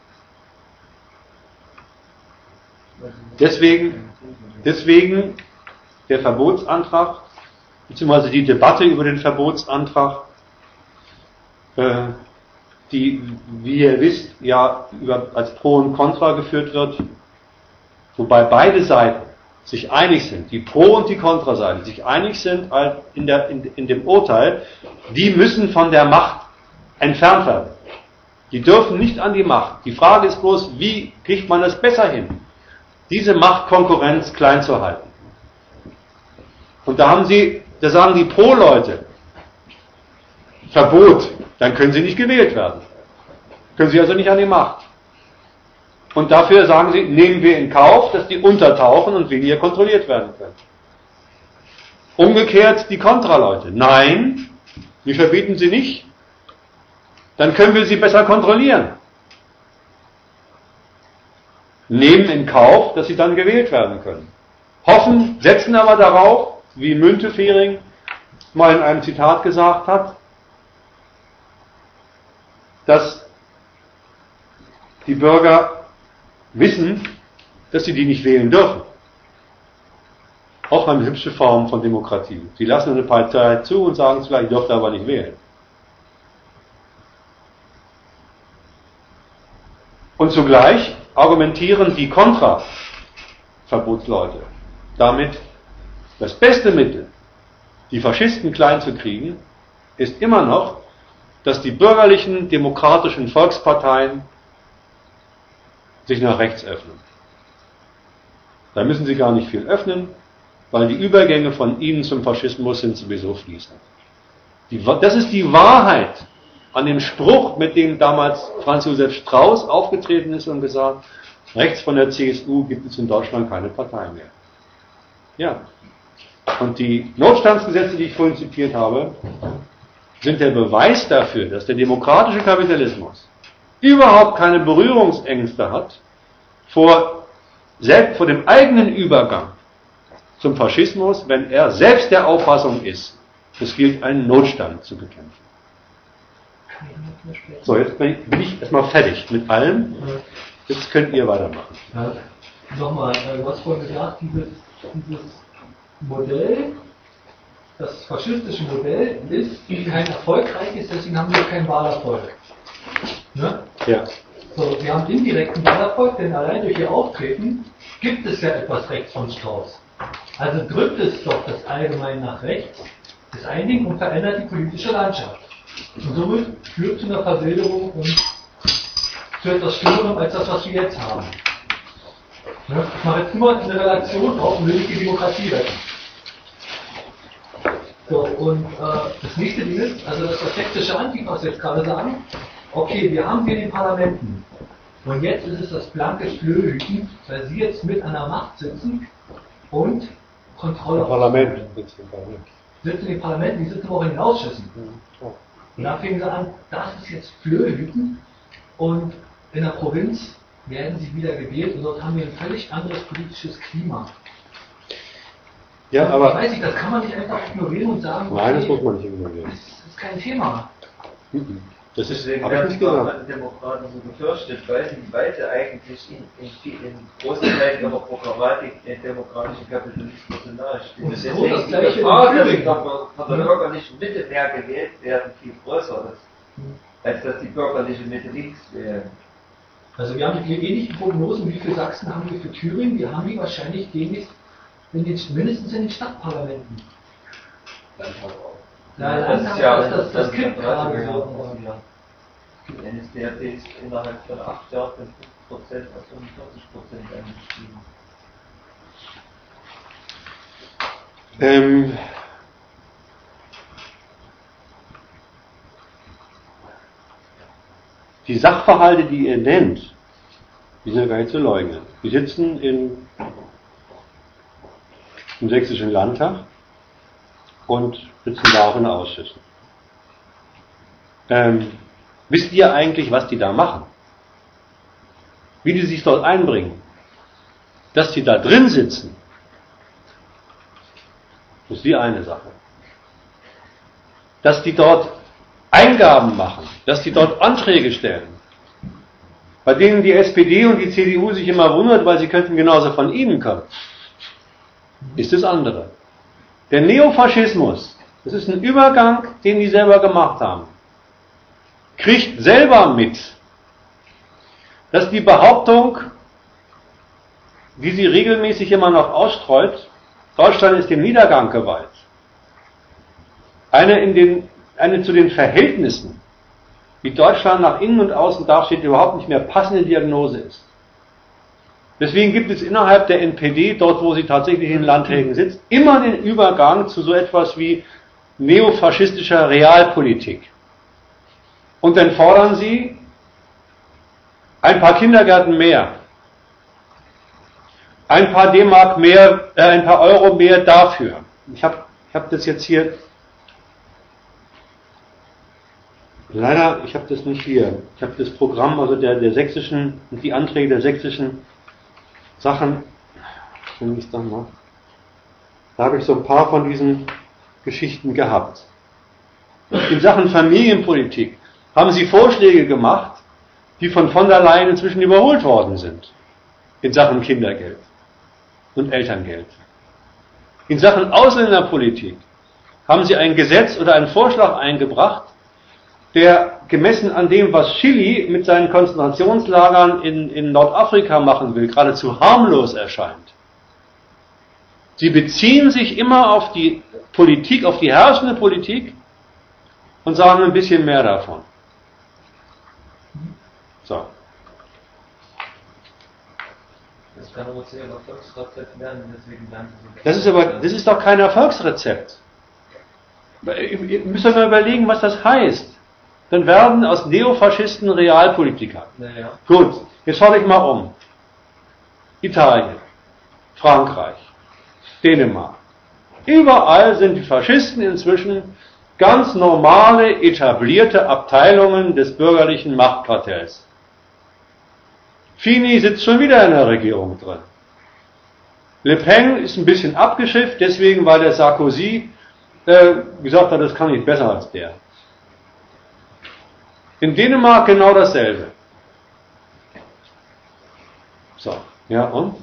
Deswegen, deswegen der Verbotsantrag, beziehungsweise die Debatte über den Verbotsantrag, äh, die, wie ihr wisst, ja über, als Pro und Contra geführt wird, wobei beide Seiten sich einig sind, die Pro- und die Kontraseite sich einig sind in, der, in, in dem Urteil, die müssen von der Macht entfernt werden. Die dürfen nicht an die Macht. Die Frage ist bloß, wie kriegt man es besser hin, diese Machtkonkurrenz klein zu halten. Und da haben sie, da sagen die Pro-Leute, Verbot, dann können sie nicht gewählt werden. Können sie also nicht an die Macht. Und dafür sagen sie, nehmen wir in Kauf, dass die untertauchen und weniger kontrolliert werden können. Umgekehrt die Kontraleute. Nein, wir verbieten sie nicht. Dann können wir sie besser kontrollieren. Nehmen in Kauf, dass sie dann gewählt werden können. Hoffen, setzen aber darauf, wie Müntefering mal in einem Zitat gesagt hat, dass die Bürger wissen, dass sie die nicht wählen dürfen. Auch eine hübsche Form von Demokratie. Sie lassen eine Partei zu und sagen vielleicht, ich dürfte aber nicht wählen. Und zugleich argumentieren die Kontra-Verbotsleute damit, das beste Mittel, die Faschisten klein zu kriegen, ist immer noch, dass die bürgerlichen, demokratischen Volksparteien sich nach rechts öffnen. Da müssen sie gar nicht viel öffnen, weil die Übergänge von ihnen zum Faschismus sind sowieso fließend. Die, das ist die Wahrheit an dem Spruch, mit dem damals Franz Josef Strauß aufgetreten ist und gesagt, rechts von der C S U gibt es in Deutschland keine Partei mehr. Ja. Und die Notstandsgesetze, die ich vorhin zitiert habe, sind der Beweis dafür, dass der demokratische Kapitalismus überhaupt keine Berührungsängste hat vor, selbst vor dem eigenen Übergang zum Faschismus, wenn er selbst der Auffassung ist, es gilt, einen Notstand zu bekämpfen. So, jetzt bin ich, bin ich erstmal fertig mit allem. Jetzt könnt ihr weitermachen. Ja, nochmal, du hast vorhin gesagt, dieses, dieses Modell, das faschistische Modell ist kein erfolgreiches, deswegen haben wir keinen Wahlerfolg. Ne? Ja. So, wir haben indirekten Wahlerfolg, denn allein durch ihr Auftreten gibt es ja etwas rechts von Strauß. Also drückt es doch das Allgemein nach rechts, das ein Ding und verändert die politische Landschaft. Und somit führt zu einer Verwilderung und zu etwas Schlimmerem als das, was wir jetzt haben. Ne? Ich mache jetzt immer eine Relation auf und will nicht die Demokratie retten. So, und äh, das nächste Ding ist, also das, was sächsische Antifas jetzt gerade sagen, okay, wir haben hier in den Parlamenten und jetzt ist es das blanke Flöhüten, weil sie jetzt mit an der Macht sitzen und Kontrolle Im Parlament sitzen im Parlament. Sitzen in den Parlamenten, die sitzen auch in den Ausschüssen. Und da fingen sie an, das ist jetzt Flöhüten und in der Provinz werden sie wieder gewählt und dort haben wir ein völlig anderes politisches Klima. Ja, aber ich weiß nicht, das kann man nicht einfach ignorieren und sagen, nein, das okay, muss man nicht ignorieren. das ist kein Thema. Das ist, Deswegen habe ich werden nicht die gesagt. Demokraten so gefürchtet, weil sie, weil sie eigentlich in, in, in großen Teilen ihrer Programmatik den demokratischen Kapitalismus so nahestehen. Und das ist Deswegen das die Gleiche Gefahr, in dass Thüringen. von der Ja. bürgerlichen Mitte mehr gewählt werden, viel größer ist, als dass die bürgerliche Mitte links wählen. Also wir haben die ähnlichen Prognosen, wie für Sachsen haben wir für Thüringen, wir haben die wahrscheinlich demnächst in den, mindestens in den Stadtparlamenten. Ja, das Landtag ist ja ist das, das dann Kind gerade ja. so. Der N S D A P ist innerhalb von acht Jahren von fünf Prozent auf fünfundvierzig Prozent angestiegen. Ähm, die Sachverhalte, die ihr nennt, die sind ja gar nicht zu leugnen. Die sitzen in, im Sächsischen Landtag und sitzen da auch in Ausschüssen. Ähm, wisst ihr eigentlich, was die da machen? Wie die sich dort einbringen? Dass die da drin sitzen Das ist die eine Sache. Dass die dort Eingaben machen, dass die dort Anträge stellen, bei denen die S P D und die C D U sich immer wundert, weil sie könnten genauso von ihnen kommen, ist das andere. Der Neofaschismus, das ist ein Übergang, den die selber gemacht haben, kriegt selber mit, dass die Behauptung, die sie regelmäßig immer noch ausstreut, Deutschland ist dem Niedergang geweiht, eine, in den, eine zu den Verhältnissen, wie Deutschland nach innen und außen dasteht, überhaupt nicht mehr passende Diagnose ist. Deswegen gibt es innerhalb der N P D, dort wo sie tatsächlich in Landtagen sitzt, immer den Übergang zu so etwas wie neofaschistischer Realpolitik. Und dann fordern sie ein paar Kindergärten mehr, ein paar D-Mark mehr, äh, ein paar Euro mehr dafür. Ich habe ich hab das jetzt hier, leider, ich habe das nicht hier. Ich habe das Programm, also der, der sächsischen, die Anträge der sächsischen Sachen, wenn ich dann mal, da habe ich so ein paar von diesen Geschichten gehabt. In Sachen Familienpolitik haben sie Vorschläge gemacht, die von von der Leyen inzwischen überholt worden sind. In Sachen Kindergeld und Elterngeld. In Sachen Ausländerpolitik haben sie ein Gesetz oder einen Vorschlag eingebracht, der gemessen an dem, was Chile mit seinen Konzentrationslagern in, in Nordafrika machen will, geradezu harmlos erscheint. Sie beziehen sich immer auf die Politik, auf die herrschende Politik und sagen ein bisschen mehr davon. So. Das kann aber zu Ihrem Erfolgsrezept werden, deswegen danke Sie. Das ist aber, das ist doch kein Erfolgsrezept. Ihr müsst euch mal überlegen, was das heißt. Dann werden aus Neofaschisten Realpolitiker. Naja. Gut, jetzt schaut euch mal um. Italien, Frankreich, Dänemark. Überall sind die Faschisten inzwischen ganz normale, etablierte Abteilungen des bürgerlichen Machtkartells. Fini sitzt schon wieder in der Regierung drin. Le Pen ist ein bisschen abgeschifft, deswegen, weil der Sarkozy äh, gesagt hat, das kann ich besser als der. In Dänemark genau dasselbe. So, ja und?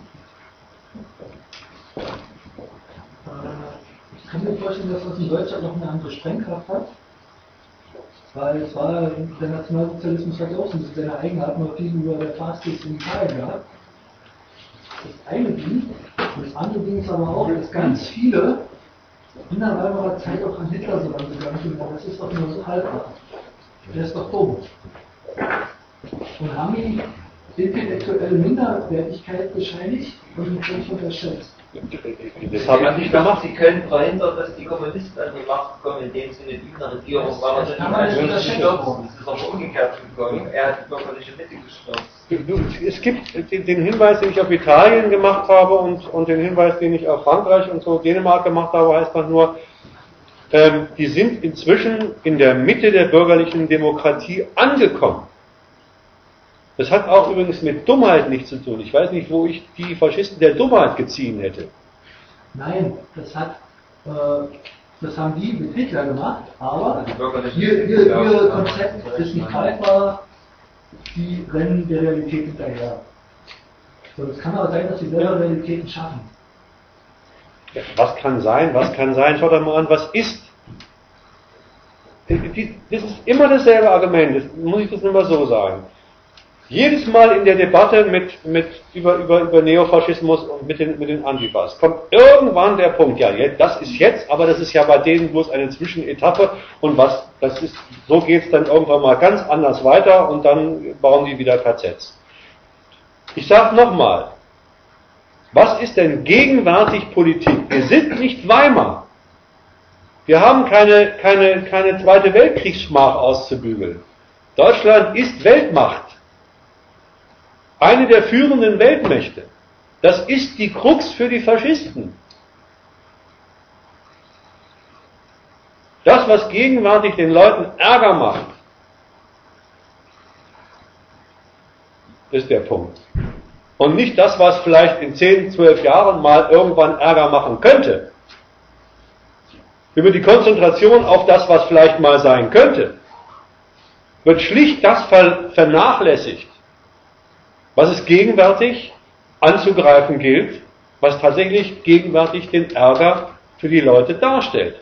Ich kann mir vorstellen, dass das in Deutschland noch eine andere Sprengkraft hat. Weil es war, der Nationalsozialismus hat ja auch so ein bisschen seine Eigenart, nur gegenüber der Fastest in Italien gehabt. Das eine Ding, und das andere Ding ist aber auch, dass ganz viele in der Weimarer Zeit auch an Hitler so lange gegangen sind, aber das ist doch nur so halbgar. Der ist doch dumm. Und haben ihm intellektuelle Minderwertigkeit bescheinigt und ihn völlig unterschätzt. Das habe ich nicht gemacht. Sie können verhindern, dass die Kommunisten an die Macht kommen, indem sie eine Regierung waren. Das kann man nicht unterstützen. Das ist aber umgekehrt gekommen. Er hat die bürgerliche Mitte gestürzt. Es gibt den Hinweis, den ich auf Italien gemacht habe und, und den Hinweis, den ich auf Frankreich und so Dänemark gemacht habe, heißt man nur, ähm, die sind inzwischen in der Mitte der bürgerlichen Demokratie angekommen. Das hat auch übrigens mit Dummheit nichts zu tun. Ich weiß nicht, wo ich die Faschisten der Dummheit geziehen hätte. Nein, das hat, äh, das haben die mit Hitler gemacht, aber Also ihr, ihr, ihr Konzept ist nicht greifbar, die rennen der Realität hinterher. So, es kann aber sein, dass sie selber Realitäten schaffen. Ja, was kann sein, was kann sein? Schaut doch mal an, was ist. Das ist immer dasselbe Argument, das muss ich das nur mal so sagen. Jedes Mal in der Debatte mit, mit, über, über, über Neofaschismus und mit den, mit den Antifas kommt irgendwann der Punkt, ja, das ist jetzt, aber das ist ja bei denen bloß eine Zwischenetappe und was, das ist, so geht es dann irgendwann mal ganz anders weiter und dann bauen die wieder K Zs. Ich sage nochmal, was ist denn gegenwärtig Politik? Wir sind nicht Weimar. Wir haben keine, keine, keine Zweite Weltkriegsschmach auszubügeln. Deutschland ist Weltmacht. Eine der führenden Weltmächte. Das ist die Krux für die Faschisten. Das, was gegenwärtig den Leuten Ärger macht, ist der Punkt. Und nicht das, was vielleicht in zehn, zwölf Jahren mal irgendwann Ärger machen könnte. über die Konzentration auf das, was vielleicht mal sein könnte, wird schlicht das vernachlässigt, was es gegenwärtig anzugreifen gilt, was tatsächlich gegenwärtig den Ärger für die Leute darstellt.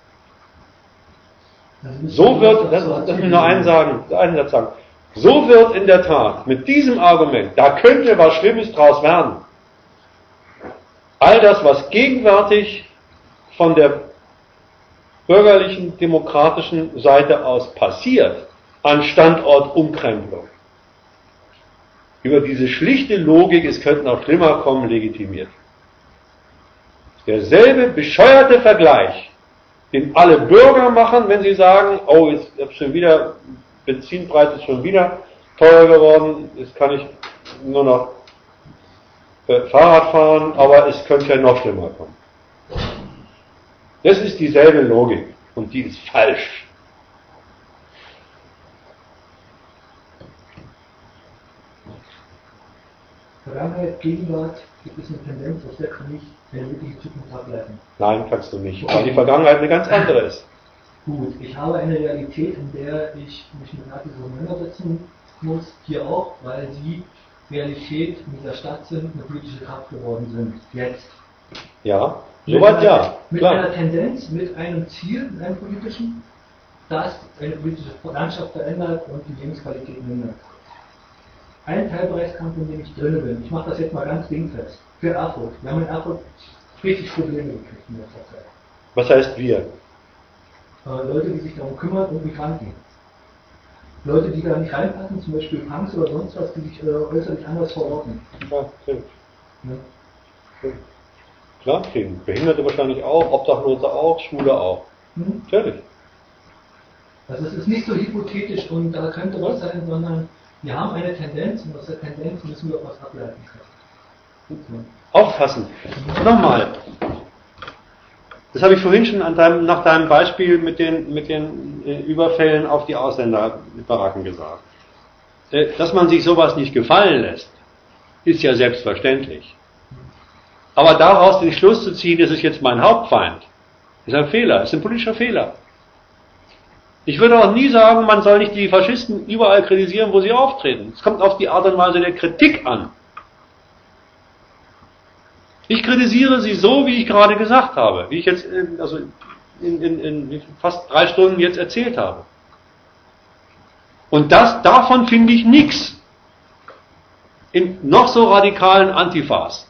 So wird, das, lass mich nur einen sagen, einen Satz sagen, so wird in der Tat mit diesem Argument, da könnte was Schlimmes draus werden, all das, was gegenwärtig von der bürgerlichen, demokratischen Seite aus passiert, an Standortumkrempelung, über diese schlichte Logik, es könnte noch schlimmer kommen, legitimiert. Derselbe bescheuerte Vergleich, den alle Bürger machen, wenn sie sagen, oh, jetzt ist schon wieder, Benzinpreis ist schon wieder teurer geworden, jetzt kann ich nur noch äh, Fahrrad fahren, aber es könnte ja noch schlimmer kommen. Das ist dieselbe Logik und die ist falsch. Vergangenheit, Gegenwart, gibt es eine Tendenz, aus der kann ich eine wirkliche Zukunft ableiten. Nein, kannst du nicht, weil die Vergangenheit eine ganz andere ist. Gut, ich habe eine Realität, in der ich mich mit Nazis auseinandersetzen muss, hier auch, weil sie Realität in dieser Stadt sind, eine politische Kraft geworden sind. Jetzt. Ja, soweit ja. Mit klar. einer Tendenz, mit einem Ziel, mit einem politischen, das eine politische Landschaft verändert und die Lebensqualität mindert. Ein Teilbereichskampf, in dem ich drin bin. Ich mache das jetzt mal ganz dingfest. Für Erfurt. Wir haben in Erfurt richtig Probleme gekriegt in letzter Zeit. Was heißt wir? Äh, Leute, die sich darum kümmern und Migranten. Leute, die da nicht reinpassen, zum Beispiel Punks oder sonst was, die sich äh, äußerlich anders verorten. Ja, natürlich. Ja. Klar, kriegen. Behinderte wahrscheinlich auch, Obdachlose auch, Schwule auch. Hm? Natürlich. Also es ist nicht so hypothetisch und da könnte was sein, sondern wir haben eine Tendenz und aus der Tendenz müssen wir auch was ableiten können. Aufpassen. Nochmal. Das habe ich vorhin schon an deinem, nach deinem Beispiel mit den, mit den äh, Überfällen auf die Ausländerbaracken gesagt. Äh, dass man sich sowas nicht gefallen lässt, ist ja selbstverständlich. Aber daraus den Schluss zu ziehen, das ist jetzt mein Hauptfeind, ist ein Fehler, ist ein politischer Fehler. Ich würde auch nie sagen, man soll nicht die Faschisten überall kritisieren, wo sie auftreten. Es kommt auf die Art und Weise der Kritik an. Ich kritisiere sie so, wie ich gerade gesagt habe, wie ich jetzt in, also in, in, in fast drei Stunden jetzt erzählt habe. Und das, davon finde ich nichts in noch so radikalen Antifas.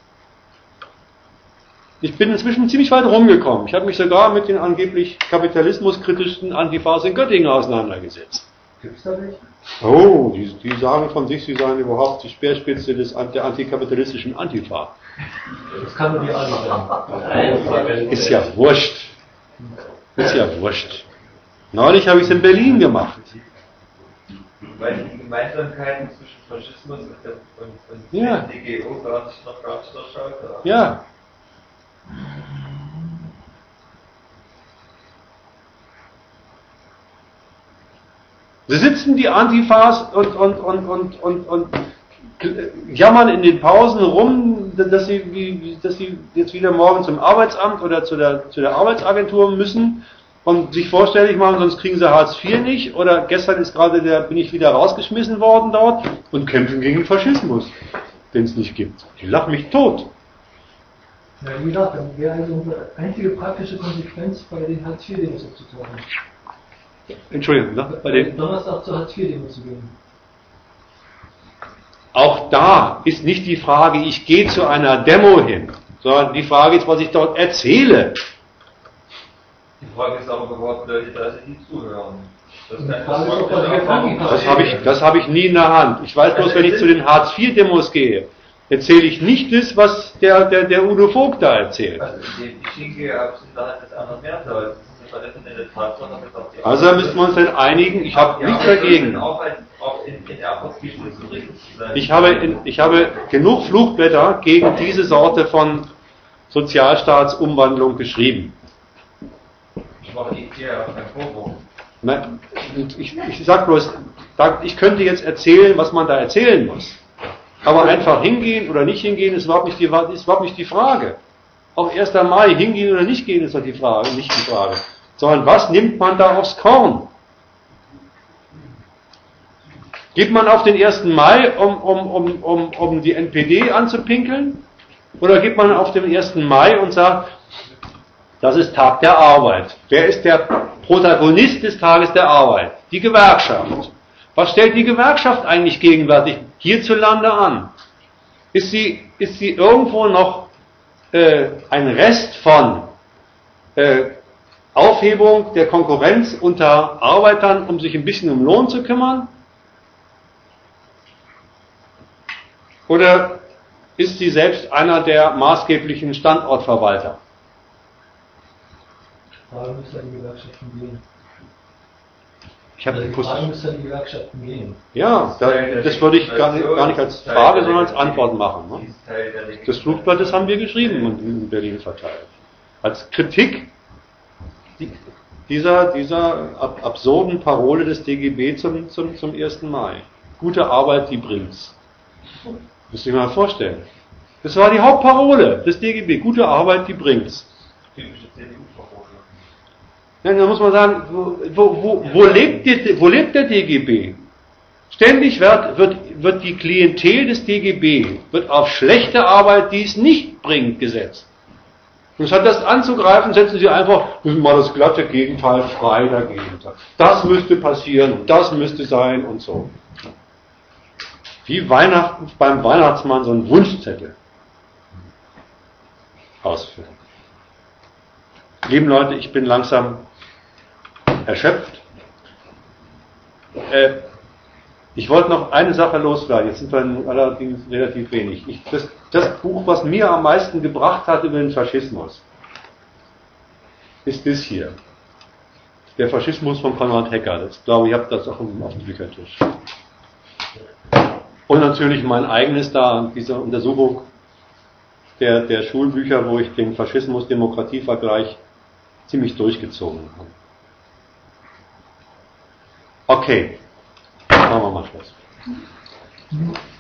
Ich bin inzwischen ziemlich weit rumgekommen. Ich habe mich sogar mit den angeblich kapitalismuskritischen Antifas in Göttingen auseinandergesetzt. Gibt es da welche? Oh, die, die sagen von sich, sie seien überhaupt die Speerspitze des, der antikapitalistischen Antifa. Das kann man nicht ansehen. Ist ja wurscht. Ist ja wurscht. Neulich habe ich es in Berlin gemacht. Weil die Gemeinsamkeiten zwischen Faschismus und, der, und, und ja. D G O gar nicht noch gar nicht durchschaut haben. Ja. Sie sitzen die Antifas und, und, und, und, und, und jammern in den Pausen rum, dass sie, wie, dass sie jetzt wieder morgen zum Arbeitsamt oder zu der, zu der Arbeitsagentur müssen und sich vorstellig machen, sonst kriegen sie Hartz vier nicht, oder gestern ist gerade der, bin ich wieder rausgeschmissen worden dort und kämpfen gegen den Faschismus, den es nicht gibt. Die lachen mich tot. Ja, wie gesagt, dann wäre also unsere einzige praktische Konsequenz bei den Hartz vier Demos aufzutauchen. Entschuldigung, ne? Bei den Donnerstag zur Hartz vier Demo zu gehen. Auch da ist nicht die Frage, ich gehe zu einer Demo hin, sondern die Frage ist, was ich dort erzähle. Die Frage ist aber geworden, Leute, da sind die zuhören. Das, Die Frage ist auch, was wir fangen. Das habe ich, das habe ich nie in der Hand. Ich weiß bloß, wenn ich zu den Hartz vier Demos gehe, erzähle ich nicht das, was der, der, der Udo Vogt da erzählt. Also die, die Schinke sind da halt das andere mehr da. Das ist eine verletzende Tatsache, dass auch die Also müssen wir uns dann einigen, ich habe ja, nichts dagegen. Auch, ein, auch in, in Erfurt gibt es so richtig zu sein. Ich habe, in, ich habe genug Flugblätter gegen diese Sorte von Sozialstaatsumwandlung geschrieben. Ich mache die hier keinen Vorwurf. Nein, ich, ich sag bloß, ich könnte jetzt erzählen, was man da erzählen muss. Aber einfach hingehen oder nicht hingehen, ist überhaupt nicht die, ist überhaupt nicht die Frage. Auch erster Mai, hingehen oder nicht gehen, ist doch die Frage, nicht die Frage. sondern was nimmt man da aufs Korn? Geht man auf den ersten Mai, um, um, um, um, um die N P D anzupinkeln? Oder geht man auf den ersten Mai und sagt, das ist Tag der Arbeit. Wer ist der Protagonist des Tages der Arbeit? Die Gewerkschaft. Was stellt die Gewerkschaft eigentlich gegenwärtig hierzulande an? Ist sie, ist sie irgendwo noch äh, ein Rest von äh, Aufhebung der Konkurrenz unter Arbeitern, um sich ein bisschen um Lohn zu kümmern? Oder ist sie selbst einer der maßgeblichen Standortverwalter? Fragen müssen an die Gewerkschaften gehen. Ich habe also die Fragen müssen an die Gewerkschaften gehen. Ja, da, das würde ich gar nicht, gar nicht als Frage, sondern als Antwort machen. Ne? Das Flugblatt, das haben wir geschrieben und in Berlin verteilt. Als Kritik dieser, dieser ab, absurden Parole des D G B zum, zum, zum ersten Mai. Gute Arbeit, die bringt's. Müsst ihr mal vorstellen. Das war die Hauptparole des D G B. Gute Arbeit, die bringt's. Ja, da muss man sagen, wo, wo, wo, lebt, die, wo lebt der D G B? Ständig wird, wird, wird die Klientel des D G B wird auf schlechte Arbeit, die es nicht bringt, gesetzt. Und statt das anzugreifen, setzen sie einfach mal das glatte Gegenteil frei dagegen. Das müsste passieren und das müsste sein und so. Wie Weihnachten beim Weihnachtsmann so einen Wunschzettel ausfüllen. Lieben Leute, ich bin langsam erschöpft. Äh, ich wollte noch eine Sache loswerden, jetzt sind wir allerdings relativ wenig. Ich, das, das Buch, was mir am meisten gebracht hat über den Faschismus, ist das hier. Der Faschismus von Konrad Hecker. Das glaube ich, habe das auch auf dem Büchertisch. Und natürlich mein eigenes da, diese Untersuchung der, der Schulbücher, wo ich den Faschismus-Demokratie-Vergleich ziemlich durchgezogen habe. Okay, machen wir mal Schluss.